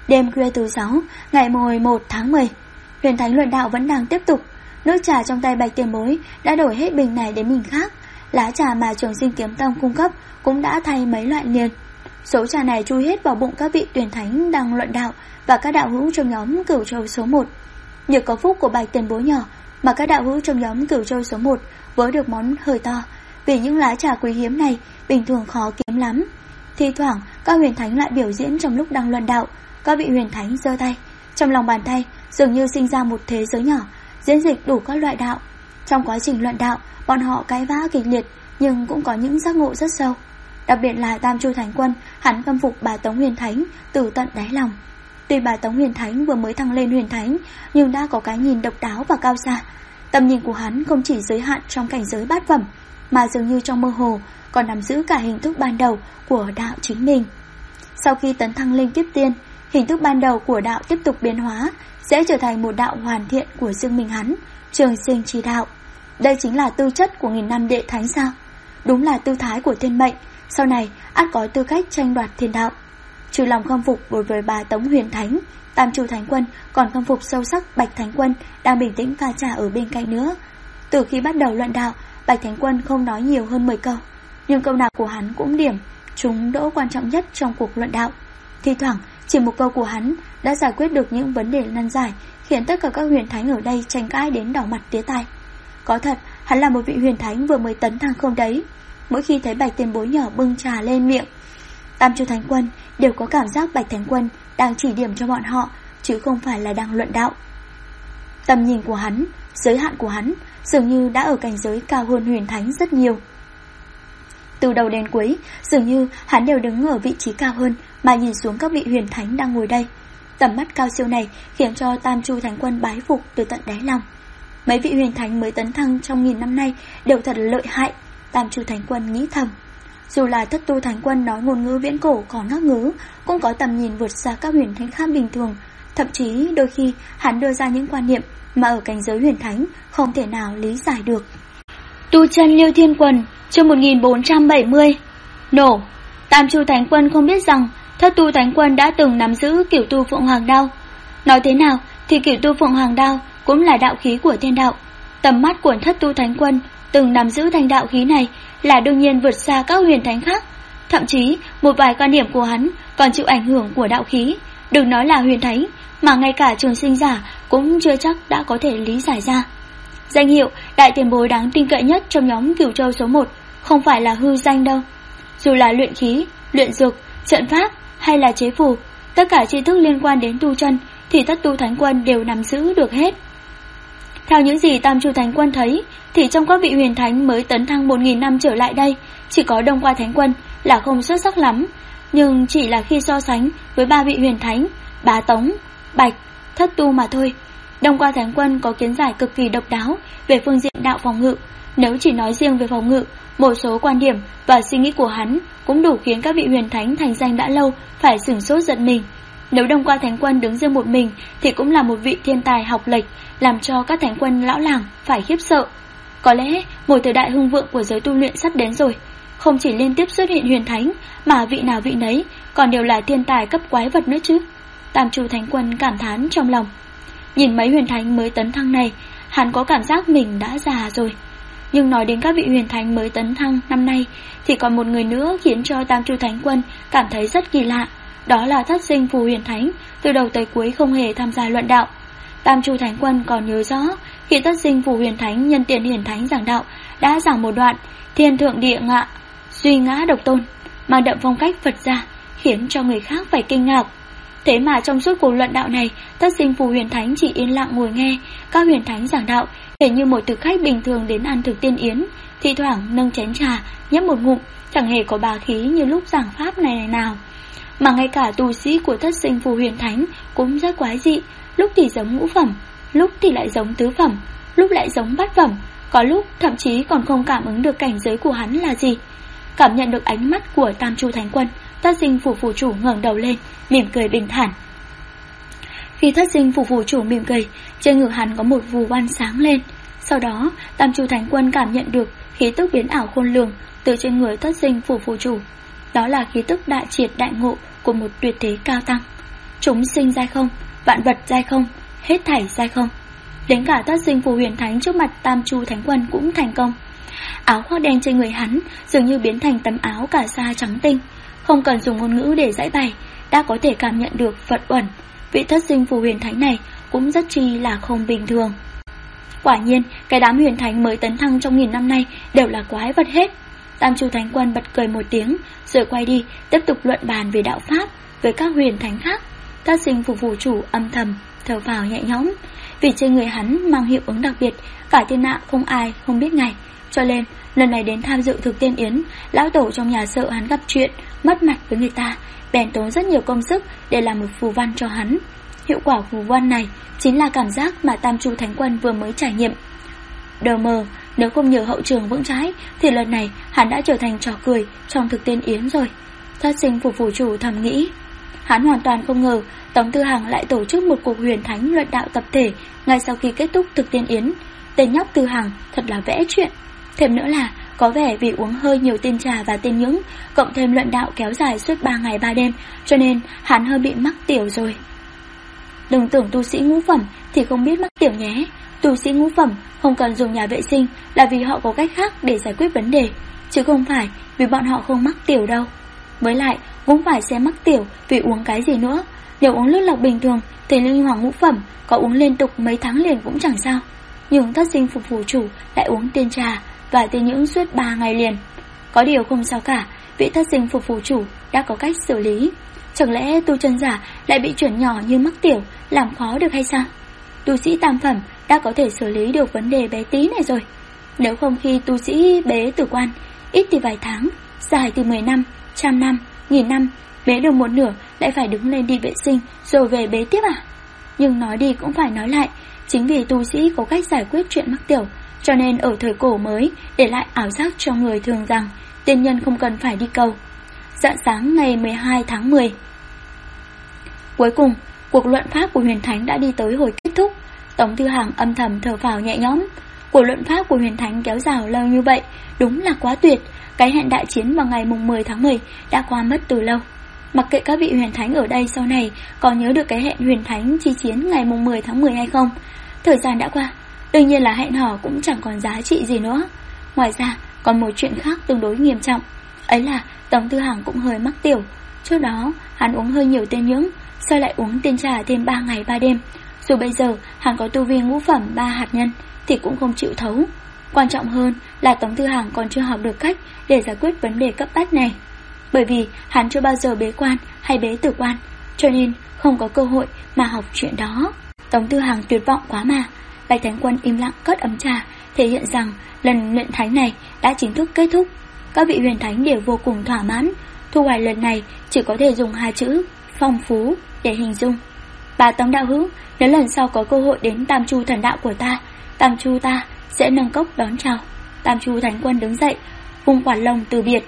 Đêm khuya thứ 6, ngày 11 tháng 10, huyền thánh luận đạo vẫn đang tiếp tục. Nước trà trong tay Bạch Tiền Bối đã đổi hết bình này đến bình khác. Lá trà mà Trường Sinh Kiếm Tông cung cấp cũng đã thay mấy loại liền. Số trà này chui hết vào bụng các vị tuyển thánh đang luận đạo và các đạo hữu trong nhóm Cửu Châu số 1. Nhờ có phúc của Bạch Tiền Bối nhỏ mà các đạo hữu trong nhóm Cửu Châu số 1 vớ được món hơi to, vì những lá trà quý hiếm này bình thường khó kiếm lắm. Thi thoảng các huyền thánh lại biểu diễn trong lúc đang luận đạo. Các vị huyền thánh giơ tay, trong lòng bàn tay dường như sinh ra một thế giới nhỏ, diễn dịch đủ các loại đạo. Trong quá trình luận đạo, bọn họ cãi vã kịch liệt, nhưng cũng có những giác ngộ rất sâu. Đặc biệt là Tam Chu Thánh Quân, hắn khâm phục bà Tống Huyền Thánh từ tận đáy lòng. Tuy bà Tống Huyền Thánh vừa mới thăng lên huyền thánh, nhưng đã có cái nhìn độc đáo và cao xa. Tầm nhìn của hắn không chỉ giới hạn trong cảnh giới bát phẩm, mà dường như trong mơ hồ còn nắm giữ cả hình thức ban đầu của đạo chính mình. Sau khi tấn thăng lên kiếp tiên, hình thức ban đầu của đạo tiếp tục biến hóa, sẽ trở thành một đạo hoàn thiện của riêng mình hắn, Trường Sinh Chi Đạo. Đây chính là tư chất của 1000 năm đệ thánh sao? Đúng là tư thái của thiên mệnh, sau này ắt có tư cách tranh đoạt thiên đạo. Trừ lòng khâm phục đối với bà Tống Huyền Thánh, Tam Chu Thánh Quân còn khâm phục sâu sắc Bạch Thánh Quân đang bình tĩnh pha trà ở bên cạnh nữa. Từ khi bắt đầu luận đạo, Bạch Thánh Quân không nói nhiều hơn 10 câu, nhưng câu nào của hắn cũng điểm trúng đỗ quan trọng nhất trong cuộc luận đạo. Thi thoảng chỉ một câu của hắn đã giải quyết được những vấn đề nan giải, khiến tất cả các huyền thánh ở đây tranh cãi đến đỏ mặt tía tai. Có thật, hắn là một vị huyền thánh vừa mới tấn thăng không đấy. Mỗi khi thấy Bạch Tiền Bối nhỏ bưng trà lên miệng, Tam Chu Thánh Quân đều có cảm giác Bạch Thánh Quân đang chỉ điểm cho bọn họ, chứ không phải là đang luận đạo. Tầm nhìn của hắn, giới hạn của hắn dường như đã ở cảnh giới cao hơn huyền thánh rất nhiều. Từ đầu đến cuối, dường như hắn đều đứng ở vị trí cao hơn mà nhìn xuống các vị huyền thánh đang ngồi đây. Tầm mắt cao siêu này khiến cho Tam Chu Thánh Quân bái phục từ tận đáy lòng. Mấy vị huyền thánh mới tấn thăng trong 1000 năm nay đều thật lợi hại, Tam Chu Thánh Quân nghĩ thầm. Dù là Thất Tu Thánh Quân nói ngôn ngữ viễn cổ còn ngắc ngứ, cũng có tầm nhìn vượt xa các huyền thánh khác bình thường. Thậm chí đôi khi hắn đưa ra những quan niệm mà ở cảnh giới huyền thánh không thể nào lý giải được. Tu chân Liêu Thiên Quần, chương 1470. Nổ. Tam Chu Thánh Quân không biết rằng Thất Tu Thánh Quân đã từng nắm giữ Cửu Tu Phượng Hoàng Đao. Nói thế nào thì Cửu Tu Phượng Hoàng Đao cũng là đạo khí của thiên đạo. Tầm mắt của Thất Tu Thánh Quân từng nắm giữ thanh đạo khí này là đương nhiên vượt xa các huyền thánh khác. Thậm chí một vài quan điểm của hắn còn chịu ảnh hưởng của đạo khí, đừng nói là huyền thánh, mà ngay cả trường sinh giả cũng chưa chắc đã có thể lý giải ra. Danh hiệu đại tiền bối đáng tin cậy nhất trong nhóm Cửu Châu số 1 không phải là hư danh đâu. Dù là luyện khí, luyện dược, trận pháp hay là chế phù, tất cả tri thức liên quan đến tu chân thì Thất Tu Thánh Quân đều nắm giữ được hết. Theo những gì Tam Chu Thánh Quân thấy, thì trong các vị huyền thánh mới tấn thăng 1000 năm trở lại đây, chỉ có Đông Qua Thánh Quân là không xuất sắc lắm. Nhưng chỉ là khi so sánh với 3 vị huyền thánh, Bá Tống, Bạch, Thất Tu mà thôi. Đông Qua Thánh Quân có kiến giải cực kỳ độc đáo về phương diện đạo phòng ngự. Nếu chỉ nói riêng về phòng ngự, một số quan điểm và suy nghĩ của hắn cũng đủ khiến các vị huyền thánh thành danh đã lâu phải sửng sốt giận mình. Nếu Đông Qua Thánh Quân đứng riêng một mình thì cũng là một vị thiên tài học lệch, làm cho các thánh quân lão làng phải khiếp sợ. Có lẽ một thời đại hưng vượng của giới tu luyện sắp đến rồi. Không chỉ liên tiếp xuất hiện huyền thánh, mà vị nào vị nấy còn đều là thiên tài cấp quái vật nữa chứ. Tam Chu Thánh Quân cảm thán trong lòng. Nhìn mấy huyền thánh mới tấn thăng này, hắn có cảm giác mình đã già rồi. Nhưng nói đến các vị huyền thánh mới tấn thăng năm nay, thì còn một người nữa khiến cho Tam Chu Thánh Quân cảm thấy rất kỳ lạ. Đó là Thất Sinh Phù Huyền Thánh, từ đầu tới cuối không hề tham gia luận đạo. Tam Chu Thánh Quân còn nhớ rõ, khi Thất Sinh Phù Huyền Thánh nhân tiện hiển thánh giảng đạo, đã giảng một đoạn thiên thượng địa ngạ, duy ngã độc tôn, mang đậm phong cách Phật gia, khiến cho người khác phải kinh ngạc. Thế mà trong suốt cuộc luận đạo này, Thất Sinh Phù Huyền Thánh chỉ yên lặng ngồi nghe các huyền thánh giảng đạo, hệt như một thực khách bình thường đến ăn thực tiên yến, thi thoảng nâng chén trà, nhấp một ngụm, chẳng hề có bá khí như lúc giảng pháp này nào. Mà ngay cả tu sĩ của Thất Sinh Phù Huyền Thánh cũng rất quái dị, lúc thì giống ngũ phẩm, lúc thì lại giống tứ phẩm, lúc lại giống bát phẩm, có lúc thậm chí còn không cảm ứng được cảnh giới của hắn là gì. Cảm nhận được ánh mắt của Tam Chu Thánh Quân, Thất Sinh Phù Phù chủ ngẩng đầu lên, mỉm cười bình thản. Khi Thất Sinh Phù Phù chủ mỉm cười, trên ngực hắn có một phù văn sáng lên. Sau đó, Tam Chu Thánh Quân cảm nhận được khí tức biến ảo khôn lường từ trên người Thất Sinh Phù Phù chủ. Đó là khí tức đại triệt đại ngộ của một tuyệt thế cao tăng. chúng sinh giai không, vạn vật giai không, hết thảy giai không. Đến cả thất sinh phù huyền thánh trước mặt Tam Chu Thánh Quân cũng thành công. Áo khoác đen trên người hắn dường như biến thành tấm áo cà sa trắng tinh, không cần dùng ngôn ngữ để giải bày, đã có thể cảm nhận được Phật uẩn. Vị thất sinh phù huyền thánh này cũng rất chi là không bình thường. Quả nhiên, cái đám huyền thánh mới tấn thăng trong 1000 năm nay đều là quái vật hết. Tam Chu Thánh Quân bật cười một tiếng, rồi quay đi tiếp tục luận bàn về đạo pháp với các huyền thánh khác. Thất sinh phù chủ âm thầm thở phào nhẹ nhõm, vì trên người hắn mang hiệu ứng đặc biệt, cả thiên hạ không ai không biết ngày. Cho nên lần này đến tham dự thực tiên yến, lão tổ trong nhà sợ hắn gặp chuyện mất mặt với người ta, bèn tốn rất nhiều công sức để làm một phù văn cho hắn. Hiệu quả phù văn này chính là cảm giác mà Tam Chu Thánh Quân vừa mới trải nghiệm. Đờ mờ, nếu không nhờ hậu trường vững trái thì lần này hắn đã trở thành trò cười trong thực tiên yến rồi. Thất sinh phù chủ thầm nghĩ. Hắn hoàn toàn không ngờ Tống Tư Hằng lại tổ chức một cuộc huyền thánh luận đạo tập thể ngay sau khi kết thúc thực tiên yến. Tên nhóc Tư Hằng thật là vẽ chuyện. Thêm nữa là có vẻ vì uống hơi nhiều tiên trà và tiên nhưỡng, cộng thêm luận đạo kéo dài suốt 3 ngày 3 đêm, cho nên hắn hơi bị mắc tiểu rồi. Đừng tưởng tu sĩ ngũ phẩm thì không biết mắc tiểu nhé. Tu sĩ ngũ phẩm không cần dùng nhà vệ sinh là vì họ có cách khác để giải quyết vấn đề, chứ không phải vì bọn họ không mắc tiểu đâu. Với lại cũng phải xem mắc tiểu vì uống cái gì nữa. Nếu uống nước lọc bình thường thì linh hoàng ngũ phẩm có uống liên tục mấy tháng liền cũng chẳng sao. Nhưng thất sinh phù chủ lại uống tiên trà và tiên nhưỡng suốt 3 ngày liền. Có điều không sao cả, vị thất sinh phù chủ đã có cách xử lý. Chẳng lẽ tu chân giả lại bị chuyển nhỏ như mắc tiểu làm khó được hay sao? Tu sĩ tam phẩm đã có thể xử lý được vấn đề bé tí này rồi. Nếu không khi tu sĩ bế tử quan, ít thì vài tháng, dài thì 10 năm, 100 năm, 1000 năm, bế được một nửa lại phải đứng lên đi vệ sinh rồi về bế tiếp à? Nhưng nói đi cũng phải nói lại, chính vì tu sĩ có cách giải quyết chuyện mắc tiểu, cho nên ở thời cổ mới để lại ảo giác cho người thường rằng tiên nhân không cần phải đi cầu. Rạng sáng ngày 12 tháng 10. Cuối cùng, cuộc luận pháp của huyền thánh đã đi tới hồi kết thúc. Tống Tư Hằng âm thầm thở phào nhẹ nhõm. Cuộc luận pháp của huyền thánh kéo dài lâu như vậy đúng là quá tuyệt. Cái hẹn đại chiến vào ngày mùng 10 tháng 10 đã qua mất từ lâu. Mặc kệ các vị huyền thánh ở đây sau này còn nhớ được cái hẹn huyền thánh chi chiến ngày mùng 10 tháng 10 hay không, thời gian đã qua, đương nhiên là hẹn hò cũng chẳng còn giá trị gì nữa. Ngoài ra còn một chuyện khác tương đối nghiêm trọng, ấy là Tống Tư Hằng cũng hơi mắc tiểu. Trước đó hắn uống hơi nhiều tiên nhưỡng, sao lại uống tiên trà thêm 3 ngày 3 đêm. Dù bây giờ hắn có tu vi ngũ phẩm 3 hạt nhân thì cũng không chịu thấu. Quan trọng hơn là Tống Tư Hằng còn chưa học được cách để giải quyết vấn đề cấp bách này. Bởi vì hắn chưa bao giờ bế quan hay bế tử quan, cho nên không có cơ hội mà học chuyện đó. Tống Tư Hằng tuyệt vọng quá mà. Bạch Thánh Quân im lặng cất ấm trà, thể hiện rằng lần luyện thánh này đã chính thức kết thúc. Các vị huyền thánh đều vô cùng thỏa mãn. Thu hoạch lần này chỉ có thể dùng 2 chữ phong phú để hình dung. Bà Tống đạo hữu, nếu lần sau có cơ hội đến Tam Chu thần đạo của ta, Tam Chu ta sẽ nâng cốc đón chào. Tam Chu Thánh Quân đứng dậy, vung quả lông từ biệt.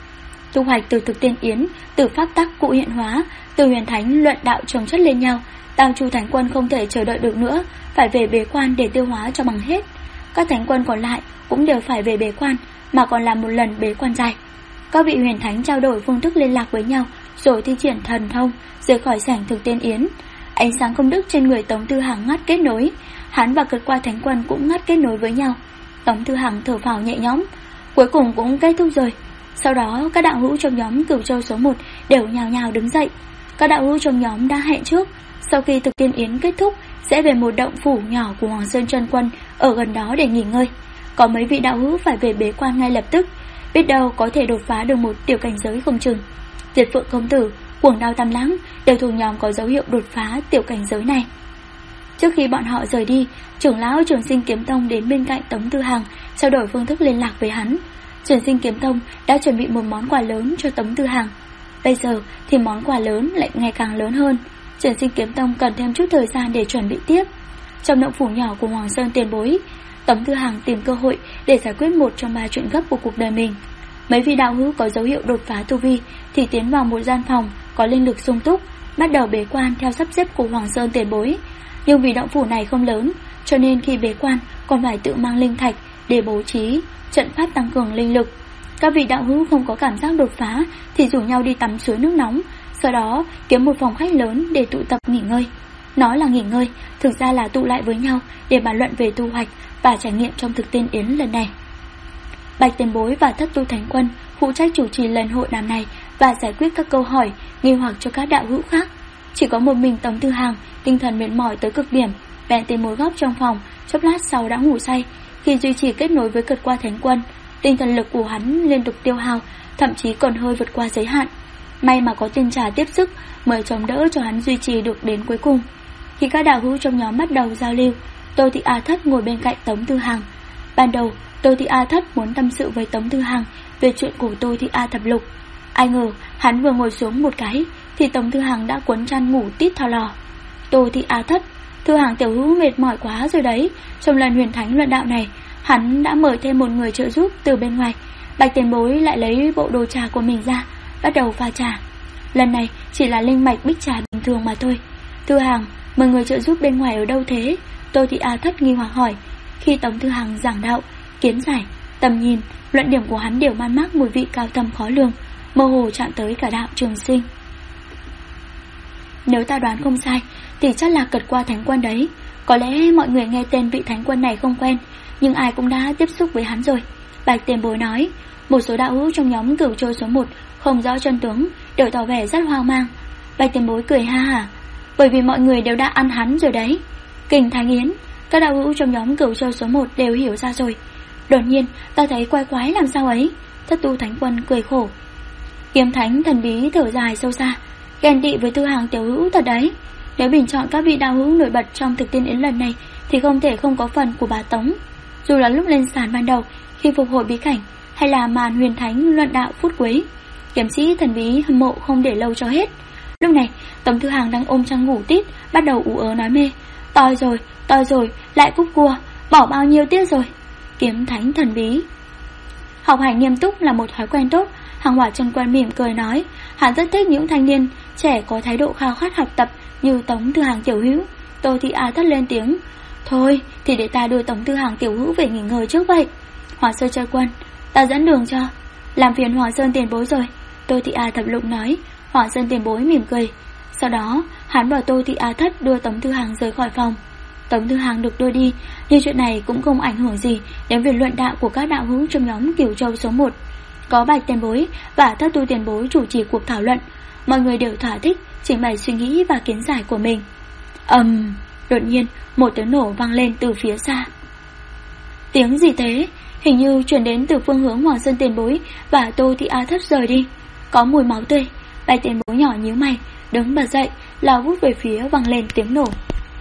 Thu hoạch từ thực tiên yến, từ pháp tắc cụ hiện hóa, từ huyền thánh luận đạo chồng chất lên nhau, Tam Chu Thánh Quân không thể chờ đợi được nữa, phải về bế quan để tiêu hóa cho bằng hết. Các thánh quân còn lại cũng đều phải về bế quan, mà còn làm một lần bế quan dài. Các vị huyền thánh trao đổi phương thức liên lạc với nhau, rồi thi triển thần thông rời khỏi sảnh thực tiên yến. Ánh sáng công đức trên người Tống Tư Hằng ngắt kết nối, hắn và Cực Qua Thánh Quân cũng ngắt kết nối với nhau. Tống Tư Hằng thở phào nhẹ nhõm, cuối cùng cũng kết thúc rồi. Sau đó các đạo hữu trong nhóm Cửu Châu số 1 đều nhào nhào đứng dậy. Các đạo hữu trong nhóm đã hẹn trước, sau khi thực tiên yến kết thúc sẽ về một động phủ nhỏ của Hoàng Sơn Chân Quân ở gần đó để nghỉ ngơi. Có mấy vị đạo hữu phải về bế quan ngay lập tức, biết đâu có thể đột phá được một tiểu cảnh giới không chừng. Diệt Phượng Công Tử, Cuồng Đao Tam Lãng đều thuộc nhóm có dấu hiệu đột phá tiểu cảnh giới này. Trước khi bọn họ rời đi, trưởng lão Trường Sinh Kiếm Tông đến bên cạnh Tống Tư Hằng trao đổi phương thức liên lạc với hắn. Trường Sinh Kiếm Tông đã chuẩn bị một món quà lớn cho Tống Tư Hằng. Bây giờ thì món quà lớn lại ngày càng lớn hơn. Trường Sinh Kiếm Tông cần thêm chút thời gian để chuẩn bị tiếp. Trong động phủ nhỏ của Hoàng Sơn tiền bối, Tống Tư Hằng tìm cơ hội để giải quyết một trong 3 chuyện gấp của cuộc đời mình. Mấy vị đạo hữu có dấu hiệu đột phá tu vi thì tiến vào một gian phòng có linh lực sung túc, bắt đầu bế quan theo sắp xếp của Hoàng Sơn tiền bối. Nhưng vì động phủ này không lớn, cho nên khi bế quan còn phải tự mang linh thạch để bố trí trận pháp tăng cường linh lực. Các vị đạo hữu không có cảm giác đột phá thì rủ nhau đi tắm suối nước nóng, sau đó kiếm một phòng khách lớn để tụ tập nghỉ ngơi. Nói là nghỉ ngơi, thực ra là tụ lại với nhau để bàn luận về thu hoạch và trải nghiệm trong thực tiên yến lần này. Bạch Tiền Bối và Thất Tu Thánh Quân phụ trách chủ trì lần hội đàm này và giải quyết các câu hỏi nghi hoặc cho các đạo hữu khác. Chỉ có một mình Tống Tư Hàng tinh thần mệt mỏi tới cực điểm, bèn tìm một góc trong phòng, chốc lát sau đã ngủ say. Khi duy trì kết nối với Cật Qua Thánh Quân, tinh thần lực của hắn liên tục tiêu hao, thậm chí còn hơi vượt qua giới hạn. May mà có Tiên Trà tiếp sức mới chống đỡ cho hắn duy trì được đến cuối cùng. Khi các đạo hữu trong nhóm bắt đầu giao lưu, Tô Thị A Thất ngồi bên cạnh Tống Tư Hàng. Ban đầu Tô Thị A Thất muốn tâm sự với Tống Tư Hàng về chuyện của Tô Thị A Thập Lục. Ai ngờ hắn vừa ngồi xuống một cái thì Tống Tư Hàng đã cuốn chăn ngủ tít thò lò. Tô Thị A Thất, Tư Hàng tiểu hữu mệt mỏi quá rồi đấy. Trong lần huyền thánh luận đạo này, hắn đã mời thêm một người trợ giúp từ bên ngoài. Bạch Tiền Bối lại lấy bộ đồ trà của mình ra, bắt đầu pha trà. Lần này chỉ là linh mạch bích trà bình thường mà thôi. Tư Hàng, mời người trợ giúp bên ngoài ở đâu thế? Tô Thị A Thất nghi hoặc hỏi. Khi Tống Tư Hàng giảng đạo, kiến giải, tầm nhìn, luận điểm của hắn đều man mác mùi vị cao thâm khó lường, mơ hồ chạm tới cả đạo Trường Sinh. Nếu ta đoán không sai thì chắc là Cật Qua Thánh Quân đấy. Có lẽ mọi người nghe tên vị thánh quân này không quen, nhưng ai cũng đã tiếp xúc với hắn rồi. Bạch Tiền Bối nói. Một số đạo hữu trong nhóm Cửu Châu số 1 không rõ chân tướng, đều tỏ vẻ rất hoang mang. Bạch Tiền Bối cười ha hả, bởi vì mọi người đều đã ăn hắn rồi đấy. Kình Thánh Yến, các đạo hữu trong nhóm Cửu Châu số 1 đều hiểu ra rồi. Đột nhiên ta thấy quái quái làm sao ấy. Thất Tu Thánh Quân cười khổ. Kiếm Thánh thần bí thở dài sâu xa, ghen tị với Tư Hàng tiểu hữu thật đấy. Nếu bình chọn các vị đạo hữu nổi bật trong thực tiên yến lần này thì không thể không có phần của bà Tống. Dù là lúc lên sàn ban đầu, khi phục hồi bí cảnh, hay là màn huyền thánh luận đạo phút cuối, kiếm sĩ thần bí hâm mộ không để lâu cho hết. Lúc này Tống Tư Hàng đang ôm chăn ngủ tít, bắt đầu ú ớ nói mê. Toi rồi, lại cúc cua, bỏ bao nhiêu tiếc rồi. Kiếm Thánh thần bí. Học hành nghiêm túc là một thói quen tốt. Hàng Hỏa Chân Quân mỉm cười nói, hắn rất thích những thanh niên trẻ có thái độ khao khát học tập như Tống Tư Hàng tiểu hữu. Tô Thị A Thất lên tiếng. Thôi thì để ta đưa Tống Tư Hàng tiểu hữu về nghỉ ngơi trước vậy. Hỏa Sơn Chân Quân, ta dẫn đường cho. Làm phiền Hỏa Sơn Tiền Bối rồi, Tô Thị A Thập Lục nói. Hỏa Sơn Tiền Bối mỉm cười. Sau đó hắn và Tô Thị A Thất đưa Tống Tư Hàng rời khỏi phòng. Tống Tư Hàng được đưa đi, nhưng chuyện này cũng không ảnh hưởng gì đến việc luận đạo của các đạo hữu trong nhóm Cửu Châu số 1. Có Bạch Tiền Bối và Thất Tu Tiền Bối chủ trì cuộc thảo luận, mọi người đều thỏa thích trình bày suy nghĩ và kiến giải của mình. Đột nhiên một tiếng nổ vang lên từ phía xa. Tiếng gì thế? Hình như truyền đến từ phương hướng Hoàng Sơn Tiền Bối và Tô Thị A Thất rời đi. Có mùi máu tươi. Bạch Tiền Bối nhỏ nhíu mày, đứng bật dậy, lao vút về phía vang lên tiếng nổ.